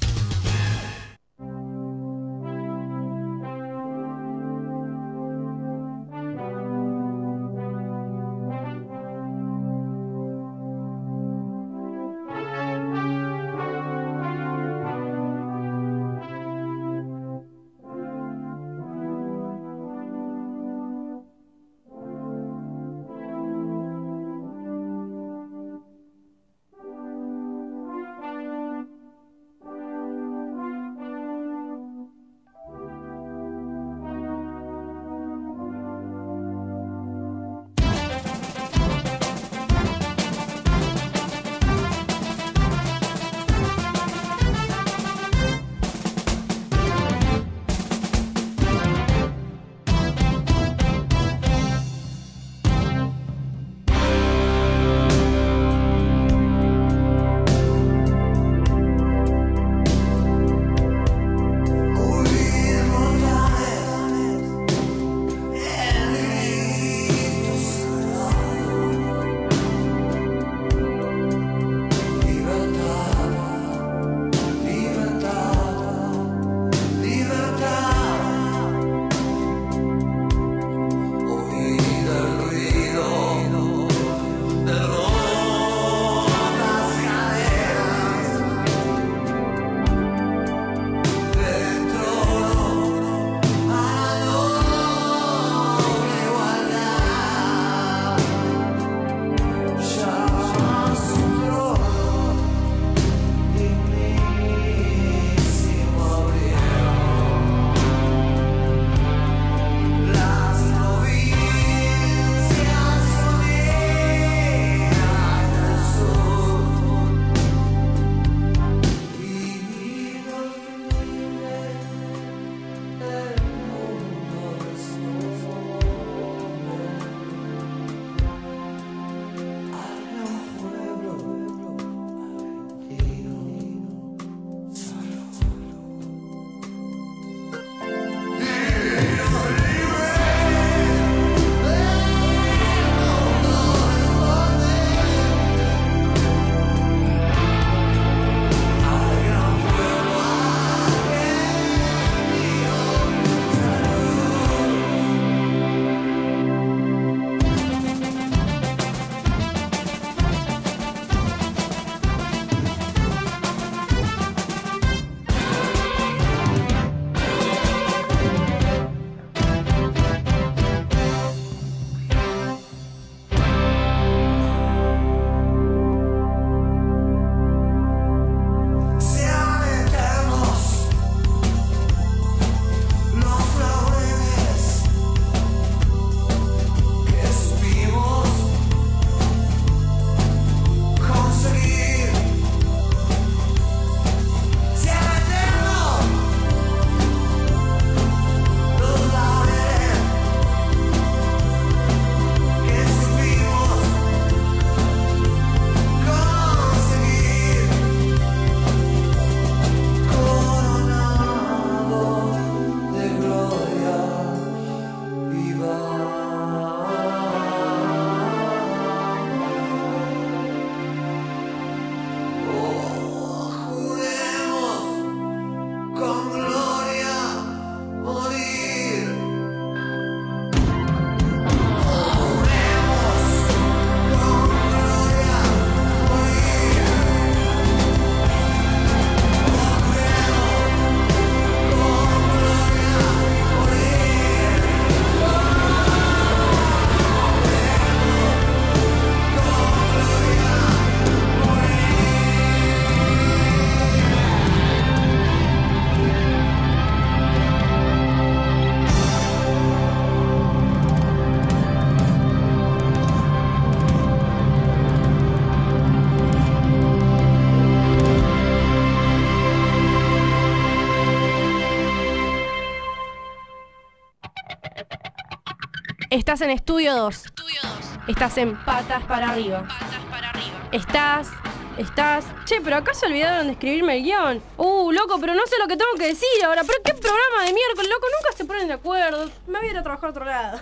Estás en Estudio 2. Estás en Patas para Arriba. Estás. Che, pero acá se olvidaron de escribirme el guión. Loco, pero no sé lo que tengo que decir ahora. Pero qué programa de miércoles, loco, nunca se ponen de acuerdo. Me voy a ir a trabajar a otro lado.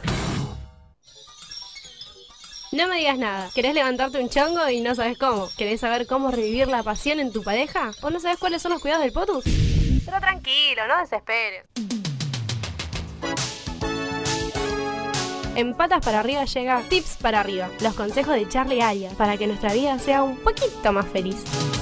No me digas nada. ¿Querés levantarte un chongo y no sabes cómo? ¿Querés saber cómo revivir la pasión en tu pareja? ¿O no sabes cuáles son los cuidados del potus? Pero tranquilo, no desesperes. En Patas para Arriba llega Tips para Arriba, los consejos de Charlie Arias, para que nuestra vida sea un poquito más feliz.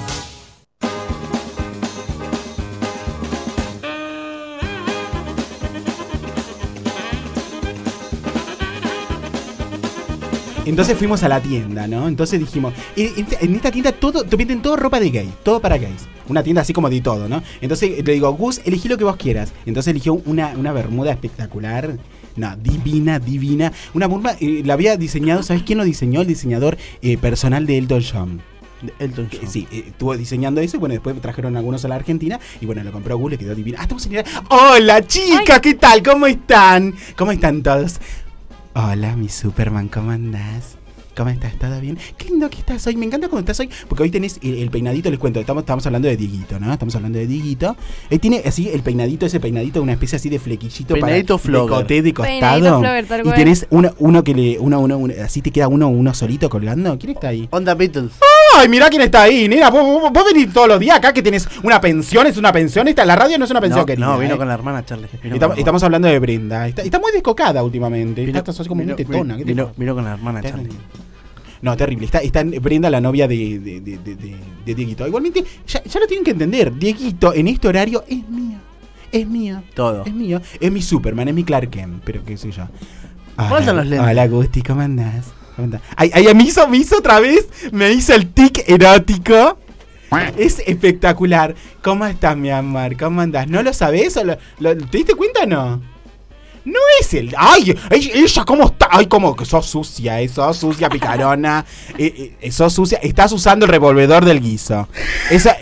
Entonces fuimos a la tienda, ¿no? Entonces dijimos, en esta tienda te venden todo ropa de gay, todo para gays. Una tienda así como de todo, ¿no? Entonces le digo, Gus, elegí lo que vos quieras. Entonces eligió una bermuda espectacular. No, divina. Una bermuda, la había diseñado, ¿sabes quién lo diseñó? El diseñador personal de Elton John. Elton John. Sí, estuvo diseñando eso y bueno, después trajeron algunos a la Argentina y bueno, lo compró Gus, le quedó divino. Estamos en... ¡Hola, chicas! ¿Qué tal? ¿Cómo están? ¿Cómo están todos? Hola, mi Superman, ¿cómo andás? ¿Cómo estás? ¿Todo bien? Qué lindo que estás hoy. Me encanta cómo estás hoy. Porque hoy tenés el peinadito, les cuento. Estamos hablando de Dieguito, ¿no? Estamos hablando de Dieguito. Él tiene así el peinadito, ese peinadito, una especie así de flequillito peinadito para decoté de costado. Peinadito flogger, tal y cual. tenés uno que le. Así te queda uno solito colgando. ¿Quién está ahí? Onda Beatles. ¡Ay, mirá quién está ahí! Nena, vos venís todos los días acá que tenés una pensión. ¿Es una pensión esta? La radio no es una pensión, querida. No, vino con la hermana, Charlie. Estamos hablando de Brenda. Está muy descocada últimamente. Está así como muy tetona. Vino con la hermana, Charlie. No, terrible. Está Brenda, la novia de Dieguito. Igualmente, ya lo tienen que entender. Dieguito, en este horario, es mío. Es mío. Todo. Es mío. Es mi Superman, es mi Clark Kent. Pero qué sé yo. Faltan los lentes. Hola, Gusti, ¿cómo andás? Ay, me hizo otra vez. Me hizo el tic erótico. Es espectacular. ¿Cómo estás, mi amor? ¿Cómo andás? ¿No lo sabés? ¿Te diste cuenta o no? No es el... ¡Ay! Ella, ¿cómo está? ¡Ay, cómo! Que sos sucia, picarona. Sos sucia. Estás usando el revolvedor del guiso. Esa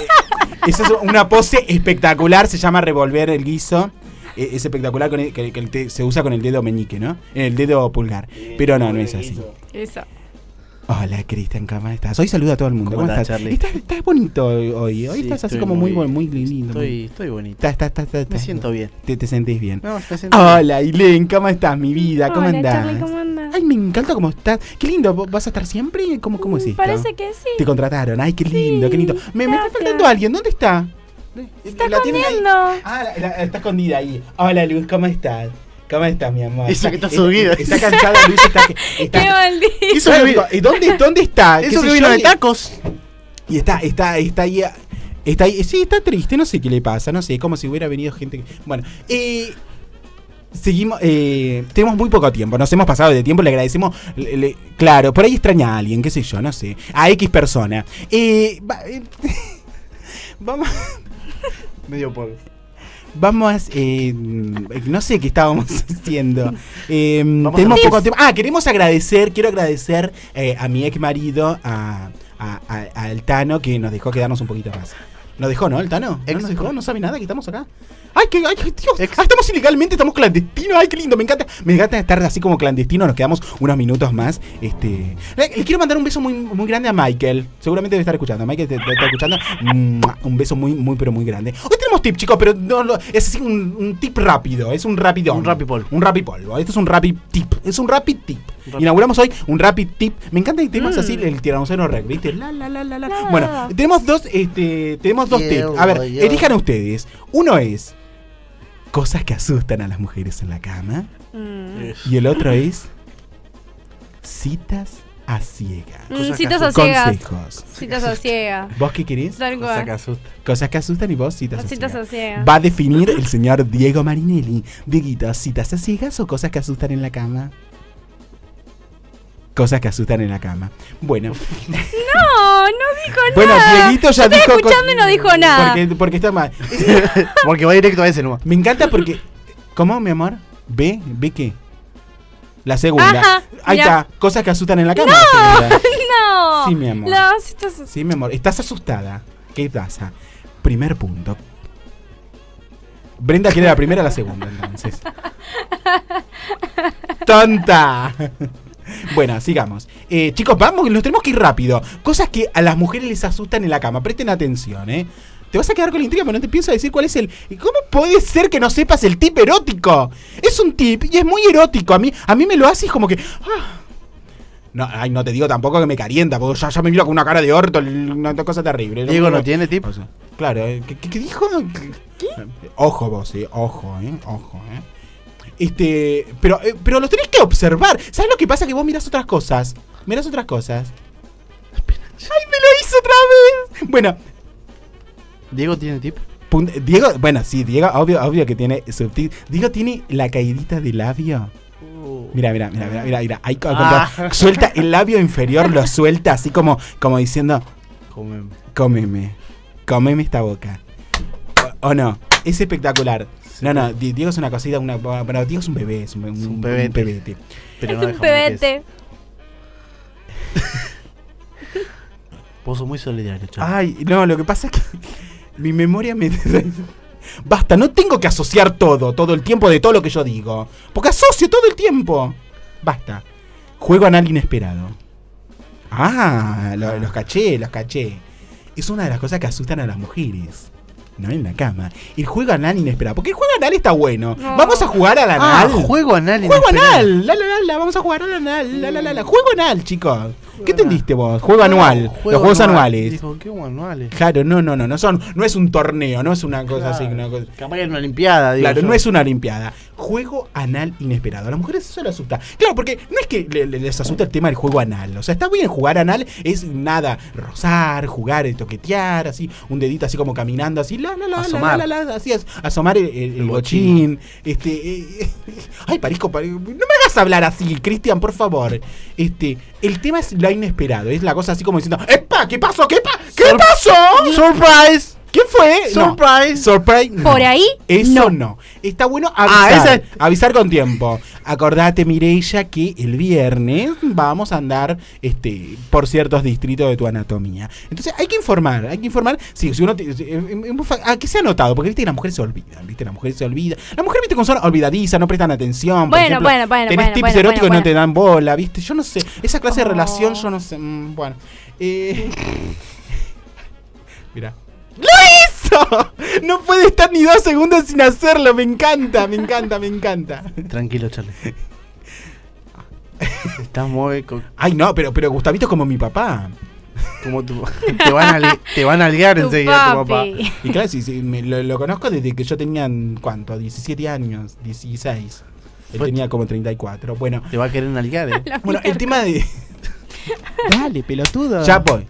es una pose espectacular. Se llama revolver el guiso. Es espectacular que se usa con el dedo meñique, ¿no? En el dedo pulgar. Pero no es así. Eso. Hola, Cristian, ¿cómo estás? Hoy saluda a todo el mundo. ¿Cómo estás, Charlie? Estás bonito hoy. Hoy Sí, estás así estoy como muy lindo. Estoy bonito. Me siento bien. ¿Te sentís bien? No, me siento Hola, Ailén, ¿cómo estás, mi vida? ¿Cómo Hola, andás? Charlie, ¿cómo andás? Ay, me encanta cómo estás. Qué lindo, ¿vas a estar siempre? ¿Cómo es esto? Parece que sí. Te contrataron. Ay, qué lindo, Sí, qué lindo. Me está gracias. faltando alguien. ¿Dónde está? Está ¿La tienen ahí? comiendo. Está escondida ahí. Hola, Luz, ¿cómo estás? ¿Cómo estás, mi amor? Eso que está subida. Está cansada, Luis. Qué maldito. Eso que vino- ¿Y dónde está? Eso ¿Qué que sé vino yo? de tacos. Y está ahí. Está ahí. Sí, está triste, no sé qué le pasa, no sé, es como si hubiera venido gente. Bueno, seguimos, tenemos muy poco tiempo, nos hemos pasado de tiempo, le agradecemos, claro, por ahí extraña a alguien, qué sé yo, no sé, a X persona. Vamos. Medio polvo. Vamos, no sé qué estábamos haciendo. Tenemos poco tiempo. Quiero agradecer a mi ex marido, al Tano, que nos dejó quedarnos un poquito más. ¿Nos dejó, no? ¿El Tano? ¿No nos dejó? ¿No sabe nada que estamos acá? ¡Ay, Dios! Estamos ilegalmente, estamos clandestinos. ¡Ay, qué lindo! Me encanta estar así como clandestino. Nos quedamos unos minutos más. Le quiero mandar un beso muy grande a Michael. Seguramente debe estar escuchando. Michael te está escuchando. Un beso muy, pero muy grande. Hoy tenemos tip, chicos, pero es así un tip rápido. Es un rapidón. Un rapipolvo. Un rapipolvo. Este es un rapid tip. Es un rapid tip. Inauguramos hoy un rapid tip. Me encanta que tenemos así el tiranosaurio Rex, ¿viste? Bueno, tenemos dos tips. A ver, elijan ustedes. Uno es cosas que asustan a las mujeres en la cama. Y el otro es citas a ciegas. Citas a ciegas. Consejos. Citas a ciegas. ¿Vos qué querés? Tal cual. Cosas que asustan. Cosas que asustan y vos citas a Citas ciegas. a ciegas. Va a definir el señor Diego Marinelli. Dieguito, ¿citas a ciegas o cosas que asustan en la cama? Cosas que asustan en la cama. Bueno. No dijo nada. Bueno, Dieguito ya dijo. Estoy escuchando y no dijo nada. Porque está mal. Porque va directo a ese nomás. Me encanta porque. ¿Cómo, mi amor? ¿Ve qué? La segunda. Ajá, Ahí mirá. está. Cosas que asustan en la cama. No. Sí, mi amor. No, si estás... Sí, mi amor. Estás asustada. ¿Qué pasa? Primer punto. Brenda quiere la primera o la segunda, entonces. tonta! Bueno, sigamos. Chicos, vamos, nos tenemos que ir rápido. Cosas que a las mujeres les asustan en la cama. Presten atención, ¿eh? Te vas a quedar con la intriga, pero no te pienso decir cuál es el... ¿Cómo puede ser que no sepas el tip erótico? Es un tip y es muy erótico. A mí me lo hace y es como que... No, ay, no te digo tampoco que me calienta, porque ya me miro con una cara de orto, una cosa terrible. Diego no tiene tip. O sea, claro, ¿qué dijo? ¿Qué? Ojo vos, ojo, ojo, pero los tenés que observar. ¿Sabes lo que pasa? Que vos mirás otras cosas. ¡Ay, me lo hizo otra vez! Bueno. ¿Diego tiene tip? Diego, bueno, sí, Diego, obvio que tiene subtip. Diego tiene la caidita de labio. Mira. Ahí, suelta el labio inferior, lo suelta así como diciendo: Cómeme esta boca. ¿O no? Es espectacular. No, Diego es una cosita, bueno, Diego es un bebé, es un pebete. Pero es un pebete. Vos sos muy solidario, chaval. Ay, no, lo que pasa es que mi memoria me... Basta, no tengo que asociar todo el tiempo de todo lo que yo digo. Porque asocio todo el tiempo. Basta. Juego anal inesperado. Los caché. Es una de las cosas que asustan a las mujeres. No en la cama. El juego anal inesperado. Porque el juego anal está bueno. No. Vamos a jugar al anal. Juego anal inesperado. Juego anal. Vamos a jugar al anal. Juego anal, chicos. ¿Qué entendiste vos? Juego anual. Los juegos anuales. Dijo, ¿qué juego anuales? Claro, no es un torneo, no es una cosa así. Capaz es una olimpiada, digo. Claro, no es una olimpiada. Juego anal inesperado. A las mujeres eso les asusta. Claro, porque no es que les asusta el tema del juego anal. O sea, está bien jugar anal, es nada, rozar, jugar, toquetear, así, un dedito así como caminando, así, así es, asomar el bochín. Ay, Parisco, no me hagas hablar así, Cristian, por favor. El tema es lo inesperado, es la cosa así como diciendo: ¡Epa! ¿Qué pasó? ¿Qué pasó? ¡Surprise! ¿Qué fue? Surprise. No. Por ahí. Eso no. Está bueno avisar con tiempo. Acordate, Mireia, que el viernes vamos a andar por ciertos distritos de tu anatomía. Entonces hay que informar. Si uno que se ha notado, porque viste que las mujeres se olvidan. Las mujeres, viste, como son olvidadizas, no prestan atención. Por ejemplo, tenés tips eróticos y no te dan bola, viste. Yo no sé. Esa clase de relación, yo no sé. Bueno. Mira. ¡Lo hizo! No puede estar ni 2 segundos sin hacerlo. Me encanta. Tranquilo, Charlie. Estás muy... Ay, no, pero Gustavito es como mi papá. Como te van a liar enseguida tu papá. Y claro, sí, lo conozco desde que yo tenía, ¿cuánto? 17 años, 16. Él tenía como 34. Bueno. Te va a querer nalguear, Bueno, el tema de... Dale, pelotudo. Ya voy.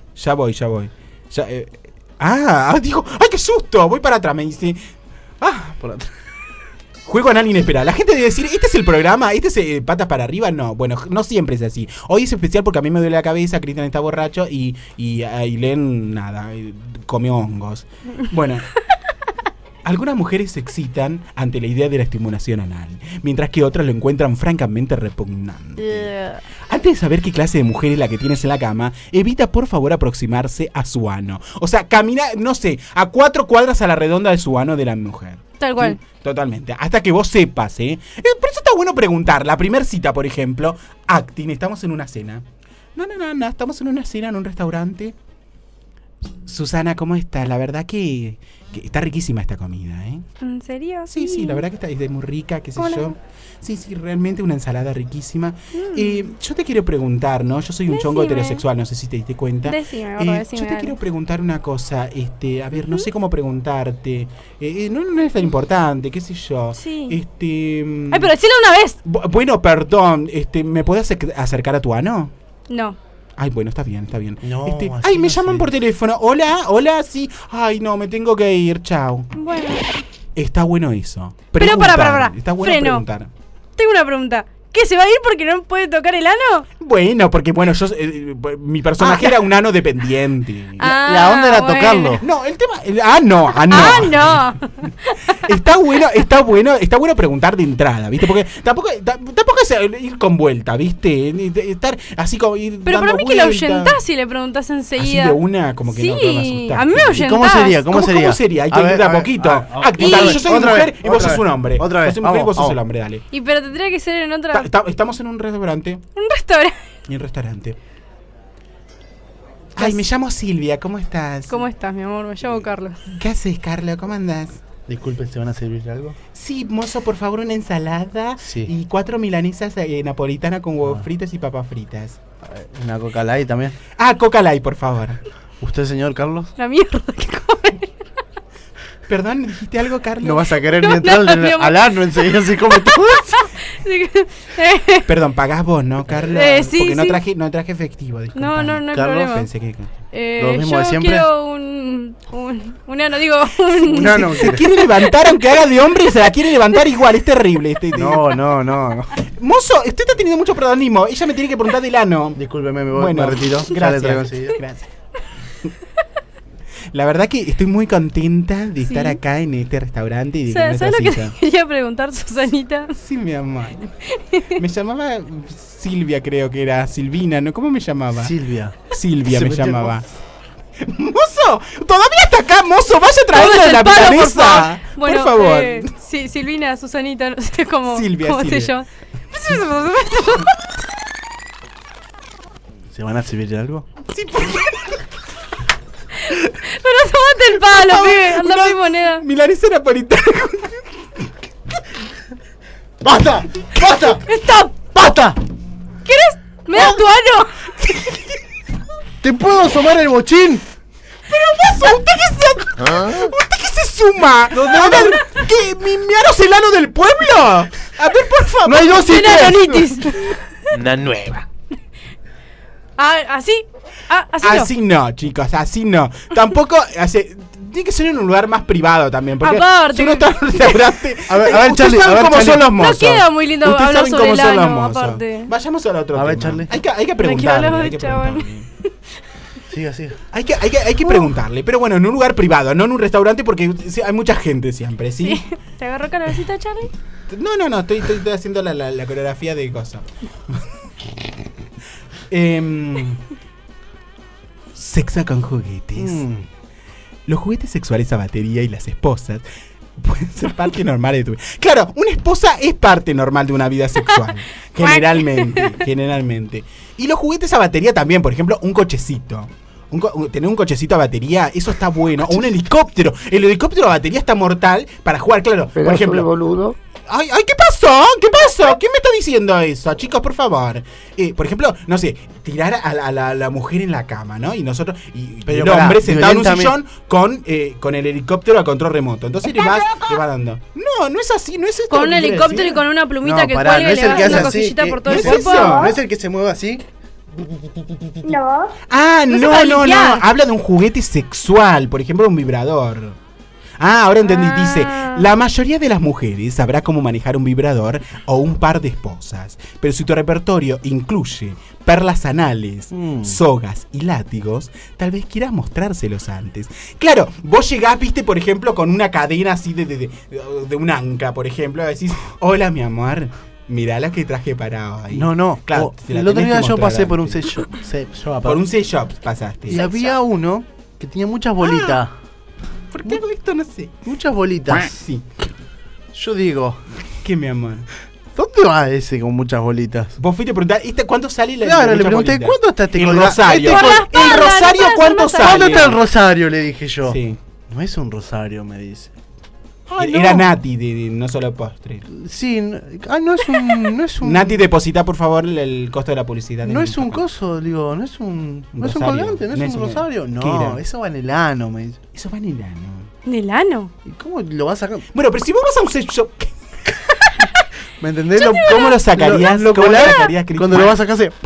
Dijo, ¡ay, qué susto! Voy para atrás, me dice. Por atrás. Juego anal inesperado. La gente debe decir, ¿este es el programa? ¿Este es patas para arriba? No, bueno, no siempre es así. Hoy es especial porque a mí me duele la cabeza, Cristian está borracho y Ailén, nada, comió hongos. Bueno. Algunas mujeres se excitan ante la idea de la estimulación anal, mientras que otras lo encuentran francamente repugnante. Antes de saber qué clase de mujer es la que tienes en la cama, evita por favor aproximarse a su ano. O sea, camina, no sé, a 4 cuadras a la redonda de su ano de la mujer. Tal cual. ¿Sí? Totalmente. Hasta que vos sepas, Por eso está bueno preguntar. La primer cita, por ejemplo, acting, estamos en una cena. No, estamos en una cena en un restaurante. Susana, ¿cómo estás? La verdad que está riquísima esta comida, ¿En serio? Sí, la verdad que está muy rica, qué sé yo. Sí, realmente una ensalada riquísima. Yo te quiero preguntar, ¿no? Yo soy un chongo heterosexual, no sé si te diste cuenta. Decime. Yo te quiero preguntar una cosa, a ver, no sé cómo preguntarte. No es tan importante, qué sé yo. Sí. Ay, pero decilo una vez. Bueno, perdón, ¿me podés acercar a tu ano? No. Ay, bueno, está bien. No, me llaman por teléfono. Hola, sí. Ay, no, me tengo que ir, chao. Bueno. Está bueno eso. Pero para. Está bueno preguntar. Tengo una pregunta. ¿Qué, se va a ir porque no puede tocar el ano? Bueno, porque yo mi personaje era un ano dependiente. La onda era tocarlo. No, el tema... no. Está bueno preguntar de entrada, ¿viste? Porque tampoco es ir con vuelta, ¿viste? Estar así como ir pero dando para mí vuelta. Que la ahuyentás si le preguntás enseguida. Así de una, como que sí, no te va a asustar. A mí me ahuyentás. ¿Cómo sería? Hay que ir de a poquito. Yo soy mujer y vos sos un hombre. Otra vez. Yo soy mujer y vos sos el hombre, dale. Pero tendría que ser en otra Estamos en un restaurante. Un restaurante. En un restaurante. Ay, me llamo Silvia, ¿cómo estás? ¿Cómo estás, mi amor? Me llamo Carlos. ¿Qué haces, Carlos? ¿Cómo andás? Disculpen, ¿se van a servir algo? Sí, mozo, por favor, una ensalada y 4 milanesas napolitanas con huevos fritos y papas fritas. Una Coca Light también. Ah, Coca Light, por favor. ¿Usted, señor Carlos? La mierda que come. Perdón, ¿dijiste algo, Carlos? No vas a querer ni entrar al ano enseguida, así como tú. Perdón, pagás vos, ¿no, Carlos? Sí, porque sí. no traje efectivo, disculpa. No hay Carlos, problema. Pensé que... ¿Lo mismo yo de siempre? quiero un ano, digo, un... Un ano. Se quiere levantar aunque haga de hombre y se la quiere levantar igual, es terrible. No. Mozo, usted está teniendo mucho protagonismo. Ella me tiene que preguntar del ano. Discúlpeme, me retiro. Gracias. La verdad que estoy muy contenta de estar acá en este restaurante y de que ¿Sabes lo que te quería preguntar, Susanita? Sí, mi amor. Me llamaba Silvia, creo que era. Silvina, ¿no? ¿Cómo me llamaba? Silvia me llamaba. ¡Mozo! ¡Todavía está acá, mozo! ¡Vaya a traerle la palo, milanesa! Bueno, por favor. Sí, Silvina, Susanita, no sé cómo, Silvia. se llama. ¿Se van a servir algo? Sí, ¿por qué? Pero tomate el palo, pibe. Anda mi moneda. Milanesa napolitana. ¡Basta! ¡Stop! ¡Basta! ¿Quieres? ¿Me das tu ano? ¿Te puedo asomar el bochín? Pero mozo, ¿usted qué se suma? A ver, ¿qué? ¿Mi ano es el ano del pueblo? A ver, por favor. No hay dos y tres. Una nueva. ¿Así? Así no, chicos, así no. Tampoco, tiene que ser en un lugar más privado también. Porque aparte. Si uno está en un restaurante. A ver, Charlie, cómo son los mozos. No queda muy lindo Ustedes hablar saben sobre cómo el son los ano, mozos. aparte. Vayamos al otro A ver, tema. Charlie. Hay que preguntarle. Siga. Hay que preguntarle. Pero bueno, en un lugar privado, no en un restaurante porque hay mucha gente siempre, ¿sí? ¿Te agarró calorcita, Charlie? No, estoy haciendo la coreografía de cosas. Sexo con juguetes. Los juguetes sexuales a batería y las esposas pueden ser parte normal de tu vida. Claro, una esposa es parte normal de una vida sexual. generalmente. Y los juguetes a batería también, por ejemplo, un cochecito. Tener un cochecito a batería, eso está bueno. O un helicóptero. El helicóptero a batería está mortal para jugar, claro. Por ejemplo, boludo. Ay, ¿qué pasó? ¿Quién me está diciendo eso? Chicos, por favor. Por ejemplo, no sé, tirar a la mujer en la cama, ¿no? Y nosotros, y el hombre sentado en un sillón con el helicóptero a control remoto. Entonces le va dando. No es así, no es esto. Con un helicóptero y con una plumita que cuelga y le va haciendo cosquillita por todo el cuerpo. ¿No es el que se mueve así? No. Ah, no. Habla de un juguete sexual, por ejemplo, un vibrador. Ahora entendí. Dice, la mayoría de las mujeres sabrá cómo manejar un vibrador o un par de esposas. Pero si tu repertorio incluye perlas anales, sogas y látigos, tal vez quieras mostrárselos antes. Claro, vos llegás, viste, por ejemplo, con una cadena así de un anca, por ejemplo, y decís, hola, mi amor. Mirá la que traje para hoy. No. Claro, el otro día yo pasé por un sex shop. Por un sex shop pasaste. Y había uno que tenía muchas bolitas. ¿Por qué hago esto? No sé. Muchas bolitas. Sí. Yo digo, ¿qué, mi amor? ¿dónde va ese con muchas bolitas? Vos fuiste a preguntar, ¿cuánto sale la Claro, le pregunté, ¿cuánto está este el colgado? rosario? ¿El rosario cuánto sale? ¿Cuánto está el rosario? Le dije yo. Sí. No es un rosario, me dice. Era Nati de No Solo Postre. Sí, no es un Nati, deposita por favor el costo de la publicidad. No es un coso, digo, no es un colgante, no es un rosario. No, eso va en el ano, me dice. Eso va en el ano. ¿En el ano? ¿Y cómo lo vas a sacar? Bueno, pero si vos vas a un sex shop, ¿me entendés? ¿Cómo lo sacarías? ¿Cómo lo sacarías, cuando lo vas a sacar así?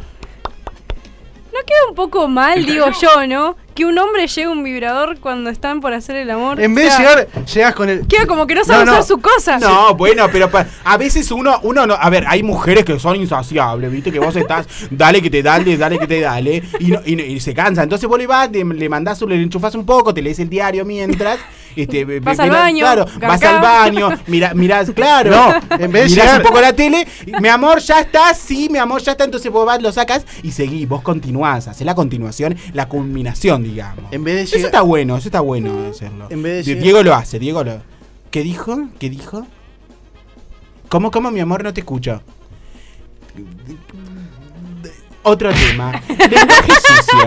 No queda un poco mal, digo yo, ¿no? Que un hombre llegue a un vibrador cuando están por hacer el amor. En vez de llegar, llegas con el... Queda como que no sabe usar su cosa. No, bueno, pero a veces uno no... A ver, hay mujeres que son insaciables, ¿viste? Que vos estás, dale que te dale, y se cansa. Entonces vos le vas, le mandás, le enchufás un poco, te lees el diario mientras... vas al baño, claro, vas al baño, mirás, claro, no, en vez de mirás llegar... un poco la tele, mi amor ya está, sí, mi amor ya está, entonces vos vas, lo sacas y seguís, vos continuás, hacés la continuación, la culminación, digamos. En vez de eso está bueno hacerlo. En vez de Diego lo hace, ¿Qué dijo? ¿Cómo, mi amor? No te escucho. Otro tema. Lenguaje sucio.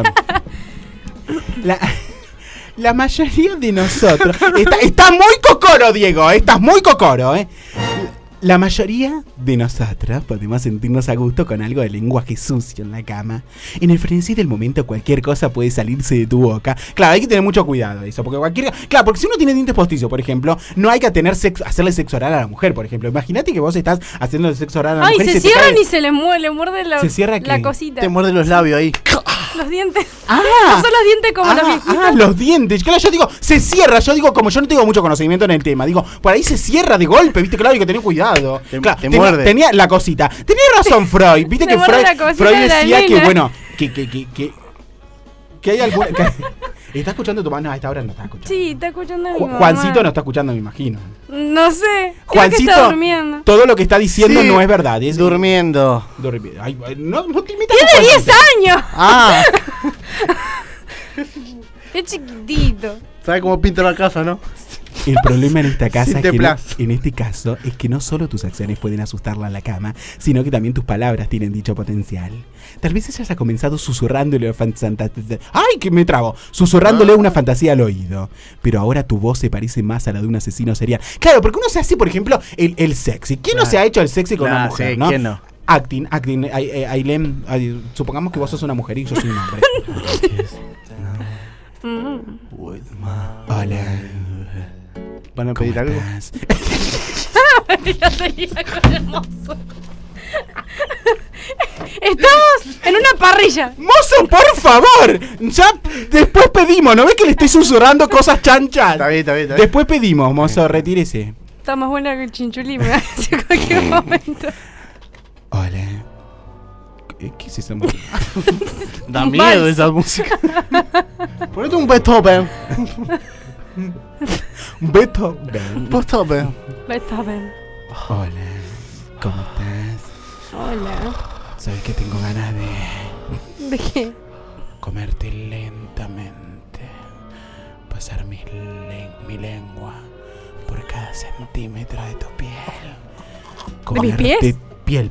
La mayoría de nosotros... Está muy cocoro, Diego. Estás muy cocoro, La mayoría de nosotros podemos sentirnos a gusto con algo de lenguaje sucio en la cama. En el frenesí del momento cualquier cosa puede salirse de tu boca. Claro, hay que tener mucho cuidado de eso, porque porque si uno tiene dientes postizos, por ejemplo, no hay que hacerle sexo oral a la mujer, por ejemplo. Imagínate que vos estás haciendo sexo oral a la mujer. Ay, se cierran y se le muerde ¿Se cierra la qué? cosita. Te muerde los labios ahí. Los dientes. No son los dientes como los viejitos. Los dientes. Claro, yo digo, se cierra. Yo digo, como yo no tengo mucho conocimiento en el tema, digo, por ahí se cierra de golpe, ¿viste? Claro, hay que tener cuidado. Te muerde. Tenía la cosita. Tenía razón Freud. Viste que Freud decía que, bueno, que hay alguna... ¿Está escuchando tu mamá? No, a esta hora no está escuchando. Sí, está escuchando a mi mamá. Juancito no está escuchando, me imagino. No sé. Juancito, está durmiendo. Todo lo que está diciendo Sí, no es verdad. Es durmiendo. Ay, no te imitas. Tiene 10 años. Ah. Es chiquitito. ¿Sabes cómo pinta la casa, no? El problema en esta casa Sin es que teplas. en este caso es que no solo tus acciones pueden asustarla en la cama, sino que también tus palabras tienen dicho potencial. Tal vez ella haya comenzado susurrándole ¡ay, que me trabo! Susurrándole una fantasía al oído. Pero ahora tu voz se parece más a la de un asesino serial. Claro, porque uno se hace, por ejemplo, el sexy. ¿Quién no se ha hecho el sexy con una mujer, sí, no? ¿quién no? Acting, Ailem, supongamos que vos sos una mujer y yo soy un hombre. Hola. ¿Van a pedir algo? Ya sería hermoso. Estamos en una parrilla. ¡Mozo, por favor! Ya después pedimos, ¿no ves que le estoy susurrando cosas chanchas? Está bien. Después pedimos, mozo, retírese. Está más buena que el chinchulín, me hace cualquier momento. Hola. ¿Qué es esa música? Da miedo esa música. Ponete un Beethoven. Beethoven. Beethoven. Hola. ¿Cómo estás? Hola. ¿Sabes que tengo ganas de... ¿De qué? comerte lentamente? Pasar mi lengua por cada centímetro de tu piel. ¿De mis pies? Piel.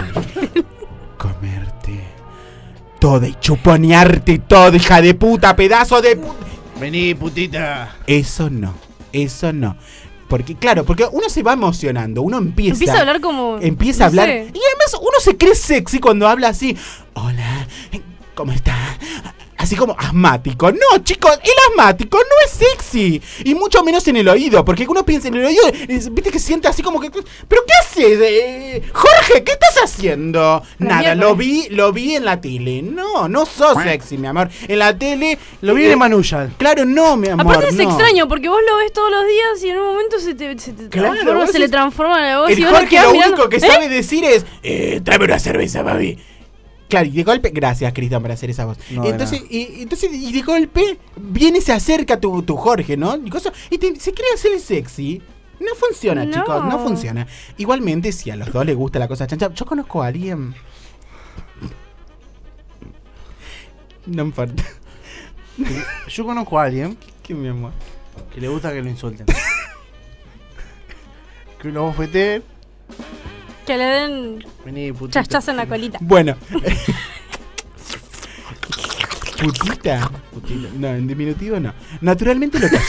Comerte toda y chuponearte todo, hija de puta, pedazo de puta. Vení, putita. Eso no. Porque, claro, porque uno se va emocionando, uno empieza a hablar como... Empieza a hablar. Y además uno se cree sexy cuando habla así. Hola, ¿cómo está? Así como asmático. No, chicos, el asmático no es sexy. Y mucho menos en el oído. Porque uno piensa en el oído, viste que siente así como que... ¿Pero qué haces? Jorge, ¿qué estás haciendo? Nada, lo vi en la tele. No sos sexy, mi amor. En la tele... Lo vi en Manuyal. Claro, no, mi amor. Aparte es extraño, porque vos lo ves todos los días y en un momento se le transforma la voz. El y vos Jorge lo mirando. único que sabe decir es... tráeme una cerveza, baby. Claro, y de golpe, gracias Cristian por hacer esa voz. No, entonces de golpe viene, se acerca tu Jorge, ¿no? Y se quiere hacer el sexy. No funciona, chicos, no funciona. Igualmente, si a los dos les gusta la cosa chancha, yo conozco a alguien. No me importa. Yo conozco a alguien. ¿Qué, mi amor? Que le gusta que lo insulten. Que lo bofeteen. Que le den chachazo en la colita. Bueno. Putita. No, en diminutivo no. Naturalmente lo que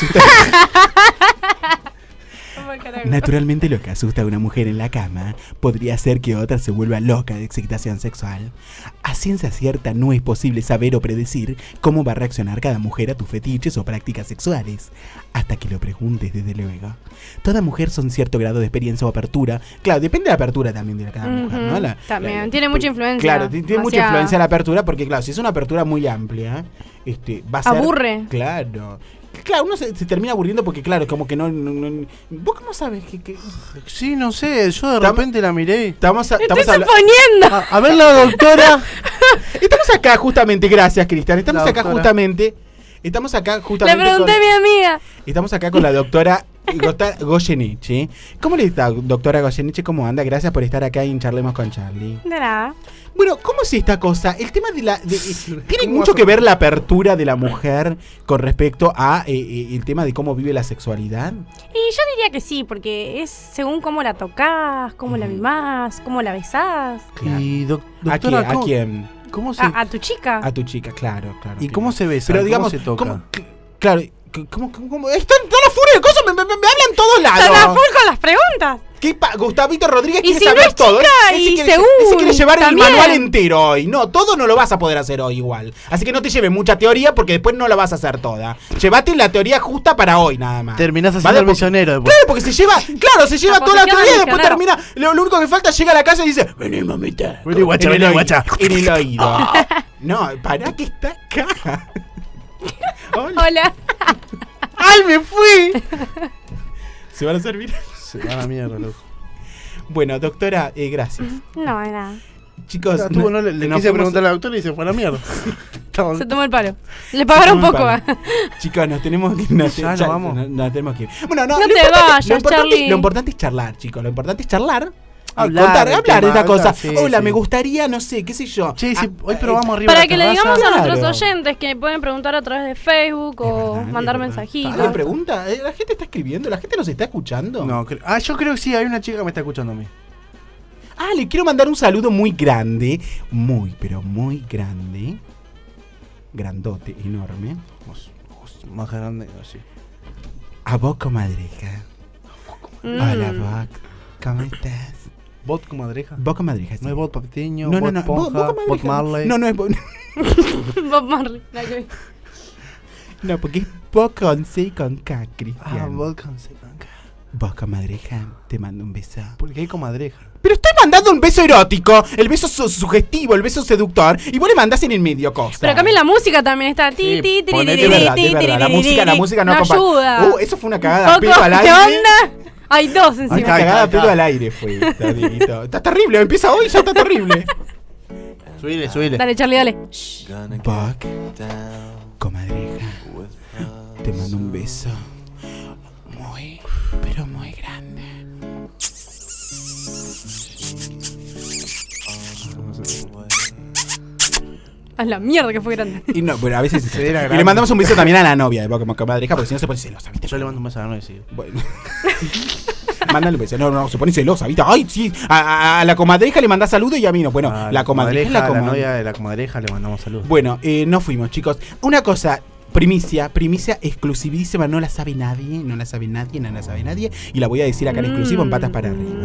asusta a una mujer en la cama podría ser que otra se vuelva loca de excitación sexual. A ciencia cierta no es posible saber o predecir cómo va a reaccionar cada mujer a tus fetiches o prácticas sexuales. Hasta que lo preguntes, desde luego. Toda mujer son cierto grado de experiencia o apertura. Claro, depende de la apertura también de cada mujer, ¿no? También, tiene mucha influencia. Claro, tiene mucha influencia la apertura porque, claro, si es una apertura muy amplia, va a ser... Aburre. Claro. Claro, uno se termina aburriendo porque, claro, como que no... ¿Vos cómo sabes que...? Sí, no sé, yo de repente la miré. ¡Estoy suponiendo! A ver la doctora. Estamos acá justamente, gracias Cristian, estamos acá justamente... Le pregunté a mi amiga. Estamos acá con la doctora Goyeneche. ¿Cómo le está, doctora Goyeneche? ¿Cómo anda? Gracias por estar acá en Charlemos con Charlie. De nada. Bueno, ¿cómo es esta cosa? El tema tiene mucho que ver la apertura de la mujer con respecto a el tema de cómo vive la sexualidad. Y yo diría que sí, porque es según cómo la tocas, cómo la mimás, cómo la besás. Y doctora, ¿A quién? ¿Cómo se... A tu chica. A tu chica, claro. ¿Y cómo se besa? Pero digamos, ¿Cómo se toca? Claro, ¿cómo? Están afuera de cosas, me hablan todos lados. Están a full con las preguntas. Gustavito Rodríguez Y quiere si saber no es todo. chica, Ese y quiere, según ese quiere llevar también. el manual entero hoy. No, todo no lo vas a poder hacer hoy igual. Así que no te lleves mucha teoría porque después no la vas a hacer toda. Llévate la teoría justa para hoy nada más. Terminás haciendo el misionero después. Claro, porque se lleva La toda la posición teoría y del después termina. Lo único que falta llega a la casa y dice: vení, mamita. Vení, guacha, En el vení, oído, guacha. En el oído. No, pará que está acá. Hola. ¡Ay, me fui! ¿Se van a servir? Se va a la mierda, loco. Bueno, doctora, gracias. No, de nada. Chicos, le quise preguntar a la doctora y se fue a la mierda. Se tomó el palo. Le pagaron poco. Chicos, nos tenemos que ir. Nos tenemos que ir. Bueno, no te vayas, Charlie. Lo importante es charlar, chicos. Lo importante es charlar. Hablar de esta cosa. Sí, Hola, sí. me gustaría, no sé, qué sé yo. Sí, hoy probamos arriba. Para que le digamos a nuestros Claro. oyentes que pueden preguntar a través de Facebook o mandar mensajitos. ¿Alguien pregunta? ¿La gente está escribiendo? ¿La gente nos está escuchando? No, yo creo que sí, hay una chica que me está escuchando a mí. Le quiero mandar un saludo muy grande. Muy, pero muy grande. Grandote, enorme. Más grande, así. A vos, comadreja. Hola, Boc. ¿Cómo estás? ¿Bot comadreja? Boc comadreja, sí. No es bot papisteño, No, bot no. ponja, bot Marley. No, no es bot. Bob Marley. nada que ver. No, porque es Boc con C y con K, Cristian. bot con C con K. Vos, comadreja, te mando un beso. ¿Por qué hay comadreja? Pero estoy mandando un beso erótico, el beso sugestivo, el beso seductor, y vos le mandás en el medio cosa. Pero cambia la música también. Está ti, ti, ti, Ponete, es verdad. La música no ayuda. Eso fue una cagada Poco, pedo al aire. ¿qué onda? Hay dos encima. Una cagada pedo al aire fue, Dieguito. Está terrible, empieza hoy y ya está terrible. Subile. Dale, Charlie, dale. Boc, comadreja, te mando un beso muy, pero muy grande. A la mierda que fue grande. Y no, bueno, a veces Se era y grande. le mandamos un beso también a la novia de Boc como comadreja, porque si no se pone celosa, ¿viste? Yo le mando un beso a la novia, sí. Bueno. Mándale un beso. No, se pone celosa, ¿viste? Ay, sí. A la comadreja le mandás saludo y a mí no. Bueno, la comadreja, a la novia de la comadreja le mandamos saludos. Bueno, nos fuimos, chicos. Una cosa, primicia exclusivísima, no la sabe nadie, y la voy a decir acá en exclusivo en Patas para Arriba.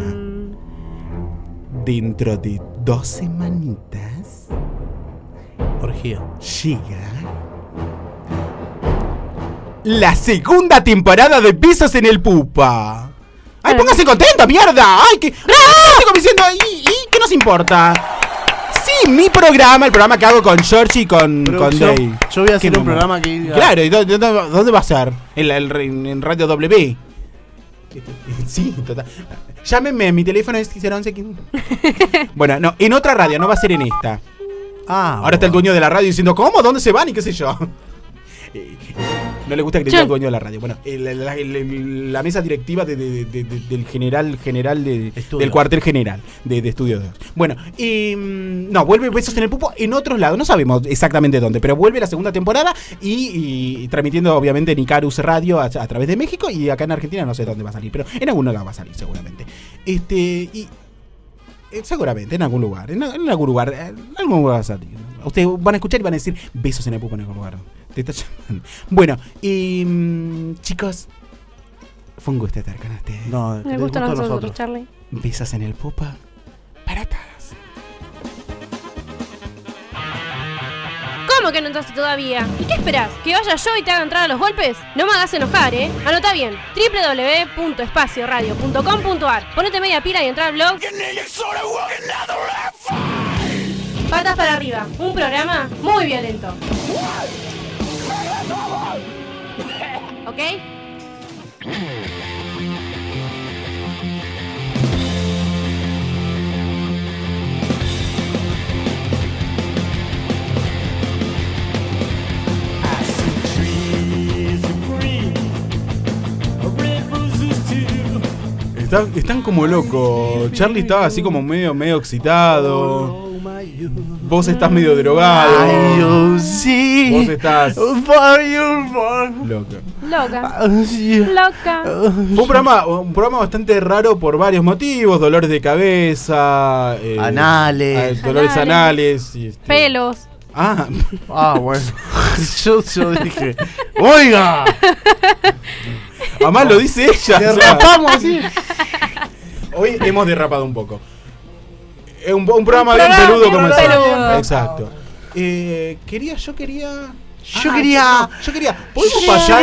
Dentro de 2 semanitas orgía llega la segunda temporada de Besos en el Pupa. ¡Ay, póngase contenta, mierda! ¡Ay, que! Estoy diciendo, ¿y qué nos importa? Sí, mi programa, el programa que hago con George y con Dave. Yo voy a hacer un programa que diga... Claro, ¿y dónde va a ser? En Radio W. Sí, total. Llámenme, mi teléfono es 011. Bueno, no, en otra radio, no va a ser en esta. Ahora está el dueño de la radio diciendo, ¿cómo? ¿Dónde se van? Y qué sé yo. No le gusta que le diga el dueño de la radio. Bueno, la mesa directiva del general del cuartel general de Estudio 2. Bueno, no, vuelve Besos en el Pupo en otros lados. No sabemos exactamente dónde, pero vuelve la segunda temporada y transmitiendo obviamente en Icarus Radio a través de México, y acá en Argentina no sé dónde va a salir, pero en algún lado va a salir seguramente. Seguramente en algún lugar. En algún lugar va a salir. Ustedes van a escuchar y van a decir Besos en el Pupo en algún lugar. Te está llamando. Bueno, chicos, fue un gusto estar con ustedes. No, me gustan a nosotros, Charlie. Besos en el Pupa para todos. ¿Cómo que no entraste todavía? ¿Y qué esperás? ¿Que vaya yo y te haga entrar a los golpes? No me hagas enojar, ¿eh? Anota bien, www.espacioradio.com.ar. Ponete media pila y entra al blog Patas para Arriba, un programa muy violento. ¿Ok? Trees of green, red roses Están como locos. Charlie estaba así como medio excitado. Vos estás medio drogado. Vos estás loca. Loca. Fue un programa bastante raro por varios motivos. Dolores de cabeza, dolores anales y pelos. Bueno. Yo dije, ¡oiga! Además lo dice ella. Derrapamos así. Hoy hemos derrapado un poco. Es un programa bien peludo como el peludo. Exacto. Yo quería. ¿Podemos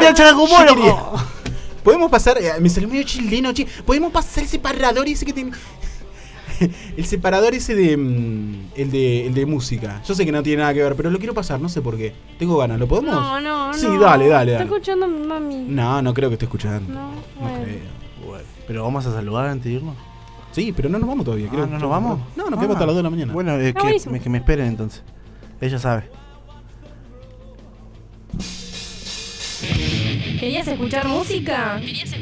pasar? Me salió medio chileno, ¿podemos pasar el separador ese que tiene? El separador ese de el de música. Yo sé que no tiene nada que ver, pero lo quiero pasar, no sé por qué. Tengo ganas, ¿lo podemos? No. Sí, dale. Está escuchando mi mami. No creo que esté escuchando. No creo. Bueno, pero vamos a saludar antes de irnos. Sí, pero no nos vamos todavía. ¿No nos vamos? No, nos quedamos hasta las 2 de la mañana. Bueno, que me esperen entonces. Ella sabe. ¿Querías escuchar música?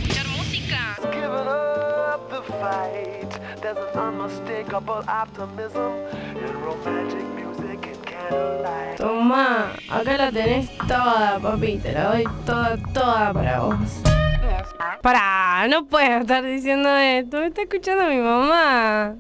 Toma, acá la tenés toda, papi. Te la doy toda para vos. Pará, no puedo estar diciendo esto. Me está escuchando mi mamá.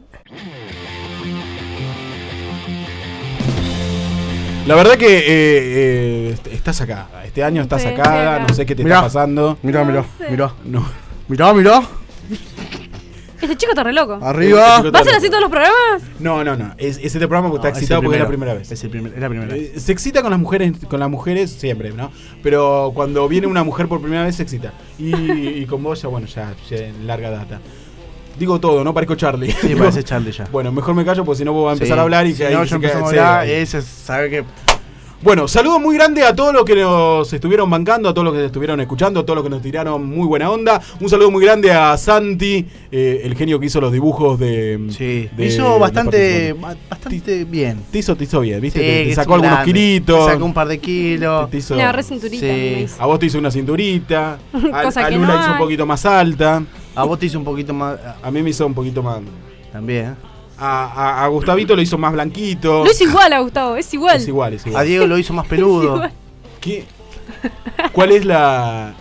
La verdad que estás sacada. Este año estás sacada. No sé qué te está pasando. Mirá. No. Mirá. Este chico está re loco. Arriba. ¿Va a ser así todos los programas? No. Este programa está excitado porque es la primera vez. Es la primera vez. Se excita con las mujeres siempre, ¿no? Pero cuando viene una mujer por primera vez se excita. Y con vos ya larga data. Digo todo, ¿no? Parezco Charlie. Sí, parece Charlie ya. Bueno, mejor me callo porque si no vos vas a empezar a hablar y si no, yo empezamos a hablar, ese sabe que... Bueno, saludo muy grande a todos los que nos estuvieron bancando, a todos los que estuvieron escuchando, a todos los que nos tiraron muy buena onda. Un saludo muy grande a Santi, el genio que hizo los dibujos de... Sí, hizo bastante bien. Te hizo bien, ¿viste? Sí, te sacó algunos kilitos. Te sacó un par de kilos. Una re cinturita. Sí. A vos te hizo una cinturita. Cosa a que Lula no hizo un poquito más alta. A vos te hizo un poquito más... A mí me hizo un poquito más... También, A Gustavito lo hizo más blanquito. No es igual a Gustavo, es igual. Es igual. A Diego lo hizo más peludo. ¿Qué? ¿Cuál es la...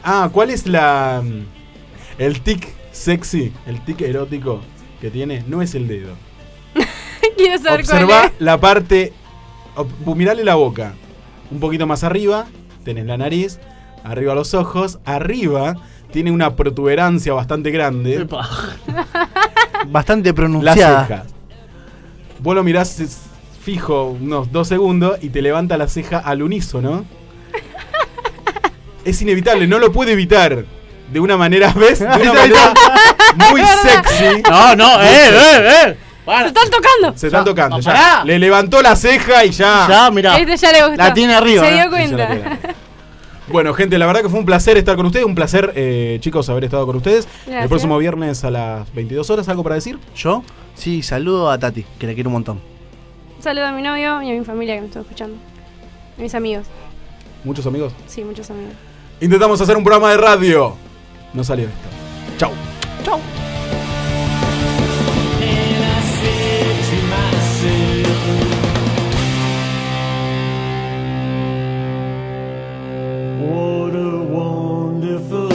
el tic sexy, el tic erótico que tiene? No es el dedo. Quiero saber Observa cuál es. la parte... Mirale la boca. Un poquito más arriba, tenés la nariz. Arriba los ojos. Arriba tiene una protuberancia bastante grande. Bastante pronunciada. Las cejas. Vos lo mirás fijo unos 2 segundos y te levanta la ceja al unísono. Es inevitable, no lo puede evitar. De una manera, ¿ves? De una manera muy sexy. No, Se están tocando. Ya. Le levantó la ceja y ya. Ya, mirá. Este ya le gustó. La tiene arriba. Se dio cuenta. Bueno, gente, la verdad que fue un placer estar con ustedes. Un placer, chicos, haber estado con ustedes. Gracias. El próximo viernes a las 22 horas, ¿algo para decir? ¿Yo? Sí, saludo a Tati, que la quiero un montón. Un saludo a mi novio y a mi familia que me estuvo escuchando. A mis amigos. ¿Muchos amigos? Sí, muchos amigos. Intentamos hacer un programa de radio. No salió esto. Chau. Chau. What a wonderful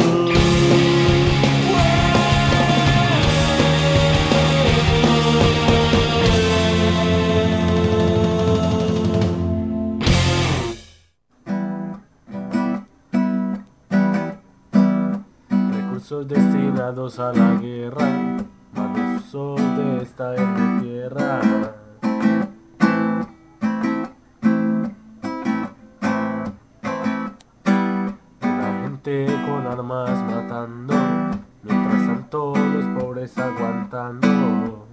recursos destinados a la guerra, malos usos de esta tierra. Con armas matando, mientras tanto los pobres aguantando.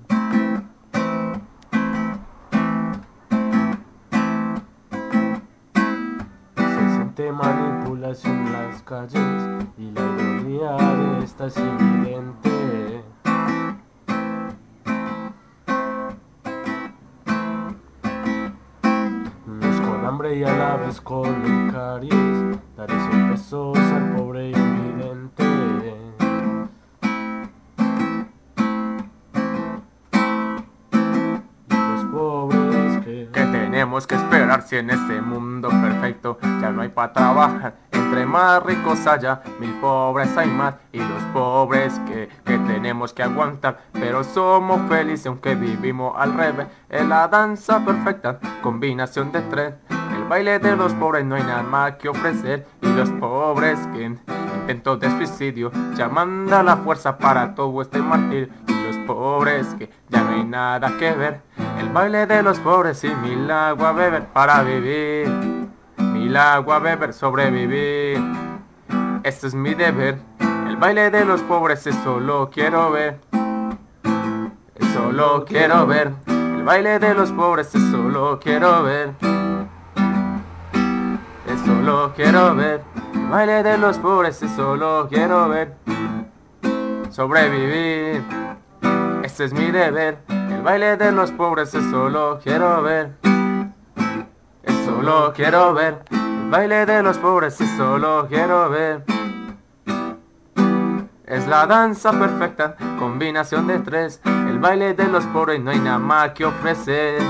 Se siente manipulación en las calles y la ironía de esta es evidente. Niños con hambre y a la vez con caries, daré 100 pesos al pobre invidente. ¿Qué tenemos que esperar si en este mundo perfecto ya no hay para trabajar? Entre más ricos haya, mil pobres hay más. Y los pobres que tenemos que aguantar. Pero somos felices aunque vivimos al revés. Es la danza perfecta, combinación de tres. El baile de los pobres no hay nada más que ofrecer. Y los pobres que intentos de suicidio ya manda la fuerza para todo este martirio. Y los pobres que ya no hay nada que ver. El baile de los pobres y mil agua a beber para vivir. Mil agua a beber, sobrevivir. Este es mi deber. El baile de los pobres, eso lo quiero ver. Eso lo quiero ver. El baile de los pobres, eso lo quiero ver. Eso lo quiero ver. El baile de los pobres, eso lo quiero ver. Sobrevivir. Este es mi deber. El baile de los pobres, eso lo quiero ver. Eso lo quiero ver. El baile de los pobres, eso lo quiero ver. Es la danza perfecta, combinación de tres. El baile de los pobres no hay nada más que ofrecer.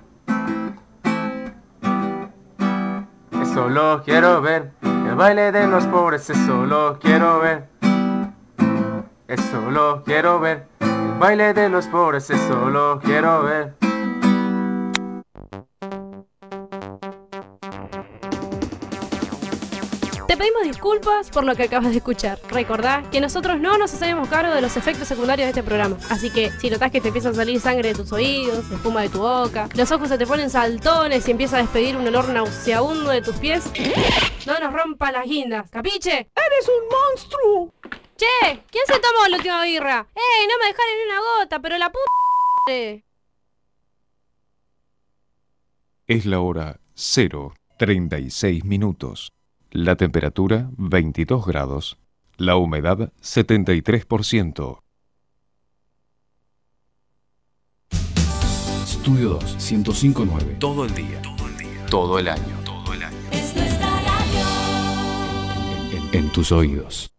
Eso lo quiero ver. El baile de los pobres, eso lo quiero ver. Eso lo quiero ver. El baile de los pobres, eso lo quiero ver. Te pedimos disculpas por lo que acabas de escuchar. Recordá que nosotros no nos hacemos cargo de los efectos secundarios de este programa. Así que si notás que te empieza a salir sangre de tus oídos, espuma de tu boca, los ojos se te ponen saltones y empieza a despedir un olor nauseabundo de tus pies, no nos rompa las guindas, ¿capiche? ¡Eres un monstruo! Che, ¿quién se tomó la última birra? ¡Ey, no me dejaron ni una gota, pero la puta... Es la hora 0:36. La temperatura 22 grados. La humedad 73%. Estudio 2, 105.9. Todo el día. Todo el año. En tus oídos.